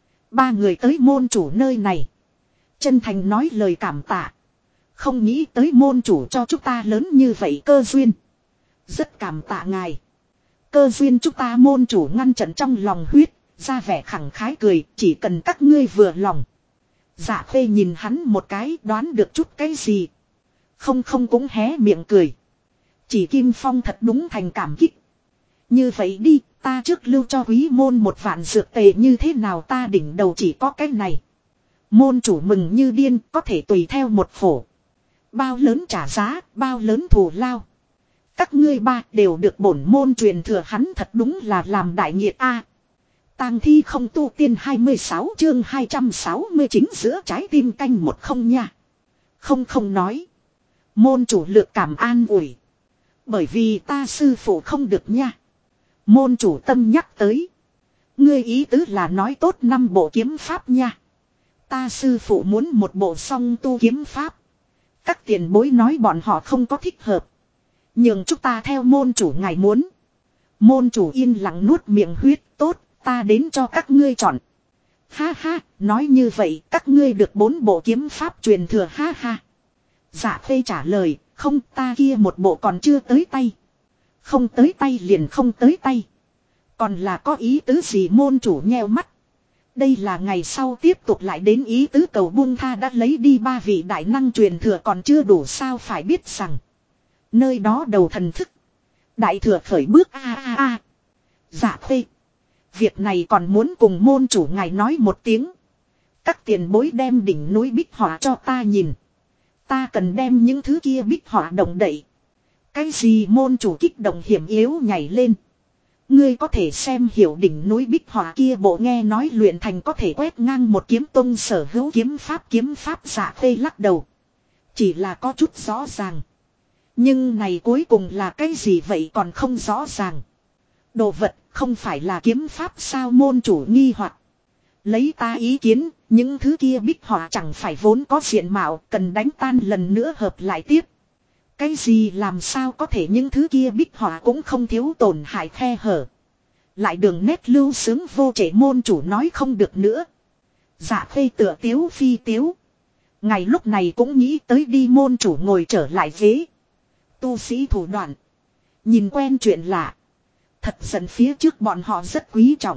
Ba người tới môn chủ nơi này. Chân thành nói lời cảm tạ. Không nghĩ tới môn chủ cho chúng ta lớn như vậy cơ duyên. Rất cảm tạ ngài. Cơ duyên chúng ta môn chủ ngăn chặn trong lòng huyết, ra vẻ khẳng khái cười, chỉ cần các ngươi vừa lòng. Dạ Khê nhìn hắn một cái, đoán được chút cái gì. Không cũng hé miệng cười. Chỉ Kim Phong thật đúng thành cảm kích. Như vậy đi, ta trước lưu cho quý môn một vạn dược tệ như thế nào, ta đỉnh đầu chỉ có cái này. Môn chủ mừng như điên, có thể tùy theo một phổ. Bao lớn trả giá, bao lớn thù lao. Các ngươi ba đều được bổn môn truyền thừa, hắn thật đúng là làm đại nghiệt a. Tang thi không tu tiên 26 chương 269 giữa trái tim canh một không nha. Không nói. Môn chủ lược cảm an ủi. Bởi vì ta sư phụ không được nha. Môn chủ tâm nhắc tới. Ngươi ý tứ là nói tốt 5 bộ kiếm pháp nha. Ta sư phụ muốn một bộ song tu kiếm pháp. Các tiền bối nói bọn họ không có thích hợp. Nhưng chúng ta theo môn chủ ngài muốn. Môn chủ yên lặng nuốt miệng huyết. Tốt, ta đến cho các ngươi chọn. Ha ha, nói như vậy các ngươi được 4 bộ kiếm pháp truyền thừa ha ha. Dạ Khê trả lời, không, ta kia một bộ còn chưa tới tay. Không tới tay liền không tới tay. Còn là có ý tứ gì? Môn chủ nheo mắt. Đây là ngày sau tiếp tục lại đến ý tứ cầu buông tha, đã lấy đi 3 vị đại năng truyền thừa còn chưa đủ sao? Phải biết rằng nơi đó đầu thần thức đại thừa khởi bước a. Dạ Khê, việc này còn muốn cùng môn chủ ngài nói một tiếng. Các tiền bối đem đỉnh núi bích họa cho ta nhìn. Ta cần đem những thứ kia bích họa động đậy. Cái gì? Môn chủ kích động hiểm yếu nhảy lên. Ngươi có thể xem hiểu đỉnh núi bích họa kia bộ, nghe nói luyện thành có thể quét ngang một kiếm tông sở hữu kiếm pháp. Dạ Khê lắc đầu. Chỉ là có chút rõ ràng. Nhưng này cuối cùng là cái gì vậy còn không rõ ràng. Đồ vật không phải là kiếm pháp sao? Môn chủ nghi hoặc. Lấy ta ý kiến, những thứ kia bích họa chẳng phải vốn có diện mạo, cần đánh tan lần nữa hợp lại tiếp. Cái gì? Làm sao có thể? Những thứ kia bích họa cũng không thiếu tổn hại khe hở. Lại đường nét lưu sướng vô trễ. Môn chủ nói không được nữa. Dạ Khê tựa tiếu phi tiếu. Ngày lúc này cũng nghĩ tới đi. Môn chủ ngồi trở lại ghế. Tu sĩ thủ đoạn. Nhìn quen chuyện lạ. Thật dần phía trước bọn họ rất quý trọng.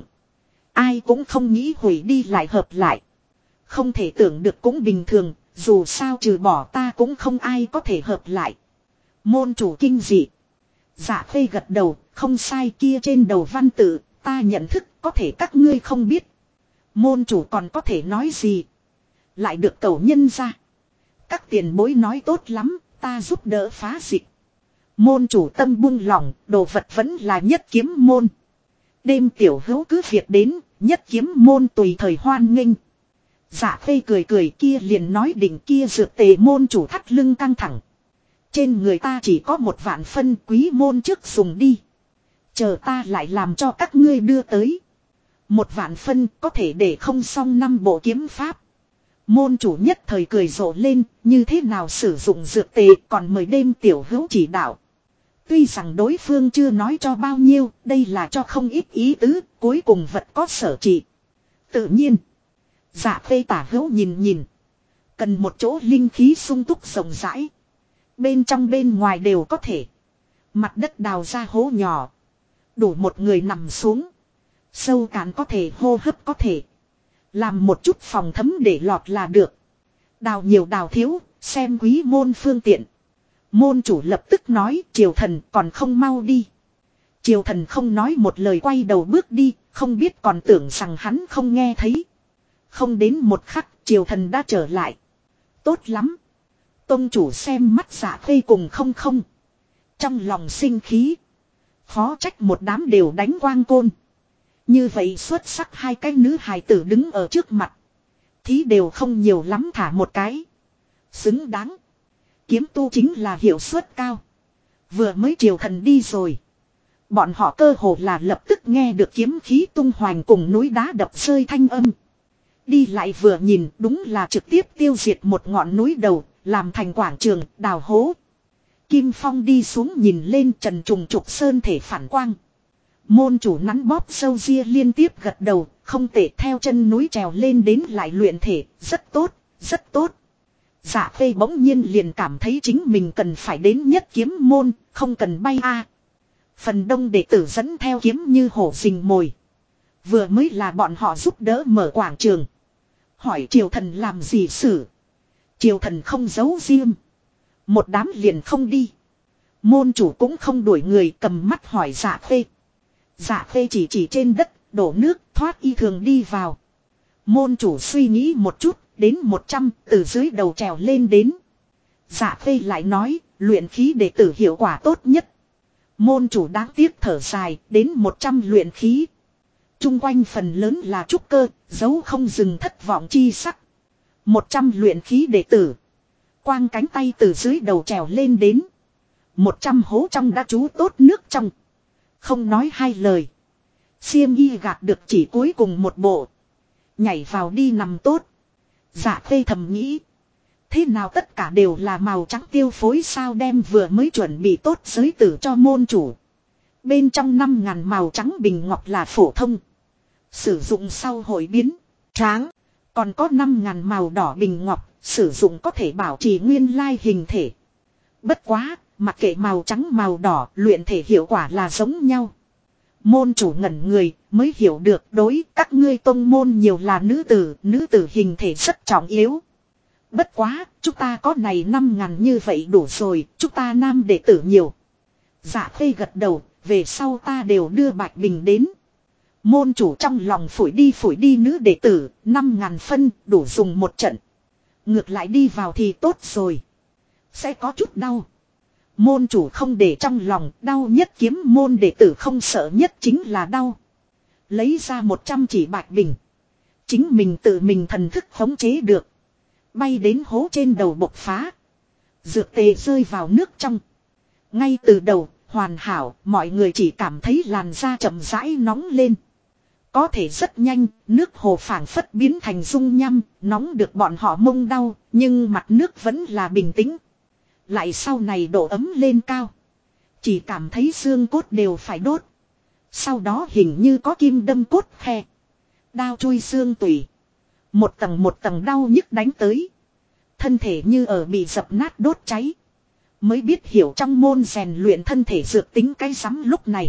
Ai cũng không nghĩ hủy đi lại hợp lại. Không thể tưởng được cũng bình thường. Dù sao trừ bỏ ta cũng không ai có thể hợp lại. Môn chủ kinh dị. Dạ Khê gật đầu. Không sai, kia trên đầu văn tự ta nhận thức, có thể các ngươi không biết. Môn chủ còn có thể nói gì. Lại được cầu nhân ra. Các tiền bối nói tốt lắm. Ta giúp đỡ phá dịch. Môn chủ tâm buông lỏng. Đồ vật vẫn là nhất kiếm môn. Đêm tiểu hữu cứ việc đến. Nhất kiếm môn tùy thời hoan nghênh. Dạ Khê cười kia liền nói định kia dược tề. Môn chủ thắt lưng căng thẳng. Trên người ta chỉ có 1 vạn phân, quý môn trước dùng đi. Chờ ta lại làm cho các ngươi đưa tới. 1 vạn phân có thể để không xong 5 bộ kiếm pháp. Môn chủ nhất thời cười rộ lên, như thế nào sử dụng dược tề còn mời đêm tiểu hữu chỉ đạo. Tuy rằng đối phương chưa nói cho bao nhiêu, đây là cho không ít ý tứ, cuối cùng vật có sở trị. Tự nhiên, Dạ Khê tả hữu nhìn. Cần một chỗ linh khí sung túc rộng rãi. Bên trong bên ngoài đều có thể. Mặt đất đào ra hố nhỏ. Đủ một người nằm xuống. Sâu cạn có thể, hô hấp có thể. Làm một chút phòng thấm để lọt là được. Đào nhiều đào thiếu, xem quý môn phương tiện. Môn chủ lập tức nói, Triều Thần còn không mau đi. Triều Thần không nói một lời quay đầu bước đi, không biết còn tưởng rằng hắn không nghe thấy. Không đến một khắc, Triều Thần đã trở lại. Tốt lắm. Tông chủ xem mắt Dạ Khê cùng không. Trong lòng sinh khí. Khó trách một đám đều đánh quang côn. Như vậy xuất sắc 2 cái nữ hài tử đứng ở trước mặt. Thí đều không nhiều lắm thả một cái. Xứng đáng. Kiếm tu chính là hiệu suất cao. Vừa mới Triều Thần đi rồi. Bọn họ cơ hồ là lập tức nghe được kiếm khí tung hoành cùng núi đá đập rơi thanh âm. Đi lại vừa nhìn đúng là trực tiếp tiêu diệt một ngọn núi đầu. Làm thành quảng trường, đào hố. Kim Phong đi xuống nhìn lên trần trùng trục sơn thể phản quang. Môn chủ nắn bóp sâu ria liên tiếp gật đầu, không thể theo chân núi trèo lên đến lại luyện thể, rất tốt, rất tốt. Dạ Khê bỗng nhiên liền cảm thấy chính mình cần phải đến nhất kiếm môn, không cần bay a. Phần đông đệ tử dẫn theo kiếm như hổ rình mồi. Vừa mới là bọn họ giúp đỡ mở quảng trường. Hỏi Triều Thần làm gì xử. Triều Thần không giấu riêng. Một đám liền không đi. Môn chủ cũng không đuổi người, cầm mắt hỏi Dạ Khê. Dạ Khê chỉ trên đất, đổ nước, thoát y thường đi vào. Môn chủ suy nghĩ một chút, đến 100 từ dưới đầu trèo lên đến. Dạ Khê lại nói, luyện khí đệ tử hiệu quả tốt nhất. Môn chủ đáng tiếc thở dài, đến 100 luyện khí. Trung quanh phần lớn là trúc cơ, dấu không dừng thất vọng chi sắc. 100 luyện khí đệ tử. Quang cánh tay từ dưới đầu trèo lên đến. 100 hố trong đã trú tốt nước trong. Không nói hai lời. Xiêm y gạt được chỉ cuối cùng một bộ. Nhảy vào đi nằm tốt. Dạ Khê thầm nghĩ. Thế nào tất cả đều là màu trắng tiêu phối sao đem vừa mới chuẩn bị tốt giới tử cho môn chủ. Bên trong 5.000 màu trắng bình ngọc là phổ thông. Sử dụng sau hội biến, tráng. Còn có 5.000 màu đỏ bình ngọc, sử dụng có thể bảo trì nguyên lai hình thể. Bất quá, mặc kệ màu trắng màu đỏ, luyện thể hiệu quả là giống nhau. Môn chủ ngẩn người, mới hiểu được đối các ngươi tông môn nhiều là nữ tử hình thể rất trọng yếu. Bất quá, chúng ta có này 5.000 như vậy đủ rồi, chúng ta nam đệ tử nhiều. Dạ Khê gật đầu, về sau ta đều đưa bạch bình đến. Môn chủ trong lòng phủi đi nữ đệ tử, 5.000 phân, đủ dùng một trận. Ngược lại đi vào thì tốt rồi. Sẽ có chút đau. Môn chủ không để trong lòng, đau nhất kiếm môn đệ tử không sợ nhất chính là đau. Lấy ra 100 chỉ bạch bình. Chính mình tự mình thần thức khống chế được. Bay đến hố trên đầu bộc phá. Dược tề rơi vào nước trong. Ngay từ đầu, hoàn hảo, mọi người chỉ cảm thấy làn da chậm rãi nóng lên. Có thể rất nhanh, nước hồ phảng phất biến thành dung nham, nóng được bọn họ mông đau, nhưng mặt nước vẫn là bình tĩnh. Lại sau này độ ấm lên cao. Chỉ cảm thấy xương cốt đều phải đốt. Sau đó hình như có kim đâm cốt khe. Đao chui xương tủy. Một tầng đau nhức đánh tới. Thân thể như ở bị dập nát đốt cháy. Mới biết hiểu trong môn rèn luyện thân thể dược tính cái rắm lúc này.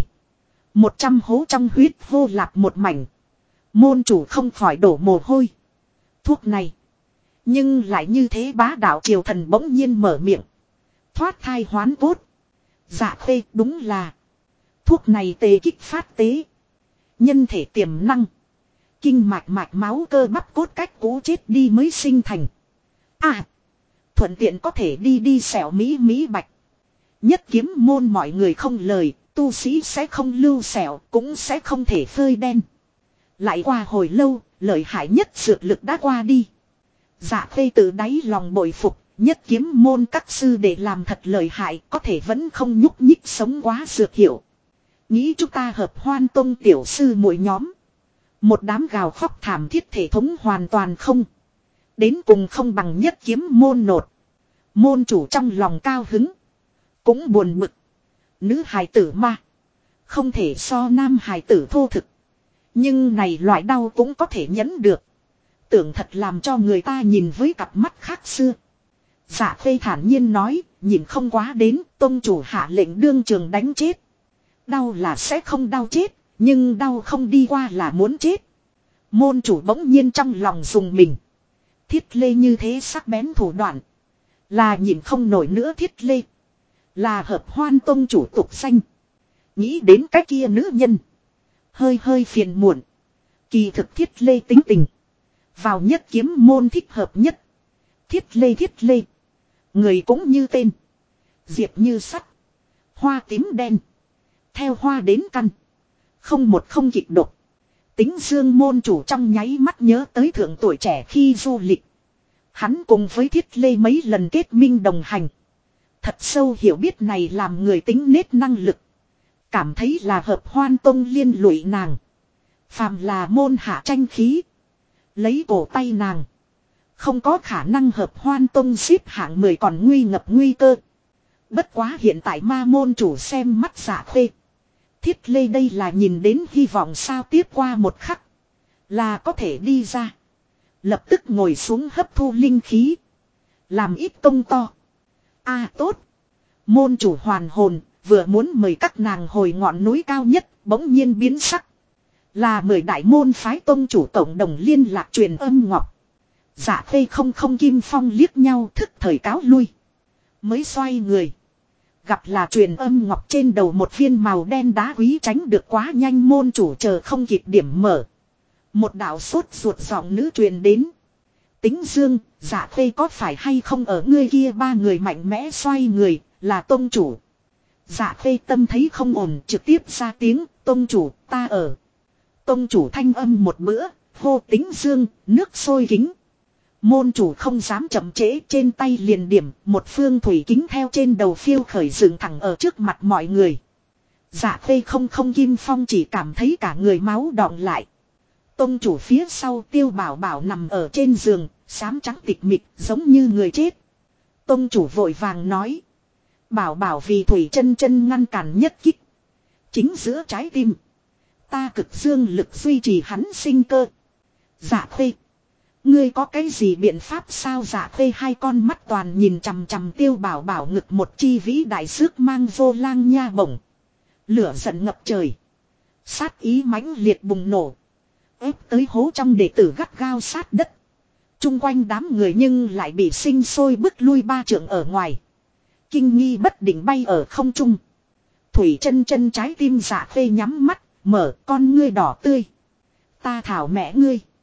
100 hố trong huyết vô lạp một mảnh. Môn chủ không khỏi đổ mồ hôi. Thuốc này. Nhưng lại như thế bá đạo triều thần bỗng nhiên mở miệng. Thoát thai hoán cốt. Dạ Khê đúng là. Thuốc này tê kích phát tế. Nhân thể tiềm năng. Kinh mạch máu cơ bắp cốt cách cũ chết đi mới sinh thành. Thuận tiện có thể đi xẻo mỹ bạch. Nhất kiếm môn mọi người không lời. Tu sĩ sẽ không lưu xẻo, cũng sẽ không thể phơi đen. Lại qua hồi lâu, lợi hại nhất dược lực đã qua đi. Dạ Khê từ đáy lòng bội phục, nhất kiếm môn các sư để làm thật lợi hại, có thể vẫn không nhúc nhích sống quá dược hiệu. Nghĩ chúng ta hợp Hoan Tông tiểu sư mỗi nhóm. Một đám gào khóc thảm thiết thể thống hoàn toàn không. Đến cùng không bằng nhất kiếm môn nột. Môn chủ trong lòng cao hứng. Cũng buồn bực. Nữ hài tử ma. Không thể so nam hài tử thô thực. Nhưng này loại đau cũng có thể nhẫn được. Tưởng thật làm cho người ta nhìn với cặp mắt khác xưa. Dạ Khê thản nhiên nói, nhìn không quá đến, tông chủ hạ lệnh đương trường đánh chết. Đau là sẽ không đau chết, nhưng đau không đi qua là muốn chết. Môn chủ bỗng nhiên trong lòng dùng mình. Thiết lê như thế sắc bén thủ đoạn. Là nhìn không nổi nữa thiết lê. Là hợp Hoan Tông chủ tục danh. Nghĩ đến cái kia nữ nhân. Hơi phiền muộn. Kỳ thực thiết lê tính tình. Vào nhất kiếm môn thích hợp nhất. Thiết lê. Người cũng như tên. Diệp như sắt. Hoa tím đen. Theo hoa đến căn. Không một không kịch độc. Tính dương môn chủ trong nháy mắt nhớ tới thượng tuổi trẻ khi du lịch. Hắn cùng với thiết lê mấy lần kết minh đồng hành. Thật sâu hiểu biết này làm người tính nết năng lực. Cảm thấy là hợp Hoan Tông liên lụy nàng. Phàm là môn hạ tranh khí. Lấy cổ tay nàng. Không có khả năng hợp Hoan Tông xếp hạng 10 còn nguy ngập nguy cơ. Bất quá hiện tại ma môn chủ xem mắt Dạ Khê. Thiết lê đây là nhìn đến hy vọng sao tiếp qua một khắc. Là có thể đi ra. Lập tức ngồi xuống hấp thu linh khí. Làm ít công to. Tốt. Môn chủ hoàn hồn, vừa muốn mời các nàng hồi ngọn núi cao nhất, bỗng nhiên biến sắc. Là mời đại môn phái tông chủ cộng đồng liên lạc truyền âm ngọc. Dạ Khê không Kim Phong liếc nhau thức thời cáo lui. Mới xoay người. Gặp là truyền âm ngọc trên đầu một viên màu đen đá quý tránh được quá nhanh môn chủ chờ không kịp điểm mở. Một đạo sốt ruột giọng nữ truyền đến. Tính Dương, Dạ Khê có phải hay không ở ngươi kia ba người mạnh mẽ xoay người, là tông chủ. Dạ Khê tâm thấy không ổn trực tiếp ra tiếng, tông chủ, ta ở. Tông chủ thanh âm một bữa, hô Tính Dương, nước sôi kính. Môn chủ không dám chậm trễ, trên tay liền điểm, một phương thủy kính theo trên đầu phiêu khởi dựng thẳng ở trước mặt mọi người. Dạ Khê không Kim Phong chỉ cảm thấy cả người máu đọng lại. Tông chủ phía sau Tiêu Bảo Bảo nằm ở trên giường, xám trắng tịch mịch giống như người chết. Tông chủ vội vàng nói. Bảo Bảo vì Thủy Chân Chân ngăn cản nhất kích. Chính giữa trái tim. Ta cực dương lực duy trì hắn sinh cơ. Dạ Khê. Ngươi có cái gì biện pháp sao? Dạ Khê hai con mắt toàn nhìn chằm chằm Tiêu Bảo Bảo ngực một chi vĩ đại sức mang vô lang nha bổng. Lửa giận ngập trời. Sát ý mãnh liệt bùng nổ. Ép tới hố trong đệ tử gắt gao sát đất. Trung quanh đám người nhưng lại bị sinh sôi bức lui 3 trượng ở ngoài. Kinh nghi bất định bay ở không trung. Thủy Chân Chân trái tim Dạ Khê nhắm mắt, mở con ngươi đỏ tươi. Ta thảo mẹ ngươi.